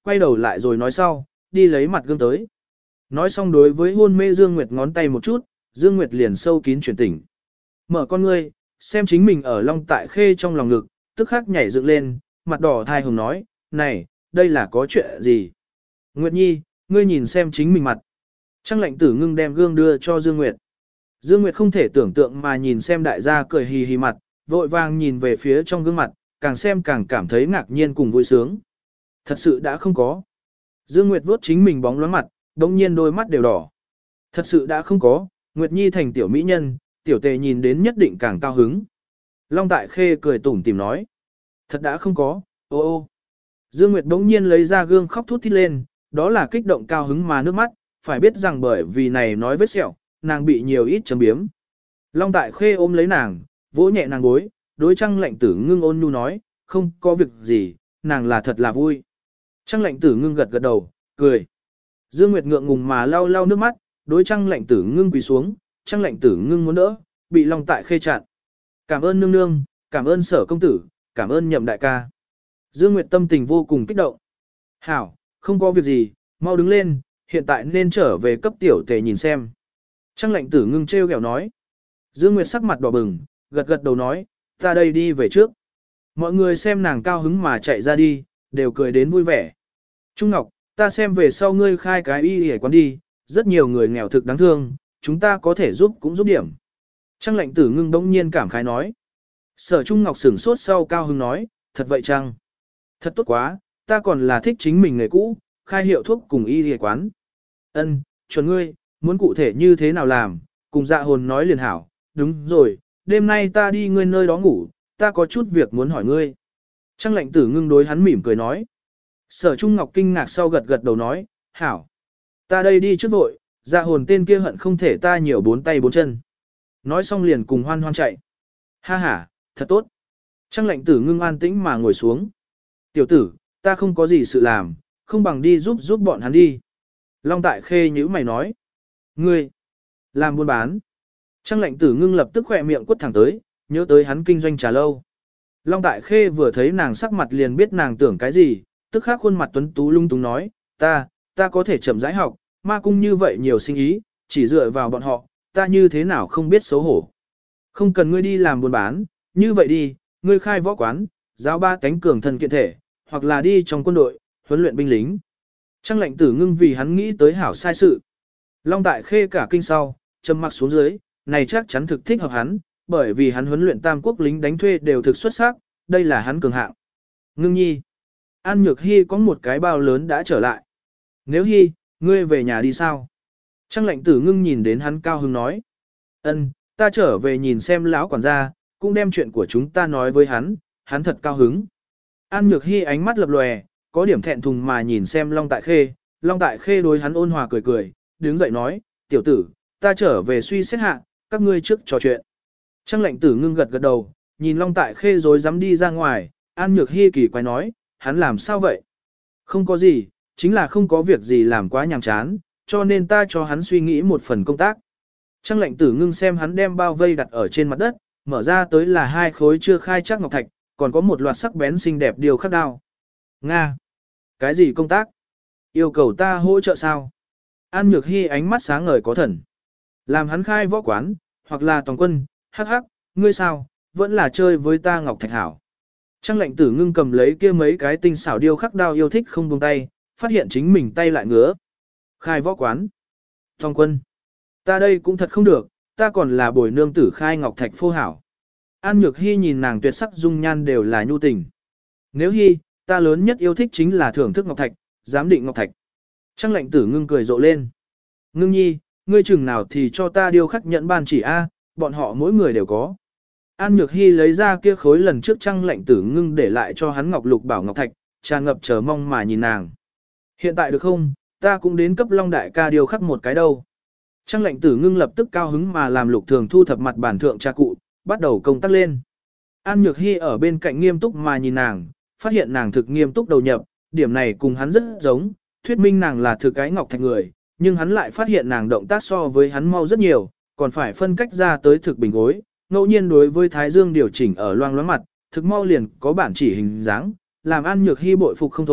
quay đầu lại rồi nói sau, đi lấy mặt gương tới. Nói xong đối với hôn mê Dương Nguyệt ngón tay một chút, Dương Nguyệt liền sâu kín chuyển tỉnh. Mở con ngươi, xem chính mình ở Long Tại Khê trong lòng ngực, tức khắc nhảy dựng lên, mặt đỏ thai hồng nói, này, đây là có chuyện gì? Nguyệt Nhi, ngươi nhìn xem chính mình mặt. Trăng Lệnh Tử Ngưng đem gương đưa cho Dương Nguyệt. Dương Nguyệt không thể tưởng tượng mà nhìn xem đại gia cười hì hì mặt, vội vàng nhìn về phía trong gương mặt, càng xem càng cảm thấy ngạc nhiên cùng vui sướng. Thật sự đã không có. Dương Nguyệt vuốt chính mình bóng loáng mặt, đồng nhiên đôi mắt đều đỏ. Thật sự đã không có, Nguyệt Nhi thành tiểu mỹ nhân, tiểu tề nhìn đến nhất định càng cao hứng. Long Tại Khê cười tủm tỉm nói. Thật đã không có, ô ô. Dương Nguyệt đống nhiên lấy ra gương khóc thút thít lên, đó là kích động cao hứng mà nước mắt, phải biết rằng bởi vì này nói vết sẹo, nàng bị nhiều ít chấm biếm. Long Tại Khê ôm lấy nàng, vỗ nhẹ nàng gối, đối Trăng Lệnh Tử Ngưng ôn nhu nói, không có việc gì, nàng là thật là vui. Trăng Lệnh Tử Ngưng gật gật đầu, cười. Dương Nguyệt ngượng ngùng mà lau lau nước mắt, đối Trăng Lệnh Tử Ngưng quỳ xuống, Trăng Lệnh Tử Ngưng muốn đỡ, bị Long Tại Khê chặn. Cảm ơn nương nương, cảm ơn Sở công tử, cảm ơn Nhậm đại ca. Dương Nguyệt tâm tình vô cùng kích động. Hảo, không có việc gì, mau đứng lên, hiện tại nên trở về cấp tiểu tề nhìn xem. Trăng Lệnh Tử Ngưng trêu ghẹo nói. Dương Nguyệt sắc mặt đỏ bừng, gật gật đầu nói, ta đây đi về trước. Mọi người xem nàng cao hứng mà chạy ra đi, đều cười đến vui vẻ. Trung Ngọc, ta xem về sau ngươi khai cái y y quán đi, rất nhiều người nghèo thực đáng thương, chúng ta có thể giúp cũng giúp điểm. Trăng Lệnh Tử Ngưng bỗng nhiên cảm khái nói. Sở Trung Ngọc sửng sốt sau cao hứng nói, thật vậy chăng? Thật tốt quá, ta còn là thích chính mình nghề cũ, khai hiệu thuốc cùng y y quán. Ân, chuẩn ngươi, muốn cụ thể như thế nào làm, cùng Dạ Hồn nói liền hảo, đúng rồi, đêm nay ta đi ngươi nơi đó ngủ, ta có chút việc muốn hỏi ngươi. Trăng Lệnh Tử Ngưng đối hắn mỉm cười nói. Sở Trung Ngọc kinh ngạc sau gật gật đầu nói, hảo, ta đây đi trước vội, Dạ Hồn tên kia hận không thể ta nhiều bốn tay bốn chân. Nói xong liền cùng hoan hoan chạy. Ha ha, thật tốt. Trăng Lệnh Tử Ngưng an tĩnh mà ngồi xuống. Tiểu tử, ta không có gì sự làm, không bằng đi giúp bọn hắn đi. Long Tại Khê nhíu mày nói. Ngươi, làm buôn bán. Trăng Lệnh Tử Ngưng lập tức khỏe miệng quất thẳng tới, nhớ tới hắn kinh doanh trà lâu. Long Tại Khê vừa thấy nàng sắc mặt liền biết nàng tưởng cái gì, tức khắc khuôn mặt tuấn tú lung túng nói, ta có thể chậm rãi học, ma cung như vậy nhiều sinh ý, chỉ dựa vào bọn họ, ta như thế nào không biết xấu hổ. Không cần ngươi đi làm buôn bán, như vậy đi, ngươi khai võ quán, giáo ba cánh cường thân kiện thể, hoặc là đi trong quân đội, huấn luyện binh lính. Trăng Lệnh Tử Ngưng vì hắn nghĩ tới hảo sai sự. Long Tại Khê cả kinh sau, trầm mặc xuống dưới, này chắc chắn thực thích hợp hắn, bởi vì hắn huấn luyện tam quốc lính đánh thuê đều thực xuất sắc, đây là hắn cường hạng. Ngưng nhi. An Nhược Hy có một cái bao lớn đã trở lại. Nếu Hy, ngươi về nhà đi sao? Trăng Lệnh Tử Ngưng nhìn đến hắn cao hứng nói. Ân, ta trở về nhìn xem lão quản gia, cũng đem chuyện của chúng ta nói với hắn thật cao hứng. An Nhược Hy ánh mắt lập lòe, có điểm thẹn thùng mà nhìn xem Long Tại Khê, Long Tại Khê đối hắn ôn hòa cười cười, đứng dậy nói, tiểu tử, ta trở về suy xét hạ, các ngươi trước trò chuyện. Trăng Lệnh Tử Ngưng gật gật đầu, nhìn Long Tại Khê rồi dám đi ra ngoài, An Nhược Hy kỳ quái nói, hắn làm sao vậy? Không có gì, chính là không có việc gì làm quá nhàm chán, cho nên ta cho hắn suy nghĩ một phần công tác. Trăng Lệnh Tử Ngưng xem hắn đem bao vây đặt ở trên mặt đất, mở ra tới là hai khối chưa khai chắc ngọc thạch, còn có một loạt sắc bén xinh đẹp điều khắc đao. Nga! Cái gì công tác? Yêu cầu ta hỗ trợ sao? An Nhược Hy ánh mắt sáng ngời có thần. Làm hắn khai võ quán, hoặc là toàn quân, hắc hắc, ngươi sao, vẫn là chơi với ta ngọc thạch hảo. Trăng Lệnh Tử Ngưng cầm lấy kia mấy cái tinh xảo điêu khắc đao yêu thích không buông tay, phát hiện chính mình tay lại ngứa. Khai võ quán. Toàn quân. Ta đây cũng thật không được, ta còn là bồi nương tử khai ngọc thạch phô hảo. An Nhược Hy nhìn nàng tuyệt sắc dung nhan đều là nhu tình. Nếu Hy, ta lớn nhất yêu thích chính là thưởng thức ngọc thạch, giám định ngọc thạch. Trăng Lệnh Tử Ngưng cười rộ lên. Ngưng nhi, ngươi chừng nào thì cho ta điêu khắc nhận ban chỉ A, bọn họ mỗi người đều có. An Nhược Hy lấy ra kia khối lần trước Trăng Lệnh Tử Ngưng để lại cho hắn ngọc lục bảo ngọc thạch, tràn ngập chờ mong mà nhìn nàng. Hiện tại được không, ta cũng đến cấp Long đại ca điêu khắc một cái đâu. Trăng Lệnh Tử Ngưng lập tức cao hứng mà làm Lục Thường thu thập mặt bản thượng trà cụ, bắt đầu công tác lên. An Nhược Hy ở bên cạnh nghiêm túc mà nhìn nàng, phát hiện nàng thực nghiêm túc đầu nhập, điểm này cùng hắn rất giống, thuyết minh nàng là thực cái ngọc thạch người, nhưng hắn lại phát hiện nàng động tác so với hắn mau rất nhiều, còn phải phân cách ra tới thực bình gối, ngẫu nhiên đối với Thái Dương điều chỉnh ở loang loáng mặt, thực mau liền có bản chỉ hình dáng, làm An Nhược Hy bội phục không thôi,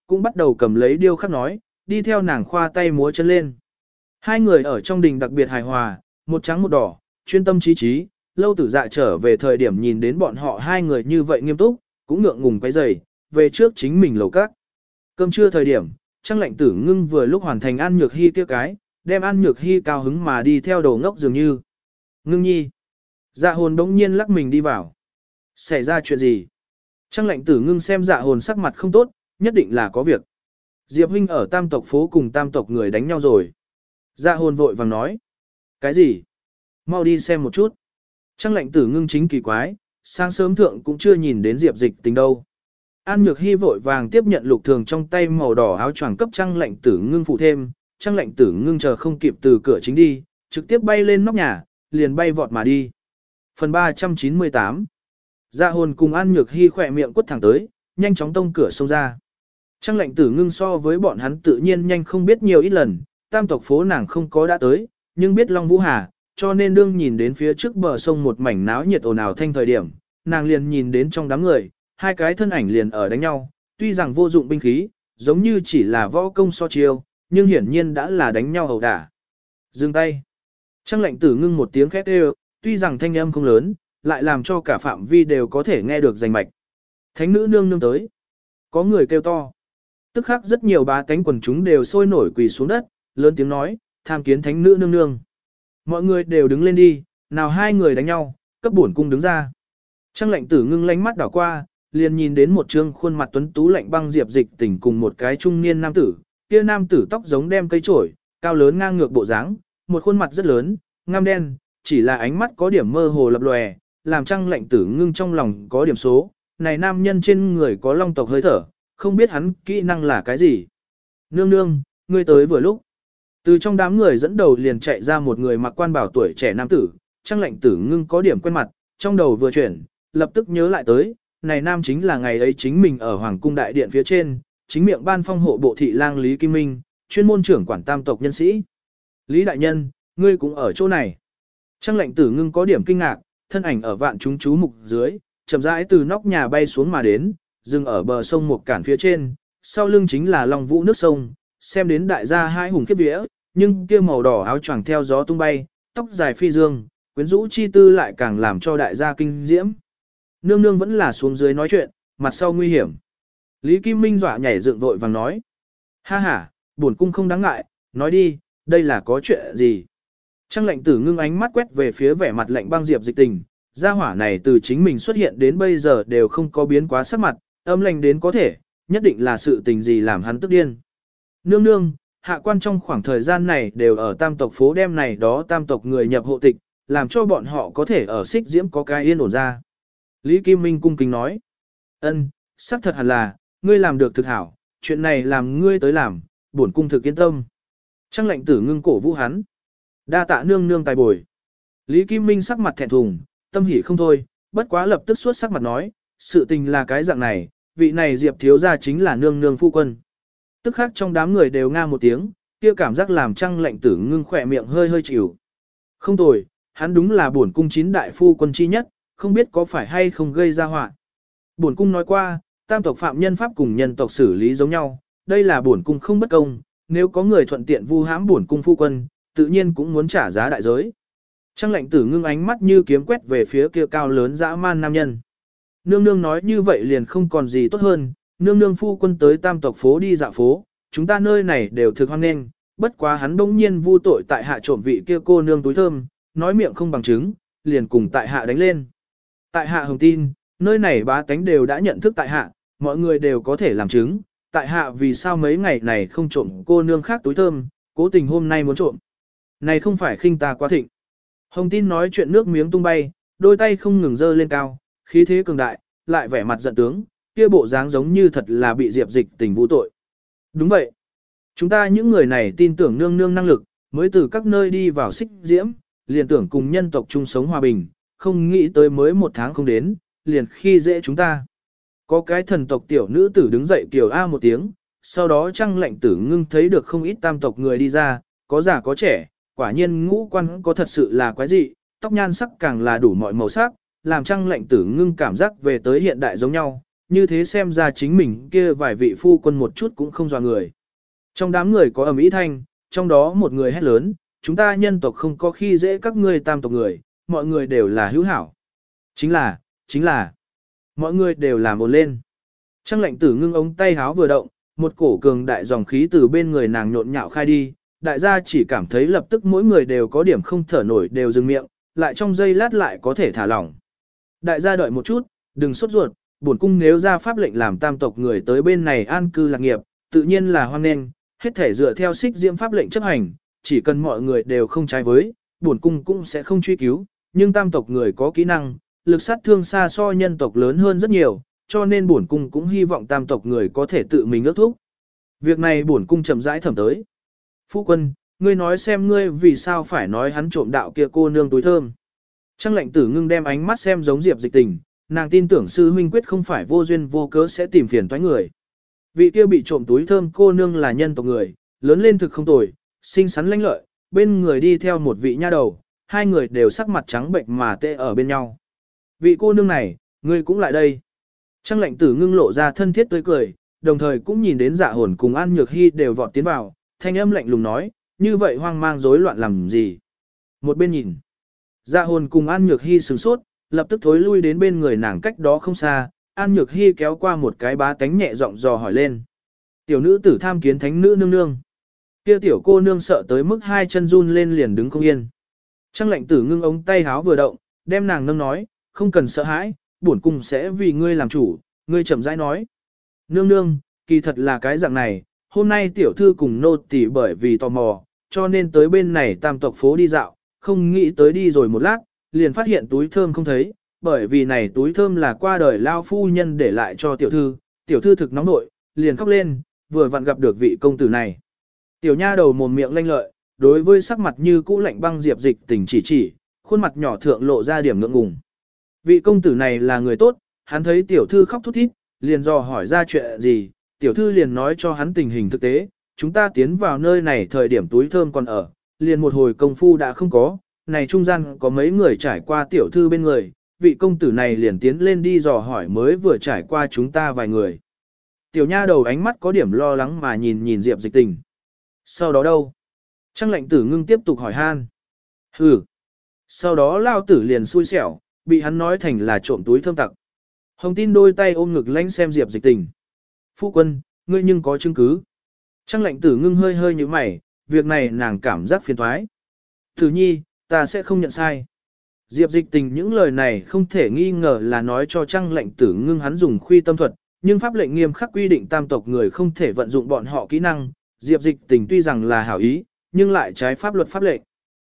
cũng bắt đầu cầm lấy điêu khắc nói, đi theo nàng khoa tay múa chân lên. Hai người ở trong đình đặc biệt hài hòa, một trắng một đỏ, chuyên tâm trí trí, Lâu Tử Dạ trở về thời điểm nhìn đến bọn họ hai người như vậy nghiêm túc, cũng ngượng ngùng quay rầy, về trước chính mình lầu các. Cơm trưa thời điểm, Trang Lệnh Tử Ngưng vừa lúc hoàn thành An Nhược Hi kia cái, đem An Nhược Hi cao hứng mà đi theo đầu ngốc dường như. Ngưng nhi. Dạ hồn đống nhiên lắc mình đi vào. Xảy ra chuyện gì? Trang Lệnh Tử Ngưng xem dạ hồn sắc mặt không tốt, nhất định là có việc. Diệp huynh ở tam tộc phố cùng tam tộc người đánh nhau rồi. Dạ hồn vội vàng nói. Cái gì? Mau đi xem một chút. Trang Lệnh Tử Ngưng chính kỳ quái, sáng sớm thượng cũng chưa nhìn đến Diệp Dịch Tình đâu. An Nhược Hi vội vàng tiếp nhận Lục Thường trong tay màu đỏ áo choàng cấp Trang Lệnh Tử Ngưng phụ thêm, Trang Lệnh Tử Ngưng chờ không kịp từ cửa chính đi, trực tiếp bay lên nóc nhà, liền bay vọt mà đi. Phần 398. Dạ hồn cùng An Nhược Hi khỏe miệng quất thẳng tới, nhanh chóng tông cửa xông ra. Trang Lệnh Tử Ngưng so với bọn hắn tự nhiên nhanh không biết nhiều ít lần, tam tộc phố nàng không có đã tới, nhưng biết Long Vũ Hà, cho nên đương nhìn đến phía trước bờ sông một mảnh náo nhiệt ồn ào thanh thời điểm, nàng liền nhìn đến trong đám người, hai cái thân ảnh liền ở đánh nhau, tuy rằng vô dụng binh khí, giống như chỉ là võ công so chiêu, nhưng hiển nhiên đã là đánh nhau ẩu đả. Dừng tay. Trang Lệnh Tử Ngưng một tiếng khét kêu, tuy rằng thanh âm không lớn, lại làm cho cả phạm vi đều có thể nghe được rành mạch. Thánh nữ nương nương tới. Có người kêu to. Tức khắc rất nhiều bá tánh quần chúng đều sôi nổi quỳ xuống đất, lớn tiếng nói, tham kiến thánh nữ nương nương. Mọi người đều đứng lên đi, nào hai người đánh nhau, cấp bổn cung đứng ra. Trang Lệnh Tử Ngưng lánh mắt đảo qua, liền nhìn đến một trương khuôn mặt tuấn tú lạnh băng Diệp Dịch Tình cùng một cái trung niên nam tử, kia nam tử tóc giống đem cây trổi, cao lớn ngang ngược bộ dáng, một khuôn mặt rất lớn, ngăm đen, chỉ là ánh mắt có điểm mơ hồ lập lòe, làm Trang Lệnh Tử Ngưng trong lòng có điểm số, này nam nhân trên người có long tộc hơi thở, không biết hắn kỹ năng là cái gì. Nương nương, ngươi tới vừa lúc. Từ trong đám người dẫn đầu liền chạy ra một người mặc quan bảo tuổi trẻ nam tử, Trang Lệnh Tử Ngưng có điểm quen mặt, trong đầu vừa chuyển, lập tức nhớ lại tới, này nam chính là ngày ấy chính mình ở Hoàng cung đại điện phía trên, chính miệng ban phong hộ bộ thị lang Lý Kim Minh, chuyên môn trưởng quản tam tộc nhân sĩ. Lý đại nhân, ngươi cũng ở chỗ này. Trang Lệnh Tử Ngưng có điểm kinh ngạc, thân ảnh ở vạn chúng chú mục dưới, chậm rãi từ nóc nhà bay xuống mà đến, dừng ở bờ sông một cản phía trên, sau lưng chính là Long Vũ nước sông, xem đến đại gia hai hùng khiếp vía, nhưng kia màu đỏ áo choàng theo gió tung bay, tóc dài phi dương, quyến rũ chi tư lại càng làm cho đại gia kinh diễm. Nương nương vẫn là xuống dưới nói chuyện, mặt sau nguy hiểm. Lý Kim Minh dọa nhảy dựng vội vàng nói. Ha ha, bổn cung không đáng ngại, nói đi, đây là có chuyện gì? Trang Lệnh Tử Ngưng ánh mắt quét về phía vẻ mặt lạnh băng Diệp Dịch Tình, gia hỏa này từ chính mình xuất hiện đến bây giờ đều không có biến quá sắc mặt, âm lành đến có thể, nhất định là sự tình gì làm hắn tức điên. Nương nương, hạ quan trong khoảng thời gian này đều ở tam tộc phố đêm này đó tam tộc người nhập hộ tịch, làm cho bọn họ có thể ở xích diễm có cái yên ổn ra. Lý Kim Minh cung kính nói. Ân, xác thật hẳn là, ngươi làm được thực hảo, chuyện này làm ngươi tới làm, bổn cung thực yên tâm. Trang Lệnh Tử Ngưng cổ vũ hắn. Đa tạ nương nương tài bồi. Lý Kim Minh sắc mặt thẹn thùng, tâm hỉ không thôi, bất quá lập tức suốt sắc mặt nói, sự tình là cái dạng này, vị này Diệp thiếu gia chính là nương nương phu quân. Tức khắc trong đám người đều nga một tiếng, kia cảm giác làm Trang Lệnh Tử Ngưng khỏe miệng hơi hơi chịu. Không tồi, hắn đúng là bổn cung 9 đại phu quân chi nhất, không biết có phải hay không gây ra họa. Bổn cung nói qua, tam tộc phạm nhân pháp cùng nhân tộc xử lý giống nhau, đây là bổn cung không bất công, nếu có người thuận tiện vu hãm bổn cung phu quân, tự nhiên cũng muốn trả giá đại giới. Trang Lệnh Tử Ngưng ánh mắt như kiếm quét về phía kia cao lớn dã man nam nhân. Nương nương nói như vậy liền không còn gì tốt hơn, nương nương phu quân tới tam tộc phố đi dạo phố, chúng ta nơi này đều thực hoan nghênh, bất quá hắn bỗng nhiên vu tội tại hạ trộm vị kia cô nương túi thơm, nói miệng không bằng chứng, liền cùng tại hạ đánh lên. Tại hạ hồng tin, nơi này bá tánh đều đã nhận thức tại hạ, mọi người đều có thể làm chứng, tại hạ vì sao mấy ngày này không trộm cô nương khác túi thơm, cố tình hôm nay muốn trộm. Này không phải khinh ta quá thịnh. Hồng tin nói chuyện nước miếng tung bay, đôi tay không ngừng dơ lên cao, khí thế cường đại, lại vẻ mặt giận tướng, kia bộ dáng giống như thật là bị Diệp Dịch Tình vu tội. Đúng vậy. Chúng ta những người này tin tưởng nương nương năng lực, mới từ các nơi đi vào xích diễm, liền tưởng cùng nhân tộc chung sống hòa bình, không nghĩ tới mới 1 tháng không đến, liền khi dễ chúng ta. Có cái thần tộc tiểu nữ tử đứng dậy kiểu A một tiếng, sau đó Trang Lệnh Tử Ngưng thấy được không ít tam tộc người đi ra, có già có trẻ, quả nhiên ngũ quan có thật sự là quái dị, tóc nhan sắc càng là đủ mọi màu sắc, làm Trang Lệnh Tử Ngưng cảm giác về tới hiện đại giống nhau, như thế xem ra chính mình kia vài vị phu quân một chút cũng không dọa người. Trong đám người có ầm ĩ thanh, trong đó một người hét lớn, chúng ta nhân tộc không có khi dễ các ngươi tam tộc người, mọi người đều là hữu hảo. Chính là, mọi người đều làm ồn lên. Trang lệnh tử ngưng ống tay háo vừa động, một cổ cường đại dòng khí từ bên người nàng nhộn nhạo khai đi, đại gia chỉ cảm thấy lập tức mỗi người đều có điểm không thở nổi đều dừng miệng, lại trong giây lát lại có thể thả lỏng. Đại gia đợi một chút, đừng sốt ruột, bổn cung nếu ra pháp lệnh làm tam tộc người tới bên này an cư lạc nghiệp, tự nhiên là hoan nghênh, hết thể dựa theo xích diễm pháp lệnh chấp hành, chỉ cần mọi người đều không trái với, bổn cung cũng sẽ không truy cứu, nhưng tam tộc người có kỹ năng, lực sát thương xa so nhân tộc lớn hơn rất nhiều, cho nên bổn cung cũng hy vọng tam tộc người có thể tự mình ước thúc. Việc này bổn cung chậm rãi thẩm tới. Phu quân, ngươi nói xem ngươi vì sao phải nói hắn trộm đạo kia cô nương túi thơm. Trang lệnh tử ngưng đem ánh mắt xem giống Diệp Dịch Tình, nàng tin tưởng sư huynh quyết không phải vô duyên vô cớ sẽ tìm phiền toái người. Vị kia bị trộm túi thơm cô nương là nhân tộc người, lớn lên thực không tồi, xinh xắn lãnh lợi, bên người đi theo một vị nha đầu, hai người đều sắc mặt trắng bệnh mà tê ở bên nhau. Vị cô nương này, ngươi cũng lại đây. Trang lệnh tử ngưng lộ ra thân thiết tươi cười, đồng thời cũng nhìn đến Dạ Hồn cùng An Nhược Hy đều vọt tiến vào, thanh âm lạnh lùng nói, như vậy hoang mang rối loạn làm gì. Một bên nhìn, Dạ Hồn cùng An Nhược Hy sửng sốt, lập tức thối lui đến bên người nàng cách đó không xa, An Nhược Hy kéo qua một cái bá tánh nhẹ giọng dò hỏi lên. Tiểu nữ tử tham kiến thánh nữ nương nương. Kia tiểu cô nương sợ tới mức hai chân run lên liền đứng không yên. Trang lệnh tử ngưng ống tay háo vừa động, đem nàng nâng nói, không cần sợ hãi, bổn cung sẽ vì ngươi làm chủ, ngươi chậm rãi nói. Nương nương, kỳ thật là cái dạng này, hôm nay tiểu thư cùng nô tỳ bởi vì tò mò, cho nên tới bên này tam tộc phố đi dạo, không nghĩ tới đi rồi một lát, liền phát hiện túi thơm không thấy, bởi vì này túi thơm là qua đời lao phu nhân để lại cho tiểu thư thực nóng nội, liền khóc lên, vừa vặn gặp được vị công tử này. Tiểu nha đầu mồm miệng lanh lợi, đối với sắc mặt như cũ lạnh băng Diệp Dịch Tình chỉ, khuôn mặt nhỏ thượng lộ ra điểm ngượng ngùng. Vị công tử này là người tốt, hắn thấy tiểu thư khóc thút thít, liền dò hỏi ra chuyện gì, tiểu thư liền nói cho hắn tình hình thực tế, chúng ta tiến vào nơi này thời điểm túi thơm còn ở, liền một hồi công phu đã không có, này trung gian có mấy người trải qua tiểu thư bên người, vị công tử này liền tiến lên đi dò hỏi mới vừa trải qua chúng ta vài người. Tiểu nha đầu ánh mắt có điểm lo lắng mà nhìn Diệp Dịch Tình. Sau đó đâu? Trang lệnh tử ngưng tiếp tục hỏi han. Sau đó lao tử liền xui xẻo, bị hắn nói thành là trộm túi thơm tặc. Hồng Tin đôi tay ôm ngực lánh xem Diệp Dịch Tình. Phu quân, ngươi nhưng có chứng cứ. Trang lệnh tử ngưng hơi hơi như mày, việc này nàng cảm giác phiền thoái. Tử nhi, ta sẽ không nhận sai. Diệp Dịch Tình những lời này không thể nghi ngờ là nói cho Trang lệnh tử ngưng hắn dùng khuy tâm thuật, nhưng pháp lệnh nghiêm khắc quy định tam tộc người không thể vận dụng bọn họ kỹ năng. Diệp Dịch Tình tuy rằng là hảo ý, nhưng lại trái pháp luật pháp lệnh.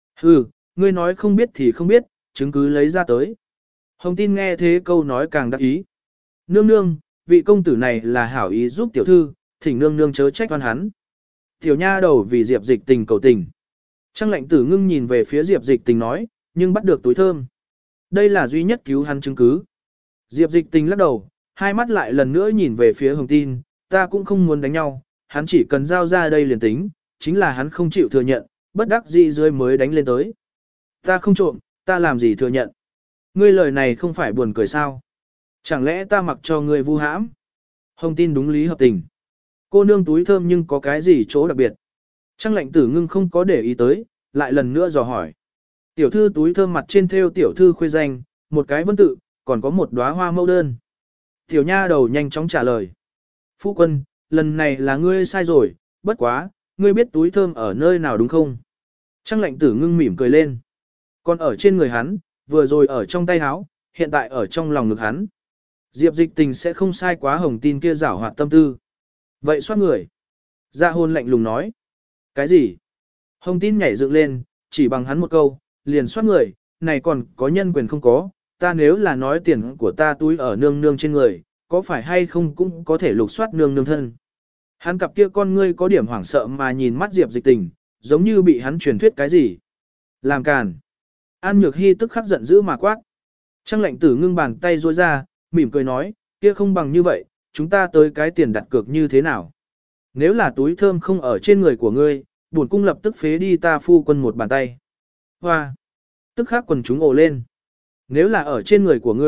Ngươi nói không biết thì không biết, chứng cứ lấy ra tới. Hồng Tin nghe thế câu nói càng đắc ý. Nương nương, vị công tử này là hảo ý giúp tiểu thư, thỉnh nương nương chớ trách oan hắn. Tiểu nha đầu vì Diệp Dịch Tình cầu tình. Trang lệnh tử ngưng nhìn về phía Diệp Dịch Tình nói, nhưng bắt được túi thơm. Đây là duy nhất cứu hắn chứng cứ. Diệp Dịch Tình lắc đầu, hai mắt lại lần nữa nhìn về phía Hồng Tin, ta cũng không muốn đánh nhau, hắn chỉ cần giao ra đây liền tính, chính là hắn không chịu thừa nhận, bất đắc dĩ dưới mới đánh lên tới. Ta không trộm, ta làm gì thừa nhận. Ngươi lời này không phải buồn cười sao? Chẳng lẽ ta mặc cho ngươi vu hãm? Hồng Tin đúng lý hợp tình. Cô nương túi thơm nhưng có cái gì chỗ đặc biệt? Trang lệnh tử ngưng không có để ý tới, lại lần nữa dò hỏi. Tiểu thư túi thơm mặt trên thêu tiểu thư khuê danh, một cái vân tự, còn có một đóa hoa mẫu đơn. Tiểu nha đầu nhanh chóng trả lời. Phu quân, lần này là ngươi sai rồi, bất quá, ngươi biết túi thơm ở nơi nào đúng không? Trang lệnh tử ngưng mỉm cười lên. Còn ở trên người hắn, vừa rồi ở trong tay áo, hiện tại ở trong lòng ngực hắn. Diệp Dịch Tình sẽ không sai quá Hồng Tin kia giảo hoạt tâm tư. Vậy xoát người. Dạ Hồn lạnh lùng nói. Cái gì? Hồng Tin nhảy dựng lên, chỉ bằng hắn một câu, liền xoát người, này còn có nhân quyền không có, ta nếu là nói tiền của ta túi ở nương nương trên người, có phải hay không cũng có thể lục soát nương nương thân. Hắn cặp kia con ngươi có điểm hoảng sợ mà nhìn mắt Diệp Dịch Tình, giống như bị hắn truyền thuyết cái gì. Làm càn. An Nhược Hy tức khắc giận dữ mà quát. Trang lệnh tử ngưng bàn tay duỗi ra, mỉm cười nói, kia không bằng như vậy, chúng ta tới cái tiền đặt cược như thế nào. Nếu là túi thơm không ở trên người của ngươi, bổn cung lập tức phế đi ta phu quân một bàn tay. Hoa! Tức khắc quần chúng ồ lên. Nếu là ở trên người của ngươi,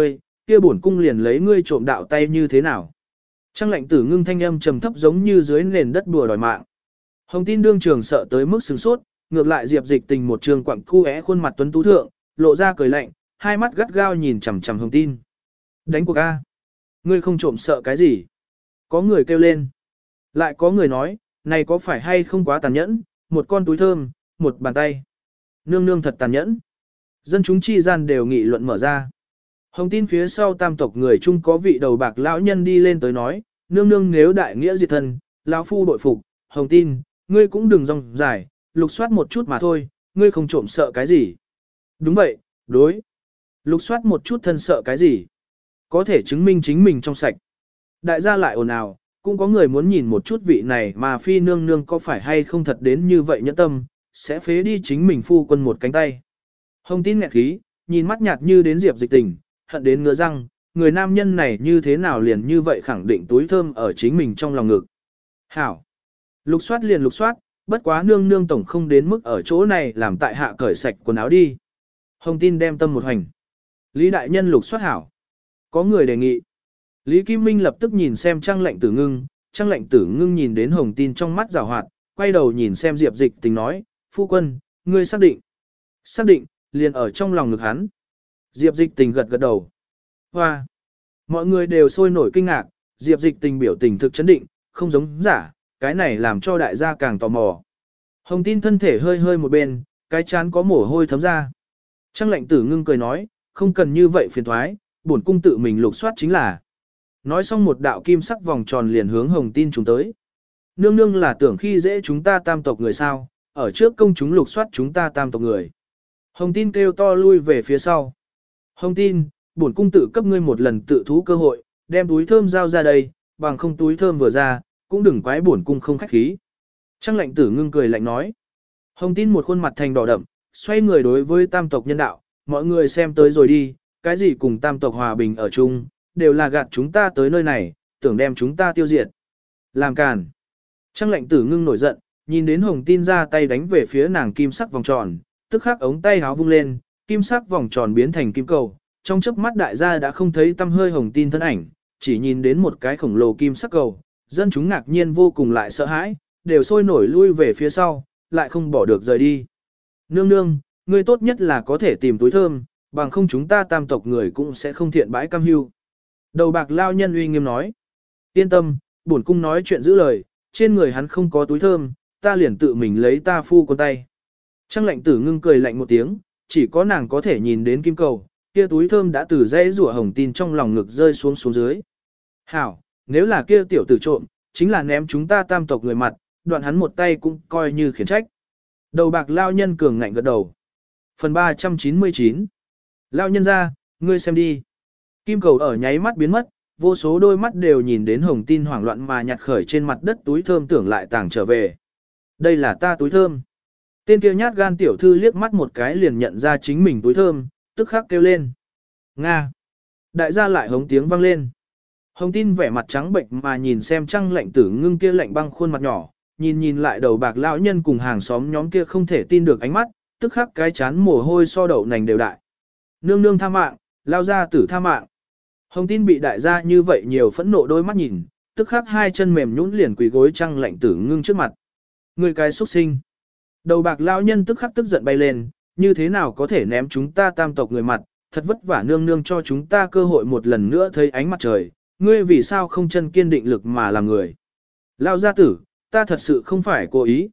kia bổn cung liền lấy ngươi trộm đạo tay như thế nào. Trang lệnh tử ngưng thanh âm trầm thấp giống như dưới nền đất đùa đòi mạng. Hồng tin đương trường sợ tới mức sửng sốt, ngược lại Diệp Dịch Tình một trường quặng cu é khuôn mặt tuấn tú thượng, lộ ra cười lạnh, hai mắt gắt gao nhìn chằm chằm Hồng tin. Đánh cuộc a, ngươi không trộm sợ cái gì? Có người kêu lên. Lại có người nói, này có phải hay không quá tàn nhẫn, một con túi thơm, một bàn tay. Nương nương thật tàn nhẫn. Dân chúng chi gian đều nghị luận mở ra. Hồng tin phía sau tam tộc người chung có vị đầu bạc lão nhân đi lên tới nói, nương nương nếu đại nghĩa diệt thân, lão phu bội phục, Hồng tin, ngươi cũng đừng rong dài, lục soát một chút mà thôi, ngươi không trộm sợ cái gì. Đúng vậy, đối. Lục soát một chút thân sợ cái gì. Có thể chứng minh chính mình trong sạch. Đại gia lại ồn ào, cũng có người muốn nhìn một chút vị này mà phi nương nương có phải hay không thật đến như vậy nhẫn tâm, sẽ phế đi chính mình phu quân một cánh tay. Hồng tin nghẹn khí, nhìn mắt nhạt như đến Diệp Dịch Tình, hận đến ngứa răng, người nam nhân này như thế nào liền như vậy khẳng định túi thơm ở chính mình trong lòng ngực. Hảo! Lục soát liền lục soát, bất quá nương nương tổng không đến mức ở chỗ này làm tại hạ cởi sạch quần áo đi. Hồng tin đem tâm một hành. Lý đại nhân lục soát hảo. Có người đề nghị. Lý Kim Minh lập tức nhìn xem Trang Lệnh Tử Ngưng, Trang Lệnh Tử Ngưng nhìn đến Hồng tin trong mắt rào hoạt, quay đầu nhìn xem Diệp Dịch Tình nói, phu quân, ngươi xác định. Xác định, liền ở trong lòng ngực hắn. Diệp Dịch Tình gật gật đầu. Hoa! Mọi người đều sôi nổi kinh ngạc, Diệp Dịch Tình biểu tình thực chấn định, không giống giả, cái này làm cho đại gia càng tò mò. Hồng tin thân thể hơi hơi một bên, cái chán có mồ hôi thấm ra. Trang Lệnh Tử Ngưng cười nói, không cần như vậy phiền thoái, bổn cung tự mình lục soát chính là. Nói xong một đạo kim sắc vòng tròn liền hướng Hồng tin chúng tới. Nương nương là tưởng khi dễ chúng ta tam tộc người sao, ở trước công chúng lục soát chúng ta tam tộc người. Hồng tin kêu to lui về phía sau. Hồng tin, bổn cung tự cấp ngươi một lần tự thú cơ hội, đem túi thơm giao ra đây, bằng không túi thơm vừa ra, cũng đừng quái bổn cung không khách khí. Trang Lệnh Tử Ngưng cười lạnh nói. Hồng tin một khuôn mặt thành đỏ đậm, xoay người đối với tam tộc nhân đạo, mọi người xem tới rồi đi, cái gì cùng tam tộc hòa bình ở chung, đều là gạt chúng ta tới nơi này, tưởng đem chúng ta tiêu diệt. Làm càn. Trang Lệnh Tử Ngưng nổi giận, nhìn đến Hồng tin ra tay đánh về phía nàng kim sắc vòng tròn, tức khắc ống tay háo vung lên, kim sắc vòng tròn biến thành kim cầu, trong chớp mắt đại gia đã không thấy tăm hơi Hồng tin thân ảnh, chỉ nhìn đến một cái khổng lồ kim sắc cầu, dân chúng ngạc nhiên vô cùng lại sợ hãi, đều sôi nổi lui về phía sau, lại không bỏ được rời đi. Nương nương, ngươi tốt nhất là có thể tìm túi thơm, bằng không chúng ta tam tộc người cũng sẽ không thiện bãi cam hưu. Đầu bạc lao nhân uy nghiêm nói. Yên tâm, bổn cung nói chuyện giữ lời, trên người hắn không có túi thơm, ta liền tự mình lấy ta phu con tay. Trang Lệnh Tử Ngưng cười lạnh một tiếng, chỉ có nàng có thể nhìn đến kim cầu, kia túi thơm đã từ dãy rủa Hồng tin trong lòng ngực rơi xuống dưới. Hảo, nếu là kia tiểu tử trộm, chính là ném chúng ta tam tộc người mặt, đoạn hắn một tay cũng coi như khiển trách. Đầu bạc lao nhân cường ngạnh gật đầu. Phần 399. Lao nhân ra, ngươi xem đi. Kim cầu ở nháy mắt biến mất, vô số đôi mắt đều nhìn đến Hồng tin hoảng loạn mà nhặt khởi trên mặt đất túi thơm tưởng lại tàng trở về. Đây là ta túi thơm. Tên kia nhát gan tiểu thư liếc mắt một cái liền nhận ra chính mình túi thơm, tức khắc kêu lên. Nga. Đại gia lại hống tiếng vang lên. Hồng tin vẻ mặt trắng bệnh mà nhìn xem Trang Lệnh Tử Ngưng kia lạnh băng khuôn mặt nhỏ, nhìn lại đầu bạc lão nhân cùng hàng xóm nhóm kia không thể tin được ánh mắt, tức khắc cái chán mồ hôi so đậu nành đều đại. Nương nương tha mạng, lao ra tử tha mạng. Hồng tin bị đại gia như vậy nhiều phẫn nộ đôi mắt nhìn, tức khắc hai chân mềm nhũn liền quỳ gối Trang Lệnh Tử Ngưng trước mặt. Người cái xuất sinh. Đầu bạc lão nhân tức khắc tức giận bay lên, như thế nào có thể ném chúng ta tam tộc người mặt, thật vất vả nương nương cho chúng ta cơ hội một lần nữa thấy ánh mặt trời, ngươi vì sao không chân kiên định lực mà làm người. Lao gia tử, ta thật sự không phải cố ý,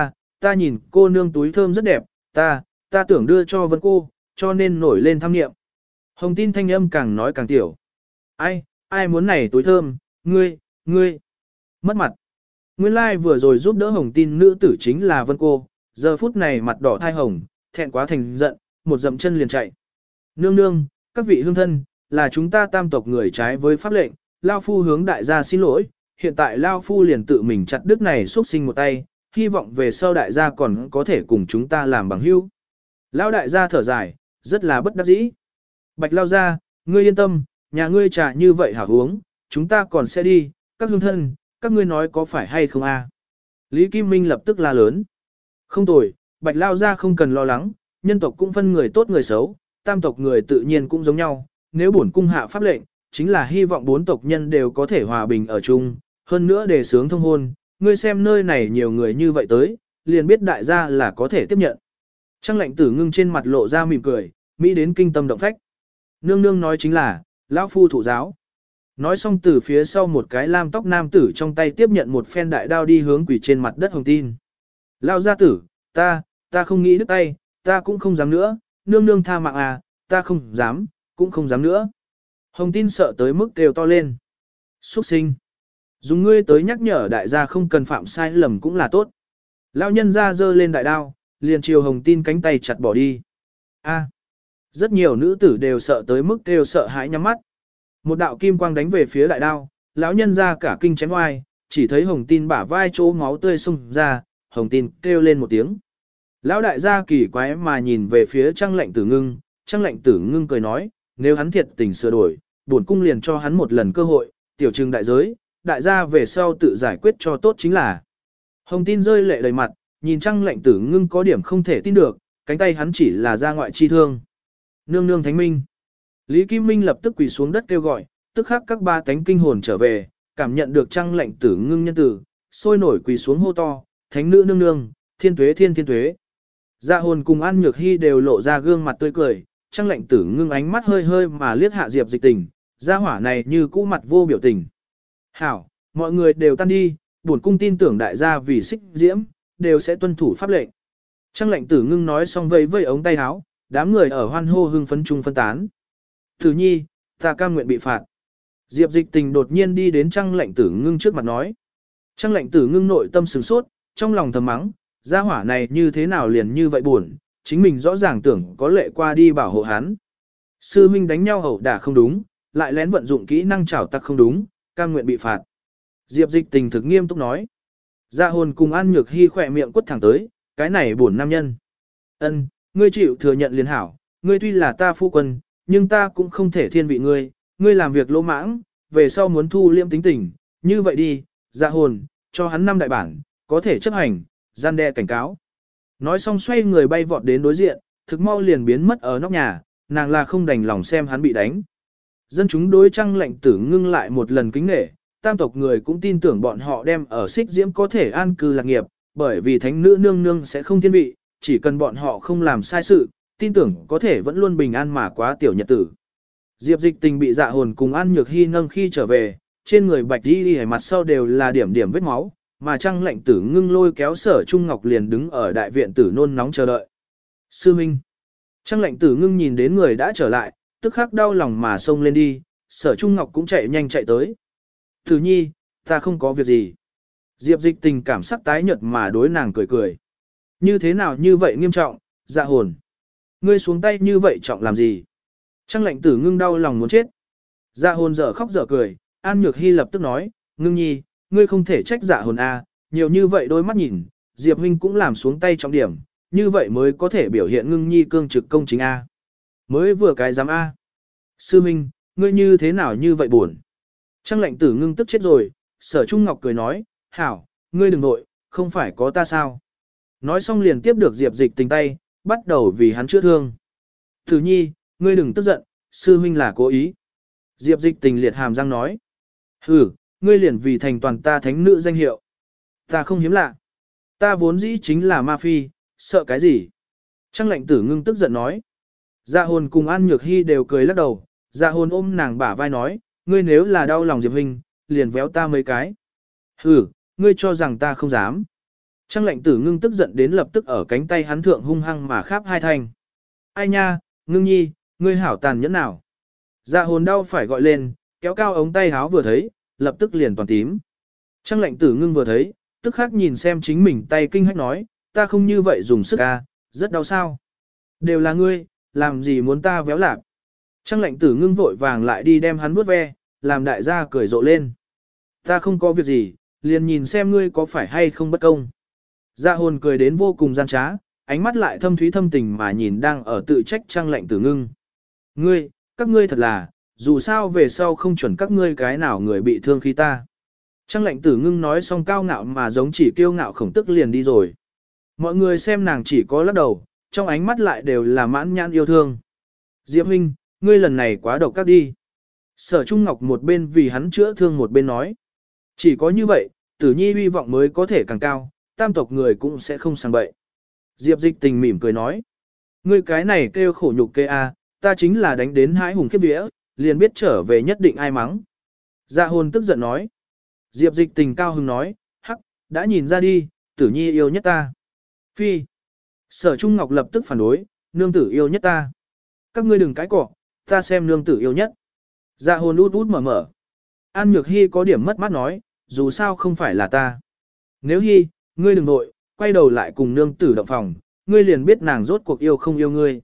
ta nhìn cô nương túi thơm rất đẹp, ta tưởng đưa cho Vân cô, cho nên nổi lên tham nghiệm. Hồng tin thanh âm càng nói càng tiểu. Ai muốn này túi thơm, ngươi. Mất mặt. Nguyên lai vừa rồi giúp đỡ Hồng tin nữ tử chính là Vân cô, giờ phút này mặt đỏ thai hồng, thẹn quá thành giận, một dậm chân liền chạy. Nương nương, các vị hương thân, là chúng ta tam tộc người trái với pháp lệnh, Lao Phu hướng đại gia xin lỗi, hiện tại Lao Phu liền tự mình chặt đứt này xuất sinh một tay, hy vọng về sau đại gia còn có thể cùng chúng ta làm bằng hữu. Lao đại gia thở dài, rất là bất đắc dĩ. Bạch Lao gia, ngươi yên tâm, nhà ngươi trà như vậy hảo uống, chúng ta còn sẽ đi, các hương thân, các ngươi nói có phải hay không a? Lý Kim Minh lập tức la lớn. Không tồi, Bạch Lao gia không cần lo lắng, nhân tộc cũng phân người tốt người xấu, tam tộc người tự nhiên cũng giống nhau, nếu bổn cung hạ pháp lệnh, chính là hy vọng bốn tộc nhân đều có thể hòa bình ở chung, hơn nữa đề sướng thông hôn, ngươi xem nơi này nhiều người như vậy tới, liền biết đại gia là có thể tiếp nhận. Trang lệnh tử ngưng trên mặt lộ ra mỉm cười, Mỹ đến kinh tâm động phách. Nương nương nói chính là, lão phu thụ giáo. Nói xong từ phía sau một cái lam tóc nam tử trong tay tiếp nhận một phen đại đao đi hướng quỷ trên mặt đất Hồng Tin. Lao gia tử, ta không nghĩ đứt tay, ta cũng không dám nữa, nương nương tha mạng à, ta không dám, cũng không dám nữa. Hồng Tin sợ tới mức kêu to lên. Xuất sinh. Dùng ngươi tới nhắc nhở đại gia không cần phạm sai lầm cũng là tốt. Lão nhân ra giơ lên đại đao, liền chiều Hồng Tin cánh tay chặt bỏ đi. A. Rất nhiều nữ tử đều sợ tới mức kêu sợ hãi nhắm mắt. Một đạo kim quang đánh về phía đại đao, lão nhân ra cả kinh chém oai, chỉ thấy Hồng Tin bả vai chỗ máu tươi xung ra, Hồng Tin kêu lên một tiếng. Lão đại gia kỳ quái mà nhìn về phía Trang lệnh tử ngưng, Trang lệnh tử ngưng cười nói, nếu hắn thiệt tình sửa đổi, bổn cung liền cho hắn một lần cơ hội, tiểu trừng đại giới, đại gia về sau tự giải quyết cho tốt chính là. Hồng Tin rơi lệ đầy mặt, nhìn Trang lệnh tử ngưng có điểm không thể tin được, cánh tay hắn chỉ là ra ngoại chi thương. Nương nương thánh minh. Lý Kim Minh lập tức quỳ xuống đất kêu gọi, tức khắc các ba tánh kinh hồn trở về, cảm nhận được Trang lệnh tử ngưng nhân tử, sôi nổi quỳ xuống hô to, thánh nữ nương nương, thiên tuế thiên thiên tuế. Dạ hồn cùng An Nhược Hy đều lộ ra gương mặt tươi cười, Trang lệnh tử ngưng ánh mắt hơi hơi mà liếc hạ Diệp Dịch Tình, gia hỏa này như cũ mặt vô biểu tình. Hảo, mọi người đều tan đi, bổn cung tin tưởng đại gia vì xích diễm, đều sẽ tuân thủ pháp lệnh. Trang lệnh tử ngưng nói xong vây vây ống tay áo, đám người ở hoan hô hưng phấn chung phân tán. Tử nhi, ta cam nguyện bị phạt. Diệp Dịch Tình đột nhiên đi đến Trang lệnh tử ngưng trước mặt nói. Trang lệnh tử ngưng nội tâm sửng sốt, trong lòng thầm mắng, gia hỏa này như thế nào liền như vậy buồn, chính mình rõ ràng tưởng có lệ qua đi bảo hộ hắn. Sư huynh đánh nhau ẩu đả không đúng, lại lén vận dụng kỹ năng trảo tặc không đúng, cam nguyện bị phạt. Diệp Dịch Tình thực nghiêm túc nói. Dạ hồn cùng An Nhược Hy khỏe miệng quất thẳng tới, cái này buồn nam nhân. Ân, ngươi chịu thừa nhận liền hảo, ngươi tuy là ta phu quân, nhưng ta cũng không thể thiên vị ngươi, ngươi làm việc lỗ mãng, về sau muốn thu liêm tính tình, như vậy đi, dạ hồn, cho hắn 5 đại bản, có thể chấp hành, gian đe cảnh cáo. Nói xong xoay người bay vọt đến đối diện, thực mau liền biến mất ở nóc nhà, nàng là không đành lòng xem hắn bị đánh. Dân chúng đối Trang lệnh tử ngưng lại một lần kính nể, tam tộc người cũng tin tưởng bọn họ đem ở xích diễm có thể an cư lạc nghiệp, bởi vì thánh nữ nương nương sẽ không thiên vị, chỉ cần bọn họ không làm sai sự, tin tưởng có thể vẫn luôn bình an mà quá tiểu nhật tử. Diệp Dịch Tình bị dạ hồn cùng An Nhược Hy nâng khi trở về, trên người bạch đi mặt sau đều là điểm điểm vết máu, mà Trang lệnh tử ngưng lôi kéo Sở Trung Ngọc liền đứng ở đại viện tử nôn nóng chờ đợi. Sư Minh. Trang lệnh tử ngưng nhìn đến người đã trở lại, tức khắc đau lòng mà xông lên đi, Sở Trung Ngọc cũng chạy nhanh chạy tới. Tử nhi, ta không có việc gì. Diệp Dịch Tình cảm sắc tái nhợt mà đối nàng cười cười. Như thế nào như vậy nghiêm trọng, dạ hồn. Ngươi xuống tay như vậy trọng làm gì? Trang lệnh tử ngưng đau lòng muốn chết. Dạ hồn dở khóc dở cười, An Nhược Hy lập tức nói, ngưng nhi, ngươi không thể trách dạ hồn a, nhiều như vậy đôi mắt nhìn, Diệp huynh cũng làm xuống tay trọng điểm, như vậy mới có thể biểu hiện ngưng nhi cương trực công chính a. Mới vừa cái dám a. Sư huynh, ngươi như thế nào như vậy buồn? Trang lệnh tử ngưng tức chết rồi, Sở Trung Ngọc cười nói, hảo, ngươi đừng nội, không phải có ta sao? Nói xong liền tiếp được Diệp Dịch Tình tay, bắt đầu vì hắn chữa thương. Tử nhi, ngươi đừng tức giận, sư huynh là cố ý. Diệp Dịch Tình liệt hàm răng nói. Hừ, ngươi liền vì thành toàn ta thánh nữ danh hiệu. Ta không hiếm lạ. Ta vốn dĩ chính là ma phi, sợ cái gì? Trang lệnh tử ngưng tức giận nói. Dạ hồn cùng An Nhược Hy đều cười lắc đầu, dạ hồn ôm nàng bả vai nói, ngươi nếu là đau lòng Diệp huynh, liền véo ta mấy cái. Hừ, ngươi cho rằng ta không dám. Trang lệnh tử ngưng tức giận đến lập tức ở cánh tay hắn thượng hung hăng mà kháp hai thanh. Ai nha, ngưng nhi, ngươi hảo tàn nhẫn nào. Dạ hồn đau phải gọi lên, kéo cao ống tay háo vừa thấy, lập tức liền toàn tím. Trang lệnh tử ngưng vừa thấy, tức khắc nhìn xem chính mình tay kinh hách nói, ta không như vậy dùng sức a, rất đau sao. Đều là ngươi, làm gì muốn ta véo lạp. Trang lệnh tử ngưng vội vàng lại đi đem hắn vuốt ve, làm đại gia cười rộ lên. Ta không có việc gì, liền nhìn xem ngươi có phải hay không bất công. Dạ hồn cười đến vô cùng gian trá, ánh mắt lại thâm thúy thâm tình mà nhìn đang ở tự trách Trang lệnh tử ngưng. Ngươi, các ngươi thật là, dù sao về sau không chuẩn các ngươi cái nào người bị thương khi ta. Trang lệnh tử ngưng nói xong cao ngạo mà giống chỉ kiêu ngạo khổng tức liền đi rồi. Mọi người xem nàng chỉ có lắc đầu, trong ánh mắt lại đều là mãn nhãn yêu thương. Diệp huynh, ngươi lần này quá độc các đi. Sở Trung Ngọc một bên vì hắn chữa thương một bên nói. Chỉ có như vậy, Tử Nhi hy vọng mới có thể càng cao, tam tộc người cũng sẽ không sang bậy. Diệp Dịch Tình mỉm cười nói. Ngươi cái này kêu khổ nhục kê a, ta chính là đánh đến hãi hùng khiếp vía, liền biết trở về nhất định ai mắng. Dạ hồn tức giận nói. Diệp Dịch Tình cao hứng nói, hắc, đã nhìn ra đi, Tử Nhi yêu nhất ta. Phi. Sở Trung Ngọc lập tức phản đối, nương tử yêu nhất ta. Các ngươi đừng cãi cọ, ta xem nương tử yêu nhất. Dạ hồn út út mở mở. An Nhược Hy có điểm mất mát nói, dù sao không phải là ta. Nếu Hy, ngươi đừng nội, quay đầu lại cùng nương tử động phòng, ngươi liền biết nàng rốt cuộc yêu không yêu ngươi.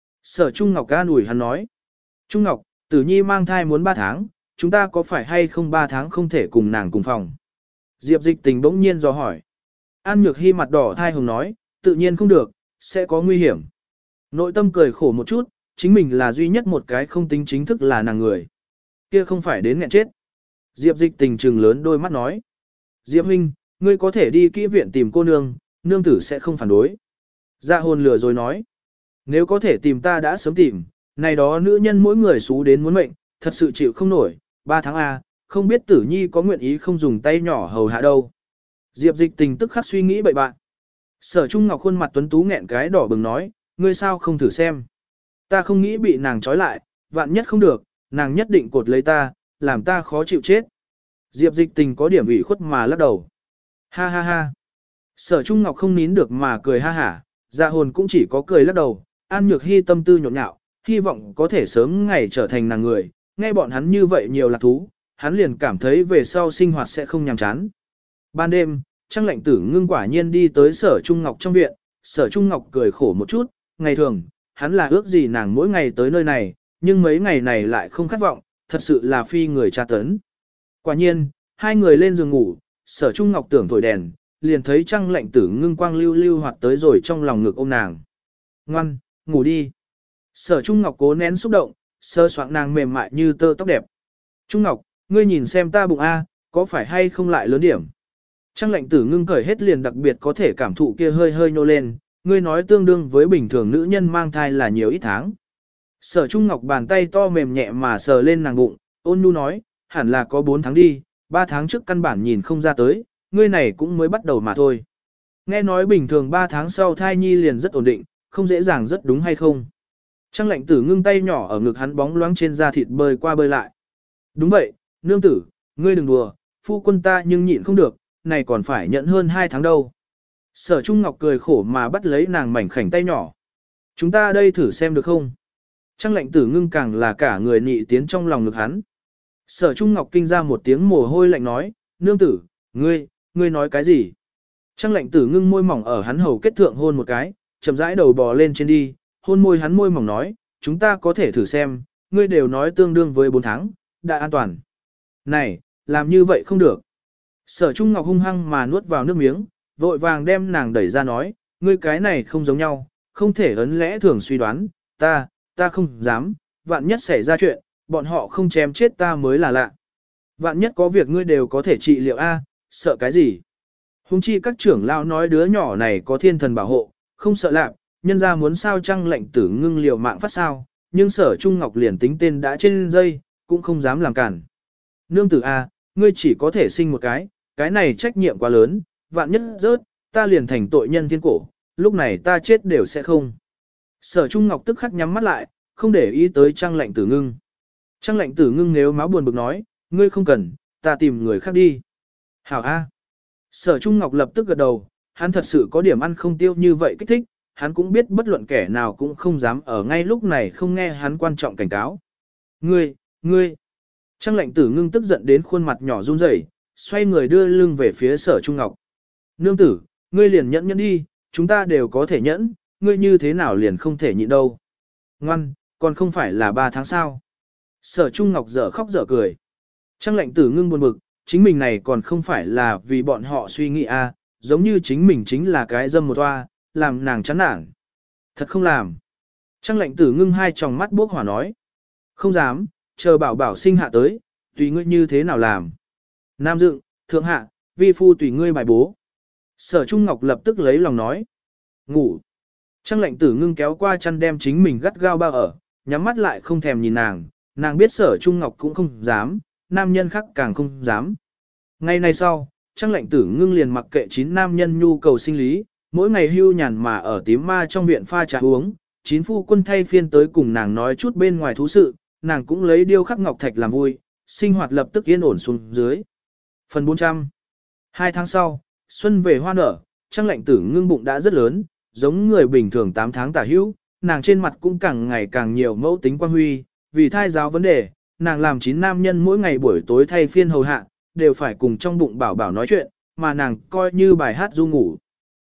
Sở Trung Ngọc an ủi hắn nói. Trung Ngọc, Tử Nhi mang thai muốn 3 tháng, chúng ta có phải hay không 3 tháng không thể cùng nàng cùng phòng? Diệp Dịch Tình bỗng nhiên dò hỏi. An Nhược Hy mặt đỏ thai hồng nói, tự nhiên không được, sẽ có nguy hiểm. Nội tâm cười khổ một chút, chính mình là duy nhất một cái không tính chính thức là nàng người. Kia không phải đến nghẹn chết. Diệp Dịch Tình trừng lớn đôi mắt nói. Diệp huynh, ngươi có thể đi kỹ viện tìm cô nương, nương tử sẽ không phản đối. Dạ hồn lừa rồi nói. Nếu có thể tìm ta đã sớm tìm, này đó nữ nhân mỗi người xú đến muốn mệnh, thật sự chịu không nổi, 3 tháng A, không biết Tử Nhi có nguyện ý không dùng tay nhỏ hầu hạ đâu. Diệp Dịch Tình tức khắc suy nghĩ bậy bạn. Sở Trung Ngọc khuôn mặt tuấn tú nghẹn cái đỏ bừng nói, ngươi sao không thử xem. Ta không nghĩ bị nàng trói lại, vạn nhất không được, nàng nhất định cột lấy ta, làm ta khó chịu chết. Diệp Dịch Tình có điểm ủy khuất mà lắc đầu. Ha ha ha. Sở Trung Ngọc không nín được mà cười ha hả, dạ hồn cũng chỉ có cười lắc đầu, An Nhược Hy tâm tư nhộn nhạo, hy vọng có thể sớm ngày trở thành nàng người, nghe bọn hắn như vậy nhiều lạc thú, hắn liền cảm thấy về sau sinh hoạt sẽ không nhàm chán. Ban đêm, Trăng Lệnh Tử Ngưng quả nhiên đi tới Sở Trung Ngọc trong viện, Sở Trung Ngọc cười khổ một chút, ngày thường, hắn là ước gì nàng mỗi ngày tới nơi này, nhưng mấy ngày này lại không khát vọng, thật sự là phi người tra tấn. Quả nhiên, hai người lên giường ngủ, Sở Trung Ngọc tưởng thổi đèn, liền thấy Trăng Lệnh Tử Ngưng quang lưu lưu hoạt tới rồi trong lòng ngực ôm nàng. Ngoan, ngủ đi. Sở Trung Ngọc cố nén xúc động, sơ soạng nàng mềm mại như tơ tóc đẹp. Trung Ngọc, ngươi nhìn xem ta bụng A, có phải hay không lại lớn điểm? Trăng Lệnh Tử Ngưng cởi hết liền đặc biệt có thể cảm thụ kia hơi hơi nhô lên, ngươi nói tương đương với bình thường nữ nhân mang thai là nhiều ít tháng. Sở Trung Ngọc bàn tay to mềm nhẹ mà sờ lên nàng bụng, ôn nhu nói, hẳn là có 4 tháng đi, 3 tháng trước căn bản nhìn không ra tới, ngươi này cũng mới bắt đầu mà thôi. Nghe nói bình thường 3 tháng sau thai nhi liền rất ổn định, không dễ dàng rất đúng hay không. Trăng Lệnh Tử Ngưng tay nhỏ ở ngực hắn bóng loáng trên da thịt bơi qua bơi lại. Đúng vậy, nương tử, ngươi đừng đùa, phu quân ta nhưng nhịn không được, này còn phải nhận hơn 2 tháng đâu. Sở Trung Ngọc cười khổ mà bắt lấy nàng mảnh khảnh tay nhỏ. Chúng ta đây thử xem được không? Trăng Lệnh Tử Ngưng càng là cả người nị tiến trong lòng ngực hắn. Sở Trung Ngọc kinh ra một tiếng mồ hôi lạnh nói, nương tử, ngươi nói cái gì? Trăng Lệnh Tử Ngưng môi mỏng ở hắn hầu kết thượng hôn một cái, chậm rãi đầu bò lên trên đi, hôn môi hắn môi mỏng nói, chúng ta có thể thử xem, ngươi đều nói tương đương với 4 tháng, đã an toàn. Này, làm như vậy không được. Sở Trung Ngọc hung hăng mà nuốt vào nước miếng, vội vàng đem nàng đẩy ra nói, ngươi cái này không giống nhau, không thể ấn lẽ thường suy đoán, ta không dám, vạn nhất xảy ra chuyện, bọn họ không chém chết ta mới là lạ. Vạn nhất có việc ngươi đều có thể trị liệu A, sợ cái gì? Hùng chi các trưởng lão nói đứa nhỏ này có thiên thần bảo hộ, không sợ lạc, nhân ra muốn sao Trăng Lệnh Tử Ngưng liều mạng phát sao, nhưng Sở Trung Ngọc liền tính tên đã trên dây, cũng không dám làm cản. Nương tử A, ngươi chỉ có thể sinh một cái này trách nhiệm quá lớn, vạn nhất rớt, ta liền thành tội nhân thiên cổ, lúc này ta chết đều sẽ không. Sở Trung Ngọc tức khắc nhắm mắt lại, không để ý tới Trăng Lệnh Tử Ngưng. Trăng Lệnh Tử Ngưng nếu máu buồn bực nói, ngươi không cần, ta tìm người khác đi. Hảo A. Sở Trung Ngọc lập tức gật đầu, hắn thật sự có điểm ăn không tiêu như vậy kích thích, hắn cũng biết bất luận kẻ nào cũng không dám ở ngay lúc này không nghe hắn quan trọng cảnh cáo. Ngươi. Trăng Lệnh Tử Ngưng tức giận đến khuôn mặt nhỏ run rẩy, xoay người đưa lưng về phía Sở Trung Ngọc. Nương tử, ngươi liền nhẫn nhẫn đi, chúng ta đều có thể nhẫn, ngươi như thế nào liền không thể nhịn đâu. Ngoan, còn không phải là 3 tháng sao. Sở Trung Ngọc dở khóc dở cười. Trăng Lệnh Tử Ngưng buồn bực, chính mình này còn không phải là vì bọn họ suy nghĩ a, giống như chính mình chính là cái dâm một toa, làm nàng chán nản. Thật không làm. Trăng Lệnh Tử Ngưng hai tròng mắt bốc hỏa nói. Không dám, chờ bảo bảo sinh hạ tới, tùy ngươi như thế nào làm. Nam dựng, thượng hạ, vi phu tùy ngươi bài bố. Sở Trung Ngọc lập tức lấy lòng nói. Ngủ. Trăng Lệnh Tử Ngưng kéo qua chăn đem chính mình gắt gao bao ở, nhắm mắt lại không thèm nhìn nàng biết Sở Trung Ngọc cũng không dám, nam nhân khác càng không dám. Ngày nay sau, Trang Lệnh Tử Ngưng liền mặc kệ 9 nam nhân nhu cầu sinh lý, mỗi ngày hưu nhàn mà ở tím ma trong viện pha trà uống, 9 phu quân thay phiên tới cùng nàng nói chút bên ngoài thú sự, nàng cũng lấy điêu khắc ngọc thạch làm vui, sinh hoạt lập tức yên ổn xuống dưới. Phần 400. 2 tháng sau, xuân về hoa nở, Trang Lệnh Tử Ngưng bụng đã rất lớn, giống người bình thường 8 tháng tả hữu, nàng trên mặt cũng càng ngày càng nhiều mẫu tính quan huy, vì thai giáo vấn đề, nàng làm 9 nam nhân mỗi ngày buổi tối thay phiên hầu hạ, đều phải cùng trong bụng bảo bảo nói chuyện, mà nàng coi như bài hát du ngủ.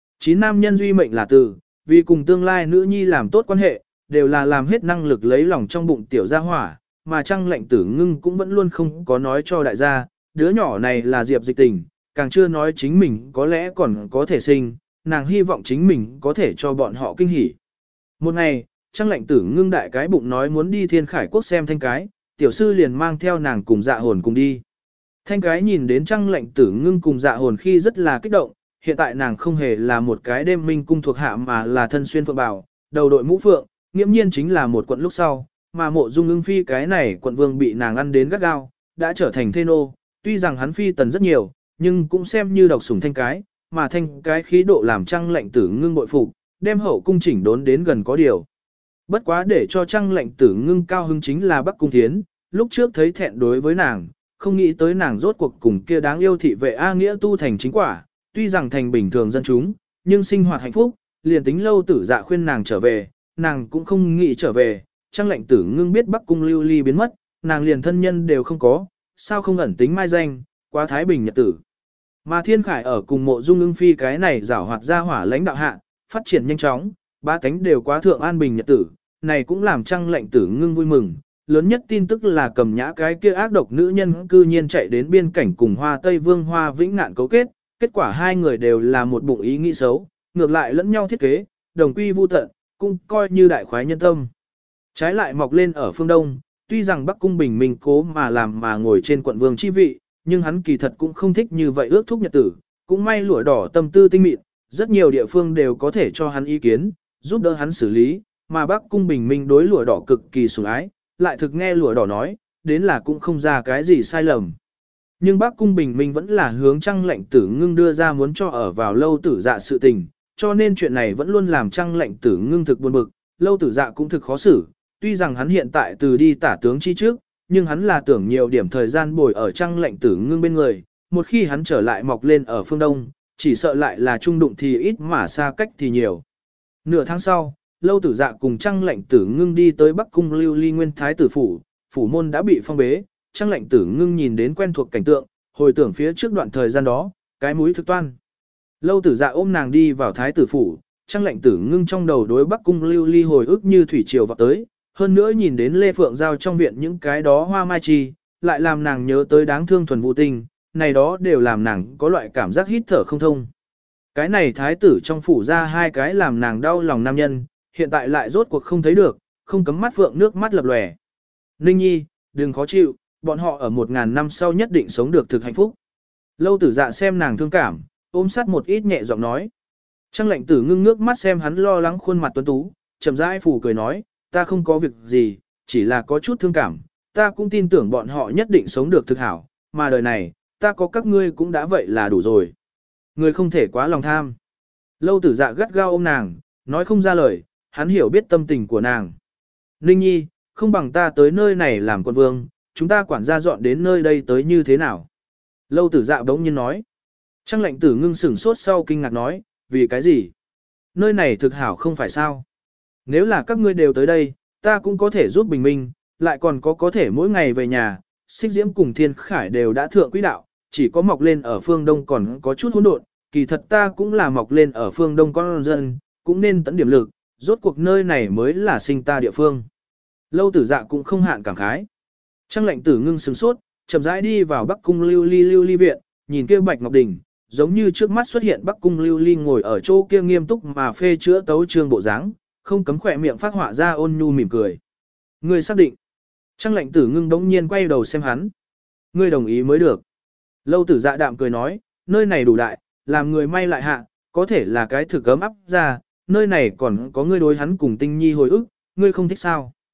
9 nam nhân duy mệnh là từ, vì cùng tương lai nữ nhi làm tốt quan hệ, đều là làm hết năng lực lấy lòng trong bụng tiểu gia hỏa, mà Trang Lệnh Tử Ngưng cũng vẫn luôn không có nói cho đại gia, đứa nhỏ này là Diệp Dịch Tình, càng chưa nói chính mình có lẽ còn có thể sinh, nàng hy vọng chính mình có thể cho bọn họ kinh hỉ. Một ngày, Trang Lệnh Tử Ngưng đại cái bụng nói muốn đi Thiên Khải Quốc xem Thanh Cái, tiểu sư liền mang theo nàng cùng Dạ Hồn cùng đi. Thanh Cái nhìn đến Trang Lệnh Tử Ngưng cùng Dạ Hồn khi rất là kích động, hiện tại nàng không hề là một cái đêm minh cung thuộc hạ mà là thân xuyên phượng bào, đầu đội mũ phượng, nghiễm nhiên chính là một quận lúc sau, mà Mộ Dung Ưng Phi cái này quận vương bị nàng ăn đến gắt gao, đã trở thành thê nô, tuy rằng hắn phi tần rất nhiều, nhưng cũng xem như độc sủng Thanh Cái, mà Thanh Cái khí độ làm Trang Lệnh Tử Ngưng bội phục, đem hậu cung chỉnh đốn đến gần có điều. Bất quá để cho Trang Lệnh Tử Ngưng cao hứng chính là Bắc Cung Thiến, lúc trước thấy thẹn đối với nàng, không nghĩ tới nàng rốt cuộc cùng kia đáng yêu thị vệ A Nghĩa tu thành chính quả, tuy rằng thành bình thường dân chúng, nhưng sinh hoạt hạnh phúc, liền tính Lâu Tử Dạ khuyên nàng trở về, nàng cũng không nghĩ trở về. Trang Lệnh Tử Ngưng biết Bắc Cung Lưu Ly biến mất, nàng liền thân nhân đều không có, sao không ẩn tính mai danh, quá thái bình nhật tử. Mà Thiên Khải ở cùng Mộ Dung Ưng Phi cái này giảo hoạt ra hỏa lãnh đạo hạ, phát triển nhanh chóng, ba tánh đều quá thượng an bình nhật tử, này cũng làm Trang Lệnh Tử Ngưng vui mừng. Lớn nhất tin tức là Cầm Nhã cái kia ác độc nữ nhân cư nhiên chạy đến biên cảnh cùng Hoa Tây Vương Hoa Vĩnh Ngạn cấu kết quả hai người đều là một bụng ý nghĩ xấu, ngược lại lẫn nhau thiết kế, đồng quy vu tận, cũng coi như đại khoái nhân tâm. Trái lại mọc lên ở phương Đông, tuy rằng Bắc Cung Bình Minh cố mà làm mà ngồi trên quận vương chi vị, nhưng hắn kỳ thật cũng không thích như vậy ước thúc nhật tử, cũng may lụa đỏ tâm tư tinh mịn, rất nhiều địa phương đều có thể cho hắn ý kiến, giúp đỡ hắn xử lý, mà Bắc Cung Bình Minh đối lụa đỏ cực kỳ sủng ái, lại thực nghe lụa đỏ nói, đến là cũng không ra cái gì sai lầm. Nhưng Bắc Cung Bình Minh vẫn là hướng Trang Lệnh Tử Ngưng đưa ra muốn cho ở vào Lâu Tử Dạ sự tình, cho nên chuyện này vẫn luôn làm Trang Lệnh Tử Ngưng thực buồn bực, Lâu Tử Dạ cũng thực khó xử, tuy rằng hắn hiện tại từ đi tả tướng chi trước, nhưng hắn là tưởng nhiều điểm thời gian bồi ở Trang Lệnh Tử Ngưng bên người, một khi hắn trở lại mọc lên ở phương Đông, chỉ sợ lại là trung đụng thì ít mà xa cách thì nhiều. Nửa tháng sau, Lâu Tử Dạ cùng Trang Lệnh Tử Ngưng đi tới Bắc Cung Lưu Ly Nguyên Thái tử phủ, phủ môn đã bị phong bế, Trang Lệnh Tử Ngưng nhìn đến quen thuộc cảnh tượng, hồi tưởng phía trước đoạn thời gian đó, cái mũi thực toan. Lâu Tử Dạ ôm nàng đi vào Thái tử phủ, Trang Lệnh Tử Ngưng trong đầu đối Bắc Cung Lưu Ly hồi ức như thủy triều vọt tới, hơn nữa nhìn đến Lê Phượng Giao trong viện những cái đó hoa mai chi, lại làm nàng nhớ tới đáng thương thuần vũ tình, này đó đều làm nàng có loại cảm giác hít thở không thông. Cái này thái tử trong phủ ra hai cái làm nàng đau lòng nam nhân, hiện tại lại rốt cuộc không thấy được, không cấm mắt Phượng nước mắt lập lòe. Ninh Nhi, đừng khó chịu, bọn họ ở 1000 năm sau nhất định sống được thực hạnh phúc. Lâu Tử Dạ xem nàng thương cảm, ôm sát một ít nhẹ giọng nói. Trang Lệnh Tử Ngưng nước mắt xem hắn lo lắng khuôn mặt tuấn tú, chậm rãi phủ cười nói, ta không có việc gì, chỉ là có chút thương cảm, ta cũng tin tưởng bọn họ nhất định sống được thực hảo, mà đời này, ta có các ngươi cũng đã vậy là đủ rồi. Người không thể quá lòng tham. Lâu Tử Dạ gắt gao ôm nàng, nói không ra lời, hắn hiểu biết tâm tình của nàng. Ninh Nhi, không bằng ta tới nơi này làm quân vương, chúng ta quản gia dọn đến nơi đây tới như thế nào? Lâu Tử Dạ bỗng nhiên nói. Trang Lệnh Tử Ngưng sửng sốt sau kinh ngạc nói, vì cái gì? Nơi này thực hảo không phải sao? Nếu là các ngươi đều tới đây, ta cũng có thể giúp bình minh, lại còn có thể mỗi ngày về nhà, Xích Diễm cùng Thiên Khải đều đã thượng quỹ đạo, chỉ có mọc lên ở phương Đông còn có chút hỗn độn, kỳ thật ta cũng là mọc lên ở phương Đông con dân, cũng nên tận điểm lực, rốt cuộc nơi này mới là sinh ta địa phương. Lâu Tử Dạ cũng không hạn cảm khái. Trang Lệnh Tử Ngưng sửng sốt, chậm rãi đi vào Bắc Cung Lưu Ly viện, nhìn kia Bạch Ngọc Đình, giống như trước mắt xuất hiện Bắc Cung Lưu Ly ngồi ở chỗ kia nghiêm túc mà phê chữa tấu chương bộ dáng, không cấm khỏe miệng phát họa ra ôn nhu mỉm cười. Ngươi xác định. Trang Lệnh Tử Ngưng đống nhiên quay đầu xem hắn. Ngươi đồng ý mới được. Lâu Tử Dạ đạm cười nói, nơi này đủ đại, làm người may lại hạ, có thể là cái thực ấm áp ra, nơi này còn có ngươi đối hắn cùng Tinh Nhi hồi ức, ngươi không thích sao?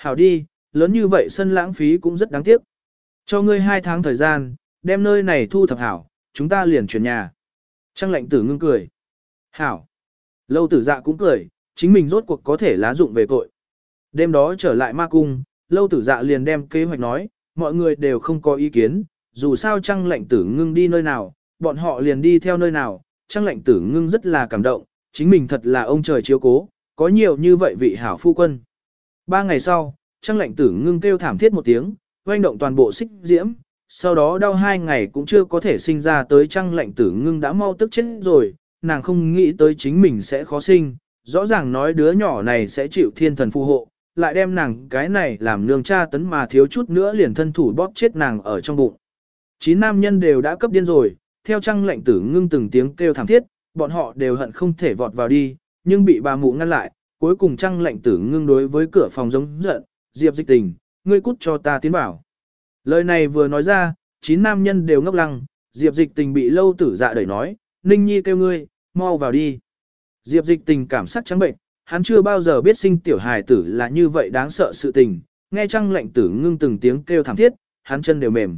Hảo đi, lớn như vậy sân lãng phí cũng rất đáng tiếc. Cho ngươi 2 tháng thời gian, đem nơi này thu thập hảo, chúng ta liền chuyển nhà. Trang lệnh tử ngưng cười. Hảo. Lâu tử dạ cũng cười, chính mình rốt cuộc có thể lá dụng về cội. Đêm đó trở lại ma cung, lâu tử dạ liền đem kế hoạch nói, mọi người đều không có ý kiến, dù sao trang lệnh tử ngưng đi nơi nào, bọn họ liền đi theo nơi nào, trang lệnh tử ngưng rất là cảm động, chính mình thật là ông trời chiếu cố, có nhiều như vậy vị hảo phu quân. 3 ngày sau, trang lệnh tử ngưng kêu thảm thiết một tiếng, oanh động toàn bộ xích diễm, sau đó đau 2 ngày cũng chưa có thể sinh ra tới trang lệnh tử ngưng đã mau tức chết rồi, nàng không nghĩ tới chính mình sẽ khó sinh, rõ ràng nói đứa nhỏ này sẽ chịu thiên thần phù hộ, lại đem nàng cái này làm nương cha tấn mà thiếu chút nữa liền thân thủ bóp chết nàng ở trong bụng. 9 nam nhân đều đã cấp điên rồi, theo trang lệnh tử ngưng từng tiếng kêu thảm thiết, bọn họ đều hận không thể vọt vào đi, nhưng bị bà mụ ngăn lại, cuối cùng trang lệnh tử ngưng đối với cửa phòng giống giận, Diệp Dịch Tình, ngươi cút cho ta tiến bảo. Lời này vừa nói ra, 9 nam nhân đều ngốc lăng, Diệp Dịch Tình bị lâu tử dạ đẩy nói, Ninh Nhi kêu ngươi, mau vào đi. Diệp Dịch Tình cảm sắc trắng bệnh, hắn chưa bao giờ biết sinh tiểu hài tử là như vậy đáng sợ sự tình, nghe trang lệnh tử ngưng từng tiếng kêu thảm thiết, hắn chân đều mềm.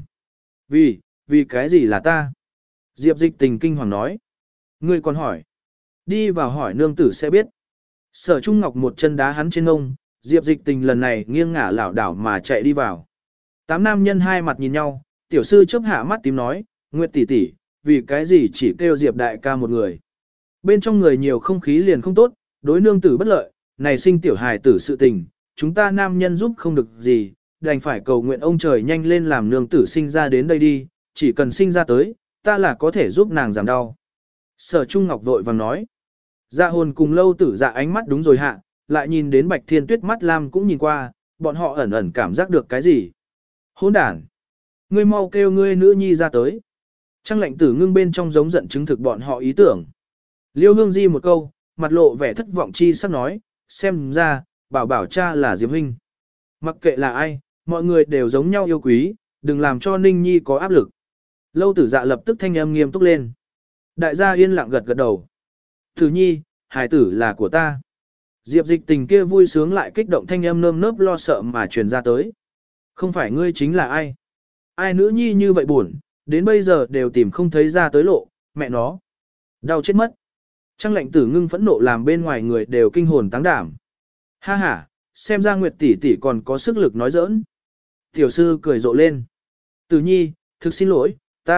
Vì cái gì là ta? Diệp Dịch Tình kinh hoàng nói. Ngươi còn hỏi. Đi vào hỏi nương tử sẽ biết. Sở Trung Ngọc một chân đá hắn trên ngông, Diệp Dịch Tình lần này nghiêng ngả lảo đảo mà chạy đi vào. 8 nam nhân hai mặt nhìn nhau, tiểu sư chớp hạ mắt tím nói, Nguyệt tỷ tỷ, vì cái gì chỉ kêu Diệp đại ca một người. Bên trong người nhiều không khí liền không tốt, đối nương tử bất lợi, này sinh tiểu hài tử sự tình, chúng ta nam nhân giúp không được gì, đành phải cầu nguyện ông trời nhanh lên làm nương tử sinh ra đến đây đi, chỉ cần sinh ra tới, ta là có thể giúp nàng giảm đau. Sở Trung Ngọc vội vàng nói. Dạ hồn cùng lâu tử dạ ánh mắt đúng rồi hạ, lại nhìn đến Bạch Thiên Tuyết mắt lam cũng nhìn qua, bọn họ ẩn ẩn cảm giác được cái gì. Hỗn đản! Ngươi mau kêu ngươi nữ nhi ra tới. Trang lệnh tử ngưng bên trong giống giận chứng thực bọn họ ý tưởng. Liêu Hương Di một câu, mặt lộ vẻ thất vọng chi sắp nói, xem ra, bảo bảo cha là Diệp Huynh. Mặc kệ là ai, mọi người đều giống nhau yêu quý, đừng làm cho Ninh Nhi có áp lực. Lâu tử dạ lập tức thanh âm nghiêm túc lên. Đại gia yên lặng gật gật đầu. Tử Nhi, hài tử là của ta. Diệp Dịch Tình kia vui sướng lại kích động thanh âm nơm nớp lo sợ mà truyền ra tới. Không phải ngươi chính là ai? Ai nữ nhi như vậy buồn, đến bây giờ đều tìm không thấy ra tới lộ, mẹ nó. Đau chết mất. Trang lệnh tử ngưng phẫn nộ làm bên ngoài người đều kinh hồn táng đảm. Ha ha, xem ra Nguyệt tỷ tỷ còn có sức lực nói giỡn. Tiểu sư cười rộ lên. Tử Nhi, thực xin lỗi,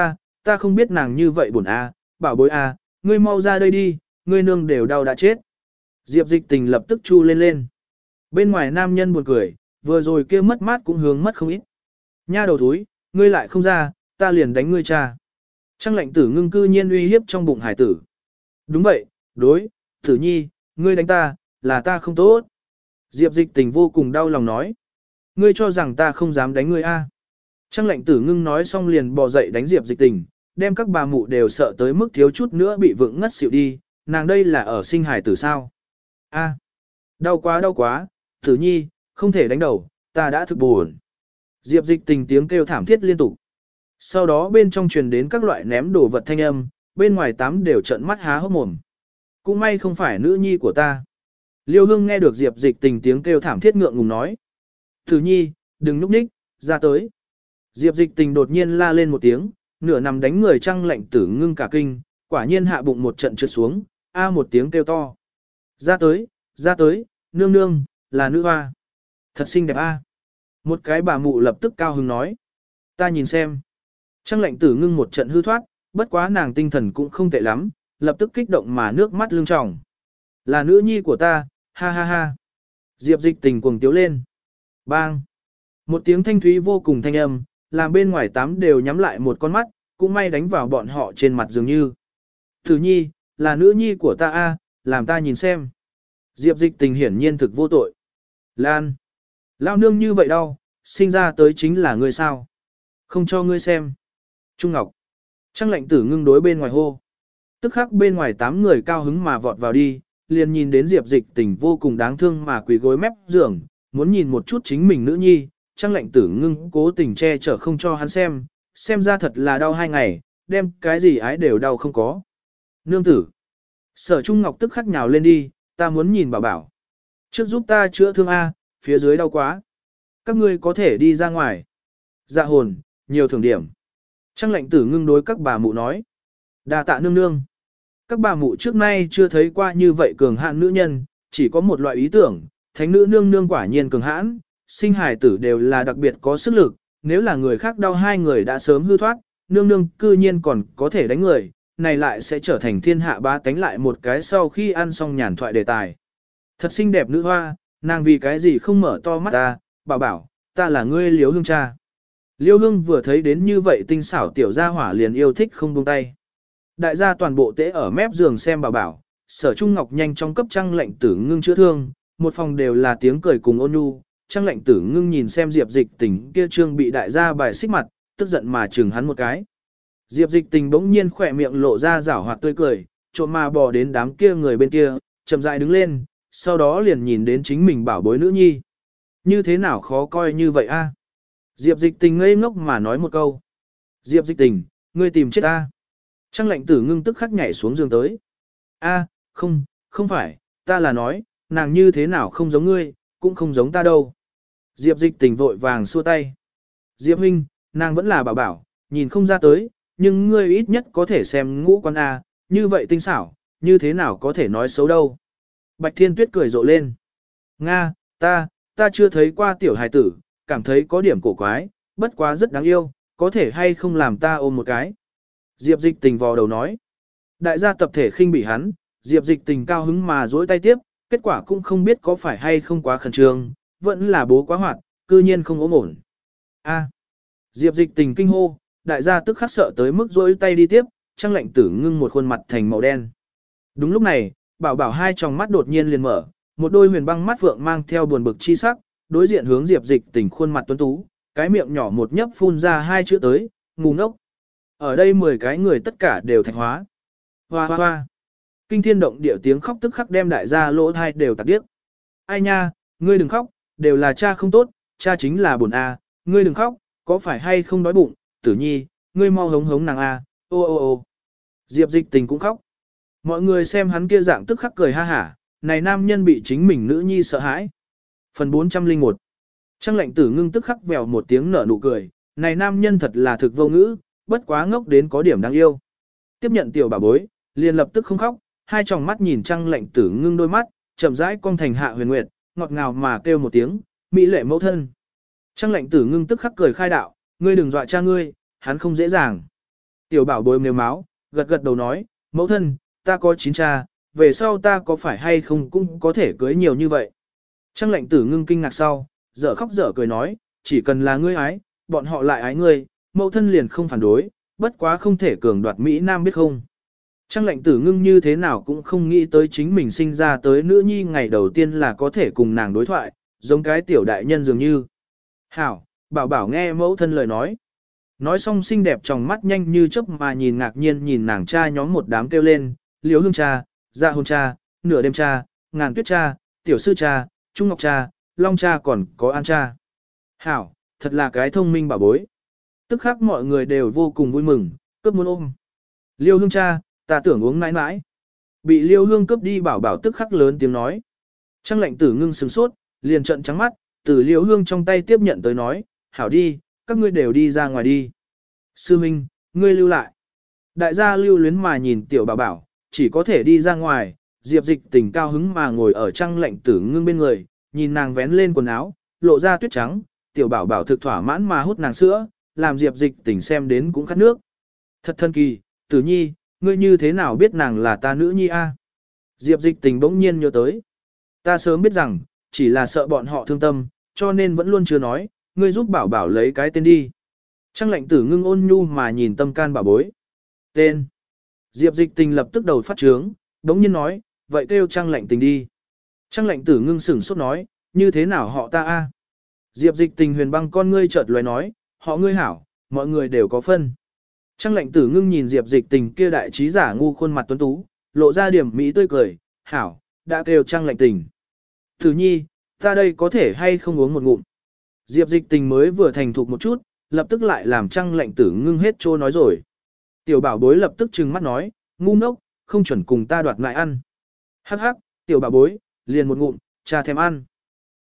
ta không biết nàng như vậy buồn a, bảo bối a, ngươi mau ra đây đi, ngươi nương đều đau đã chết. Diệp Dịch Tình lập tức chu lên lên. Bên ngoài nam nhân buồn cười, vừa rồi kia mất mát cũng hướng mất không ít. Nha đầu thúi, ngươi lại không ra, ta liền đánh ngươi cha. Trang lệnh tử ngưng cư nhiên uy hiếp trong bụng hải tử. Đúng vậy, đối, Tử Nhi, ngươi đánh ta, là ta không tốt. Diệp Dịch Tình vô cùng đau lòng nói. Ngươi cho rằng ta không dám đánh ngươi a? Trang lệnh tử ngưng nói xong liền bò dậy đánh Diệp Dịch Tình, đem các bà mụ đều sợ tới mức thiếu chút nữa bị vượng ngất xỉu đi, nàng đây là ở sinh hải tử sao? A, đau quá, Tử Nhi, không thể đánh đầu, ta đã thực buồn. Diệp Dịch Tình tiếng kêu thảm thiết liên tục. Sau đó bên trong truyền đến các loại ném đồ vật thanh âm, bên ngoài tắm đều trợn mắt há hốc mồm. Cũng may không phải nữ nhi của ta. Liêu Hương nghe được Diệp Dịch Tình tiếng kêu thảm thiết ngượng ngùng nói. Tử Nhi, đừng núp ních, ra tới. Diệp Dịch Tình đột nhiên la lên một tiếng, nửa nằm đánh người Trang lệnh tử ngưng cả kinh, quả nhiên hạ bụng một trận trượt xuống, a một tiếng kêu to. Ra tới, nương nương, là nữ hoa. Thật xinh đẹp a. Một cái bà mụ lập tức cao hứng nói. Ta nhìn xem. Trang lệnh tử ngưng một trận hư thoát, bất quá nàng tinh thần cũng không tệ lắm, lập tức kích động mà nước mắt lưng tròng. Là nữ nhi của ta, ha ha ha. Diệp Dịch Tình cuồng tiếu lên. Bang. Một tiếng thanh thúy vô cùng thanh âm, làm bên ngoài tám đều nhắm lại một con mắt, cũng may đánh vào bọn họ trên mặt dường như. Tử Nhi, là nữ nhi của ta a, làm ta nhìn xem. Diệp Dịch Tình hiển nhiên thực vô tội. Lan. Lao nương như vậy đâu, sinh ra tới chính là ngươi sao. Không cho ngươi xem. Trung Ngọc. Trang lệnh tử ngưng đối bên ngoài hô. Tức khắc bên ngoài 8 người cao hứng mà vọt vào đi, liền nhìn đến Diệp Dịch Tình vô cùng đáng thương mà quỳ gối mép giường, muốn nhìn một chút chính mình nữ nhi, Trang lệnh tử ngưng cố tình che chở không cho hắn xem ra thật là đau 2 ngày, đem cái gì ái đều đau không có. Nương tử. Sở Trung Ngọc tức khắc nhào lên đi, ta muốn nhìn bảo bảo. Trước giúp ta chữa thương A, phía dưới đau quá. các ngươi có thể đi ra ngoài. Dạ hồn, nhiều thưởng điểm. Trang lệnh tử ngưng đối các bà mụ nói. Đà tạ nương nương. Các bà mụ trước nay chưa thấy qua như vậy cường hãn nữ nhân, chỉ có một loại ý tưởng, thánh nữ nương nương quả nhiên cường hãn, sinh hài tử đều là đặc biệt có sức lực, nếu là người khác đau hai người đã sớm hư thoát, nương nương cư nhiên còn có thể đánh người, này lại sẽ trở thành thiên hạ bá tánh lại một cái sau khi ăn xong nhàn thoại đề tài. Thật xinh đẹp nữ hoa, nàng vì cái gì không mở to mắt ta, bảo bảo, ta là ngươi Liễu Hương cha. Liễu Hương vừa thấy đến như vậy tinh xảo tiểu gia hỏa liền yêu thích không buông tay. Đại gia toàn bộ tễ ở mép giường xem bảo bảo, Sở Trung Ngọc nhanh trong cấp Trang lệnh tử ngưng chữa thương, một phòng đều là tiếng cười cùng ôn nhu. Trang lệnh tử ngưng nhìn xem Diệp Dịch Tình kia trương bị đại gia bài xích mặt, tức giận mà chừng hắn một cái. Diệp Dịch Tình bỗng nhiên khỏe miệng lộ ra rảo hoạt tươi cười, trộm mà bò đến đám kia người bên kia, chậm rãi đứng lên, sau đó liền nhìn đến chính mình bảo bối nữ nhi. Như thế nào khó coi như vậy a? Diệp Dịch Tình ngây ngốc mà nói một câu. Diệp Dịch Tình, ngươi tìm chết ta. Trang lệnh tử ngưng tức khắc nhảy xuống giường tới. A, không phải, ta là nói, nàng như thế nào không giống ngươi, cũng không giống ta đâu. Diệp Dịch Tình vội vàng xua tay. Diệp huynh, nàng vẫn là bảo bảo, nhìn không ra tới, nhưng ngươi ít nhất có thể xem ngũ quan A, như vậy tinh xảo, như thế nào có thể nói xấu đâu. Bạch Thiên Tuyết cười rộ lên. Nga, ta chưa thấy qua tiểu hài tử, cảm thấy có điểm cổ quái, bất quá rất đáng yêu, có thể hay không làm ta ôm một cái. Diệp Dịch Tình vò đầu nói. Đại gia tập thể khinh bỉ hắn, Diệp Dịch Tình cao hứng mà dối tay tiếp, kết quả cũng không biết có phải hay không quá khẩn trương, vẫn là bố quá hoạt, cư nhiên không ốm ổn. A. Diệp Dịch Tình kinh hô, đại gia tức khắc sợ tới mức dối tay đi tiếp, Trang lệnh tử ngưng một khuôn mặt thành màu đen. Đúng lúc này, bảo bảo hai tròng mắt đột nhiên liền mở, một đôi huyền băng mắt vượng mang theo buồn bực chi sắc, đối diện hướng Diệp Dịch Tình khuôn mặt tuấn tú, cái miệng nhỏ một nhấp phun ra hai chữ tới, ngu ngốc. Ở đây 10 cái người tất cả đều thạch hóa. Hoa hoa hoa. Kinh thiên động địa tiếng khóc tức khắc đem đại gia lỗ thai đều tạc điếc. Ai nha, ngươi đừng khóc, đều là cha không tốt, cha chính là buồn a, ngươi đừng khóc, có phải hay không đói bụng, Tử Nhi, ngươi mau hống hống nàng a, ô ô ô. Diệp Dịch Tình cũng khóc. Mọi người xem hắn kia dạng tức khắc cười ha hả, này nam nhân bị chính mình nữ nhi sợ hãi. Phần 401. Trang lệnh tử ngưng tức khắc vèo một tiếng nở nụ cười, này nam nhân thật là thực vô ngữ, bất quá ngốc đến có điểm đáng yêu. Tiếp nhận tiểu bà bối, liền lập tức không khóc, hai tròng mắt nhìn Trang lệnh tử ngưng đôi mắt, chậm rãi cong thành hạ huyền nguyệt, ngọt ngào mà kêu một tiếng, mỹ lệ mẫu thân. Trang lệnh tử ngưng tức khắc cười khai đạo, ngươi đừng dọa cha ngươi, hắn không dễ dàng. Tiểu bảo bối mềm máu, gật gật đầu nói, mẫu thân, ta có 9 cha, về sau ta có phải hay không cũng có thể cưới nhiều như vậy. Trang lệnh tử ngưng kinh ngạc sau, dở khóc dở cười nói, chỉ cần là ngươi ái, bọn họ lại ái ngươi, mẫu thân liền không phản đối, bất quá không thể cường đoạt Mỹ Nam biết không. Trang lệnh tử ngưng như thế nào cũng không nghĩ tới chính mình sinh ra tới nữ nhi ngày đầu tiên là có thể cùng nàng đối thoại, giống cái tiểu đại nhân dường như. Hảo, bảo bảo nghe mẫu thân lời nói. Nói xong xinh đẹp trong mắt nhanh như chớp mà nhìn ngạc nhiên nhìn nàng cha nhóm một đám kêu lên, Liễu Hương cha, Dạ hôn cha, Nửa đêm cha, Ngàn tuyết cha, Tiểu sư cha, Trung ngọc cha, Long cha còn có An cha. Hảo, thật là cái thông minh bảo bối. Tức khắc mọi người đều vô cùng vui mừng, cướp muốn ôm. Liêu Hương cha, ta tưởng uống nãi nãi. Bị Liêu Hương cướp đi bảo bảo tức khắc lớn tiếng nói. Trang lệnh tử ngưng sừng sốt, liền trợn trắng mắt, từ Liêu Hương trong tay tiếp nhận tới nói, hảo đi, các ngươi đều đi ra ngoài đi. Sư Minh, ngươi lưu lại. Đại gia lưu luyến mà nhìn tiểu bảo bảo, chỉ có thể đi ra ngoài, Diệp Dịch Tình cao hứng mà ngồi ở Trang lệnh tử ngưng bên người, nhìn nàng vén lên quần áo, lộ ra tuyết trắng, tiểu bảo bảo thực thỏa mãn mà hút nàng sữa, làm Diệp Dịch Tình xem đến cũng khát nước. Thật thân kỳ, Tử Nhi, ngươi như thế nào biết nàng là ta nữ nhi a? Diệp Dịch Tình bỗng nhiên nhớ tới. Ta sớm biết rằng, chỉ là sợ bọn họ thương tâm, cho nên vẫn luôn chưa nói, ngươi giúp bảo bảo lấy cái tên đi. Trang lệnh tử ngưng ôn nhu mà nhìn tâm can bảo bối. Tên. Diệp Dịch Tình lập tức đầu phát trướng, bỗng nhiên nói, vậy kêu Trang lệnh tình đi. Trang lệnh tử ngưng sửng sốt nói, như thế nào họ ta a? Diệp Dịch Tình huyền băng con ngươi chợt lóe nói, họ ngươi hảo, mọi người đều có phân. Trang lệnh tử ngưng nhìn Diệp Dịch Tình kia đại trí giả ngu khuôn mặt tuấn tú, lộ ra điểm mỹ tươi cười, hảo, đã kêu Trang lệnh tình. Tử Nhi, ta đây có thể hay không uống một ngụm. Diệp Dịch Tình mới vừa thành thục một chút, lập tức lại làm Trang lệnh tử ngưng hết trô nói rồi. Tiểu bảo bối lập tức trừng mắt nói, ngu ngốc, không chuẩn cùng ta đoạt lại ăn. Hắc hắc, tiểu bảo bối, liền một ngụm, cha thèm ăn.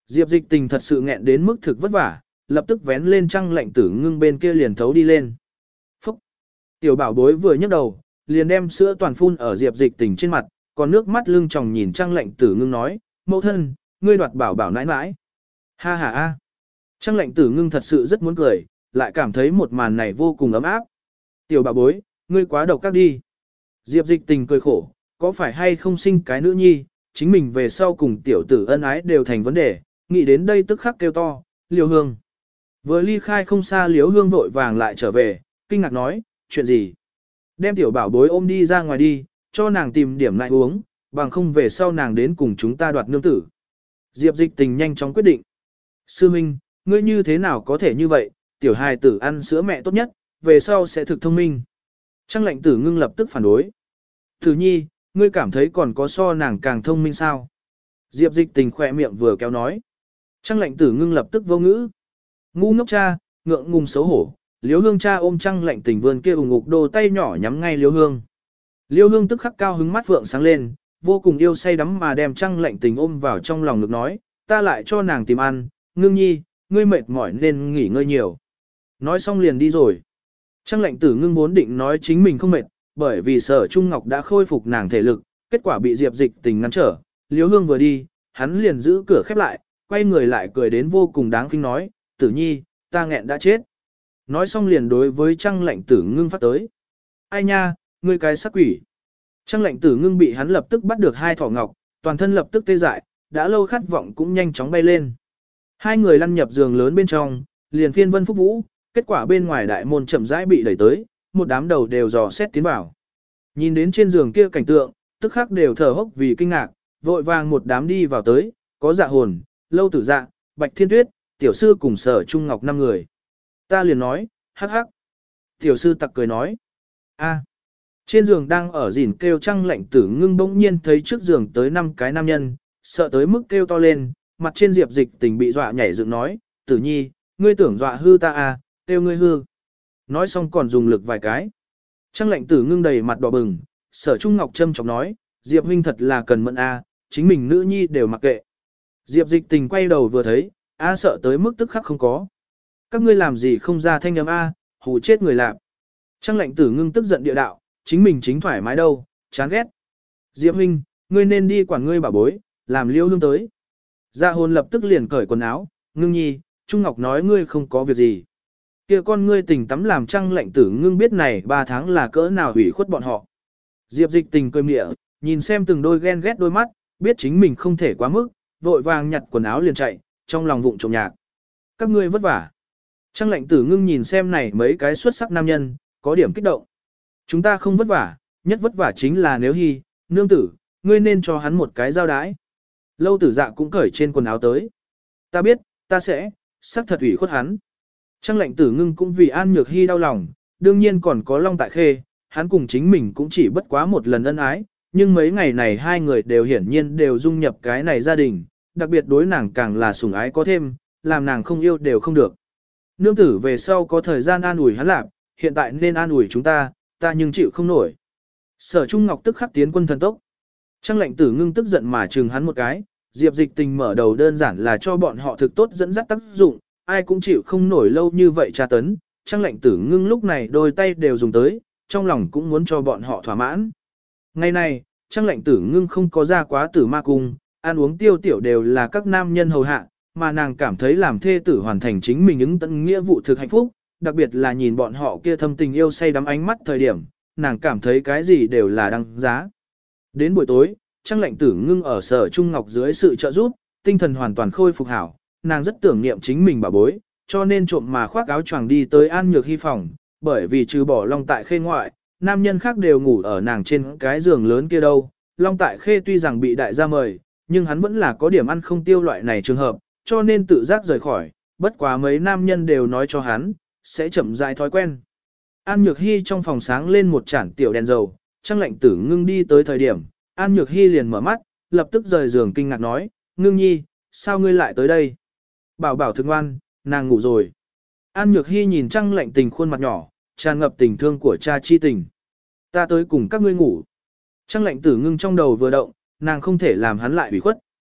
Diệp Dịch Tình thật sự nghẹn đến mức thực vất vả, lập tức vén lên Trang Lệnh Tử Ngưng bên kia liền thấu đi lên. Phúc! Tiểu bảo bối vừa nhấc đầu, liền đem sữa toàn phun ở Diệp Dịch Tình trên mặt, còn nước mắt lưng tròng nhìn Trang Lệnh Tử Ngưng nói, mẫu thân, ngươi đoạt bảo bảo nãi nãi. Ha ha ha! Trang Lệnh Tử Ngưng thật sự rất muốn cười, lại cảm thấy một màn này vô cùng ấm áp. Tiểu bảo bối, ngươi quá độc các đi. Diệp Dịch Tình cười khổ, có phải hay không sinh cái nữ nhi, chính mình về sau cùng tiểu tử ân ái đều thành vấn đề, nghĩ đến đây tức khắc kêu to, Liêu Hương. Vừa ly khai không xa Liêu Hương vội vàng lại trở về, kinh ngạc nói, chuyện gì? Đem tiểu bảo bối ôm đi ra ngoài đi, cho nàng tìm điểm lại uống, bằng không về sau nàng đến cùng chúng ta đoạt nương tử. Diệp Dịch Tình nhanh chóng quyết định. Sư Minh, ngươi như thế nào có thể như vậy, tiểu hài tử ăn sữa mẹ tốt nhất, về sau sẽ thực thông minh. Trang Lệnh Tử Ngưng lập tức phản đối. Tử nhi, ngươi cảm thấy còn có so nàng càng thông minh sao? Diệp Dịch Tình khỏe miệng vừa kéo nói. Trang Lệnh Tử Ngưng lập tức vô ngữ. Ngu ngốc cha, ngượng ngùng xấu hổ. Liêu Hương cha ôm Trang Lệnh Tình vươn kia ủng ngục đồ tay nhỏ nhắm ngay Liêu Hương. Liêu Hương tức khắc cao hứng mắt vượng sáng lên, vô cùng yêu say đắm mà đem Trang Lệnh Tình ôm vào trong lòng ngực nói, ta lại cho nàng tìm ăn, Ngưng nhi, ngươi mệt mỏi nên nghỉ ngơi nhiều. Nói xong liền đi rồi. Trang Lệnh Tử Ngưng vốn định nói chính mình không mệt, bởi vì Sở Trung Ngọc đã khôi phục nàng thể lực, kết quả bị Diệp Dịch Tình ngăn trở. Liêu Hương vừa đi, hắn liền giữ cửa khép lại, quay người lại cười đến vô cùng đáng khinh nói, Tử nhi, ta nghẹn đã chết. Nói xong liền đối với Trang Lệnh Tử Ngưng phát tới. Ai nha, ngươi cái sắc quỷ. Trang Lệnh Tử Ngưng bị hắn lập tức bắt được hai thỏ ngọc, toàn thân lập tức tê dại, đã lâu khát vọng cũng nhanh chóng bay lên. Hai người lăn nhập giường lớn bên trong, liền phiên vân phúc vũ, kết quả bên ngoài đại môn chậm rãi bị đẩy tới, một đám đầu đều dò xét tiến vào. Nhìn đến trên giường kia cảnh tượng, tức khắc đều thở hốc vì kinh ngạc, vội vàng một đám đi vào tới, có Dạ Hồn, Lâu Tử Dạ, Bạch Thiên Tuyết, tiểu sư cùng Sở Trung Ngọc 5 người. Ta liền nói, hắc hắc. Tiểu sư tặc cười nói, a. Trên giường đang ở gìn kêu Trang Lệnh Tử Ngưng bỗng nhiên thấy trước giường tới 5 cái nam nhân, sợ tới mức kêu to lên, mặt trên Diệp Dịch Tình bị dọa nhảy dựng nói, Tử nhi, ngươi tưởng dọa hư ta à, kêu ngươi hư. Nói xong còn dùng lực vài cái. Trang Lệnh Tử Ngưng đầy mặt đỏ bừng, Sở Trung Ngọc châm chọc nói, Diệp huynh thật là cần mẫn a, chính mình nữ nhi đều mặc kệ. Diệp Dịch Tình quay đầu vừa thấy, a sợ tới mức tức khắc không có. Các ngươi làm gì không ra thanh âm a, hù chết người lạp. Trang Lệnh Tử Ngưng tức giận địa đạo, chính mình chính thoải mái đâu, chán ghét. Diệp huynh, ngươi nên đi quản ngươi bảo bối, làm Liêu Hương tới. Dạ Hồn lập tức liền cởi quần áo, Ngưng nhi, Trung Ngọc nói ngươi không có việc gì. Kia con ngươi tình tắm làm Trang Lệnh Tử Ngưng biết này 3 tháng là cỡ nào hủy khuất bọn họ. Diệp Dịch Tình cười mỉa, nhìn xem từng đôi ghen ghét đôi mắt, biết chính mình không thể quá mức, vội vàng nhặt quần áo liền chạy, trong lòng vụng trộm nhạc. Các ngươi vất vả. Trang Lệnh Tử Ngưng nhìn xem này mấy cái xuất sắc nam nhân, có điểm kích động. Chúng ta không vất vả, nhất vất vả chính là nếu Hy, nương tử, ngươi nên cho hắn một cái giao đái. Lâu Tử Dạ cũng cởi trên quần áo tới. Ta biết, ta sẽ, sắc thật ủy khuất hắn. Trang Lệnh Tử Ngưng cũng vì An Nhược Hy đau lòng, đương nhiên còn có Long Tại Khê, hắn cùng chính mình cũng chỉ bất quá một lần ân ái, nhưng mấy ngày này hai người đều hiển nhiên đều dung nhập cái này gia đình, đặc biệt đối nàng càng là sủng ái có thêm, làm nàng không yêu đều không được. Nương tử về sau có thời gian an ủi hắn lạc, hiện tại nên an ủi chúng ta nhưng chịu không nổi. Sở Trung Ngọc tức khắc tiến quân thần tốc. Trang Lệnh Tử Ngưng tức giận mà trừng hắn một cái, Diệp Dịch Tình mở đầu đơn giản là cho bọn họ thực tốt dẫn dắt tác dụng, ai cũng chịu không nổi lâu như vậy tra tấn. Trang Lệnh Tử Ngưng lúc này đôi tay đều dùng tới, trong lòng cũng muốn cho bọn họ thỏa mãn. Ngày này, Trang Lệnh Tử Ngưng không có ra quá Tử Ma Cung, ăn uống tiêu tiểu đều là các nam nhân hầu hạ, mà nàng cảm thấy làm thê tử hoàn thành chính mình ứng tận nghĩa vụ thực hạnh phúc, đặc biệt là nhìn bọn họ kia thâm tình yêu say đắm ánh mắt thời điểm, nàng cảm thấy cái gì đều là đăng giá. Đến buổi tối, Trang Lệnh Tử Ngưng ở Sở Trung Ngọc dưới sự trợ giúp, tinh thần hoàn toàn khôi phục hảo, nàng rất tưởng niệm chính mình bảo bối, cho nên trộm mà khoác áo choàng đi tới An Nhược Hy phòng, bởi vì trừ bỏ Long Tại Khê ngoại, nam nhân khác đều ngủ ở nàng trên cái giường lớn kia đâu. Long Tại Khê tuy rằng bị đại gia mời, nhưng hắn vẫn là có điểm ăn không tiêu loại này trường hợp, cho nên tự giác rời khỏi, bất quá mấy nam nhân đều nói cho hắn, sẽ chậm rãi thói quen. An Nhược Hy trong phòng sáng lên một chản tiểu đèn dầu, Trang Lệnh Tử Ngưng đi tới thời điểm, An Nhược Hy liền mở mắt, lập tức rời giường kinh ngạc nói, Ngưng nhi, sao ngươi lại tới đây? Bảo bảo thực ngoan, nàng ngủ rồi. An Nhược Hy nhìn Trang Lệnh Tình khuôn mặt nhỏ, tràn ngập tình thương của cha chi tình. Ta tới cùng các ngươi ngủ. Trang Lệnh Tử Ngưng trong đầu vừa động, nàng không thể làm hắn lại ủy khuất.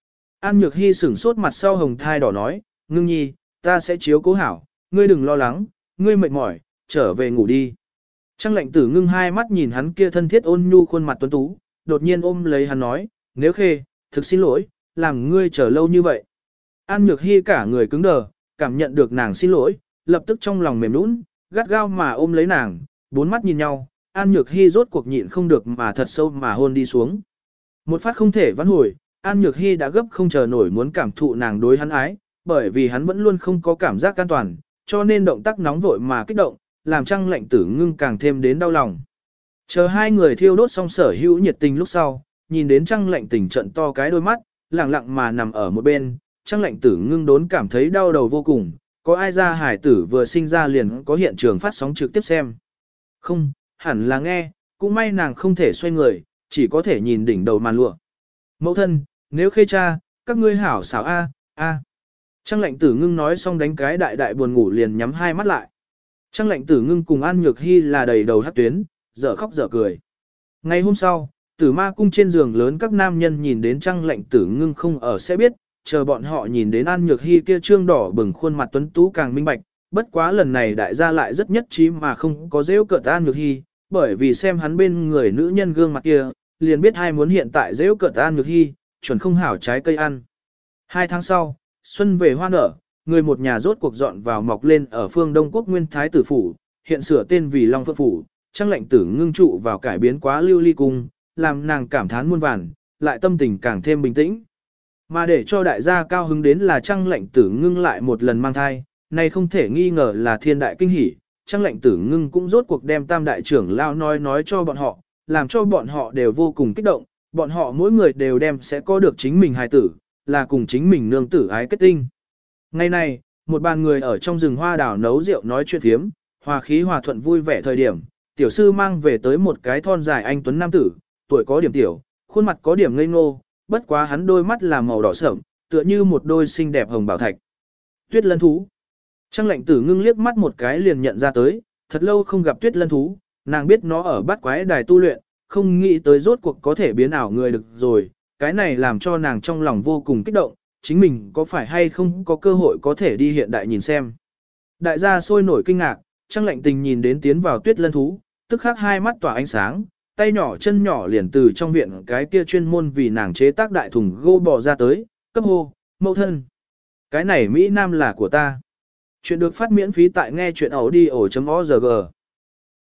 An Nhược Hy sửng sốt mặt sau hồng thai đỏ nói, ngưng nhi, ta sẽ chiếu cố hảo, ngươi đừng lo lắng, ngươi mệt mỏi, trở về ngủ đi. Trang lệnh tử ngưng hai mắt nhìn hắn kia thân thiết ôn nhu khuôn mặt tuấn tú, đột nhiên ôm lấy hắn nói, nếu khê, thực xin lỗi, làm ngươi chờ lâu như vậy. An Nhược Hy cả người cứng đờ, cảm nhận được nàng xin lỗi, lập tức trong lòng mềm nũng, gắt gao mà ôm lấy nàng, bốn mắt nhìn nhau, An Nhược Hy rốt cuộc nhịn không được mà thật sâu mà hôn đi xuống. Một phát không thể vãn hồi, An Nhược Hy đã gấp không chờ nổi muốn cảm thụ nàng đối hắn ái, bởi vì hắn vẫn luôn không có cảm giác an toàn, cho nên động tác nóng vội mà kích động, làm Trang lệnh tử ngưng càng thêm đến đau lòng. Chờ hai người thiêu đốt xong sở hữu nhiệt tình lúc sau, nhìn đến Trang lệnh tỉnh trận to cái đôi mắt, lặng lặng mà nằm ở một bên, Trang lệnh tử ngưng đốn cảm thấy đau đầu vô cùng, có ai ra hải tử vừa sinh ra liền có hiện trường phát sóng trực tiếp xem. Không, hẳn là nghe, cũng may nàng không thể xoay người, chỉ có thể nhìn đỉnh đầu màn lụa. Mẫu thân, nếu khê cha, các ngươi hảo xảo a, a. Trang lệnh tử ngưng nói xong đánh cái đại đại buồn ngủ liền nhắm hai mắt lại. Trang lệnh tử ngưng cùng An Nhược Hy là đầy đầu hát tuyến, dở khóc dở cười. Ngày hôm sau, Tử Ma cung trên giường lớn các nam nhân nhìn đến Trang lệnh tử ngưng không ở sẽ biết, chờ bọn họ nhìn đến An Nhược Hy kia trương đỏ bừng khuôn mặt tuấn tú càng minh bạch, bất quá lần này đại gia lại rất nhất trí mà không có dễ cợt An Nhược Hy, bởi vì xem hắn bên người nữ nhân gương mặt kia, liền biết hai muốn hiện tại dễ cợt An Nhược Hy, chuẩn không hảo trái cây ăn. 2 tháng sau, xuân về hoa nở, người một nhà rốt cuộc dọn vào mọc lên ở phương Đông Quốc Nguyên Thái Tử Phủ, hiện sửa tên vì Long Phượng Phủ, Trang lệnh tử ngưng trụ vào cải biến quá lưu ly cung, làm nàng cảm thán muôn vàn, lại tâm tình càng thêm bình tĩnh. Mà để cho đại gia cao hứng đến là Trang lệnh tử ngưng lại một lần mang thai, này không thể nghi ngờ là thiên đại kinh hỷ, Trang lệnh tử ngưng cũng rốt cuộc đem tam đại trưởng lao nói cho bọn họ, làm cho bọn họ đều vô cùng kích động, bọn họ mỗi người đều đem sẽ có được chính mình hài tử, là cùng chính mình nương tử ái kết tinh. Ngày này, một bàn người ở trong rừng hoa đảo nấu rượu nói chuyện thiếm, hòa khí hòa thuận vui vẻ thời điểm, tiểu sư mang về tới một cái thon dài anh tuấn nam tử, tuổi có điểm tiểu, khuôn mặt có điểm ngây ngô, bất quá hắn đôi mắt là màu đỏ sẫm, tựa như một đôi xinh đẹp hồng bảo thạch. Tuyết lân thú. Trang lệnh tử ngưng liếc mắt một cái liền nhận ra tới, thật lâu không gặp tuyết lân thú, nàng biết nó ở bát quái đài tu luyện, không nghĩ tới rốt cuộc có thể biến ảo người được rồi, cái này làm cho nàng trong lòng vô cùng kích động, chính mình có phải hay không có cơ hội có thể đi hiện đại nhìn xem. Đại gia sôi nổi kinh ngạc, Trang lệnh tình nhìn đến tiến vào tuyết lân thú, tức khắc hai mắt tỏa ánh sáng, tay nhỏ chân nhỏ liền từ trong viện cái kia chuyên môn vì nàng chế tác đại thùng gô bò ra tới, cấp hô, mẫu thân. Cái này Mỹ Nam là của ta. Chuyện được phát miễn phí tại nghe chuyện audio.org.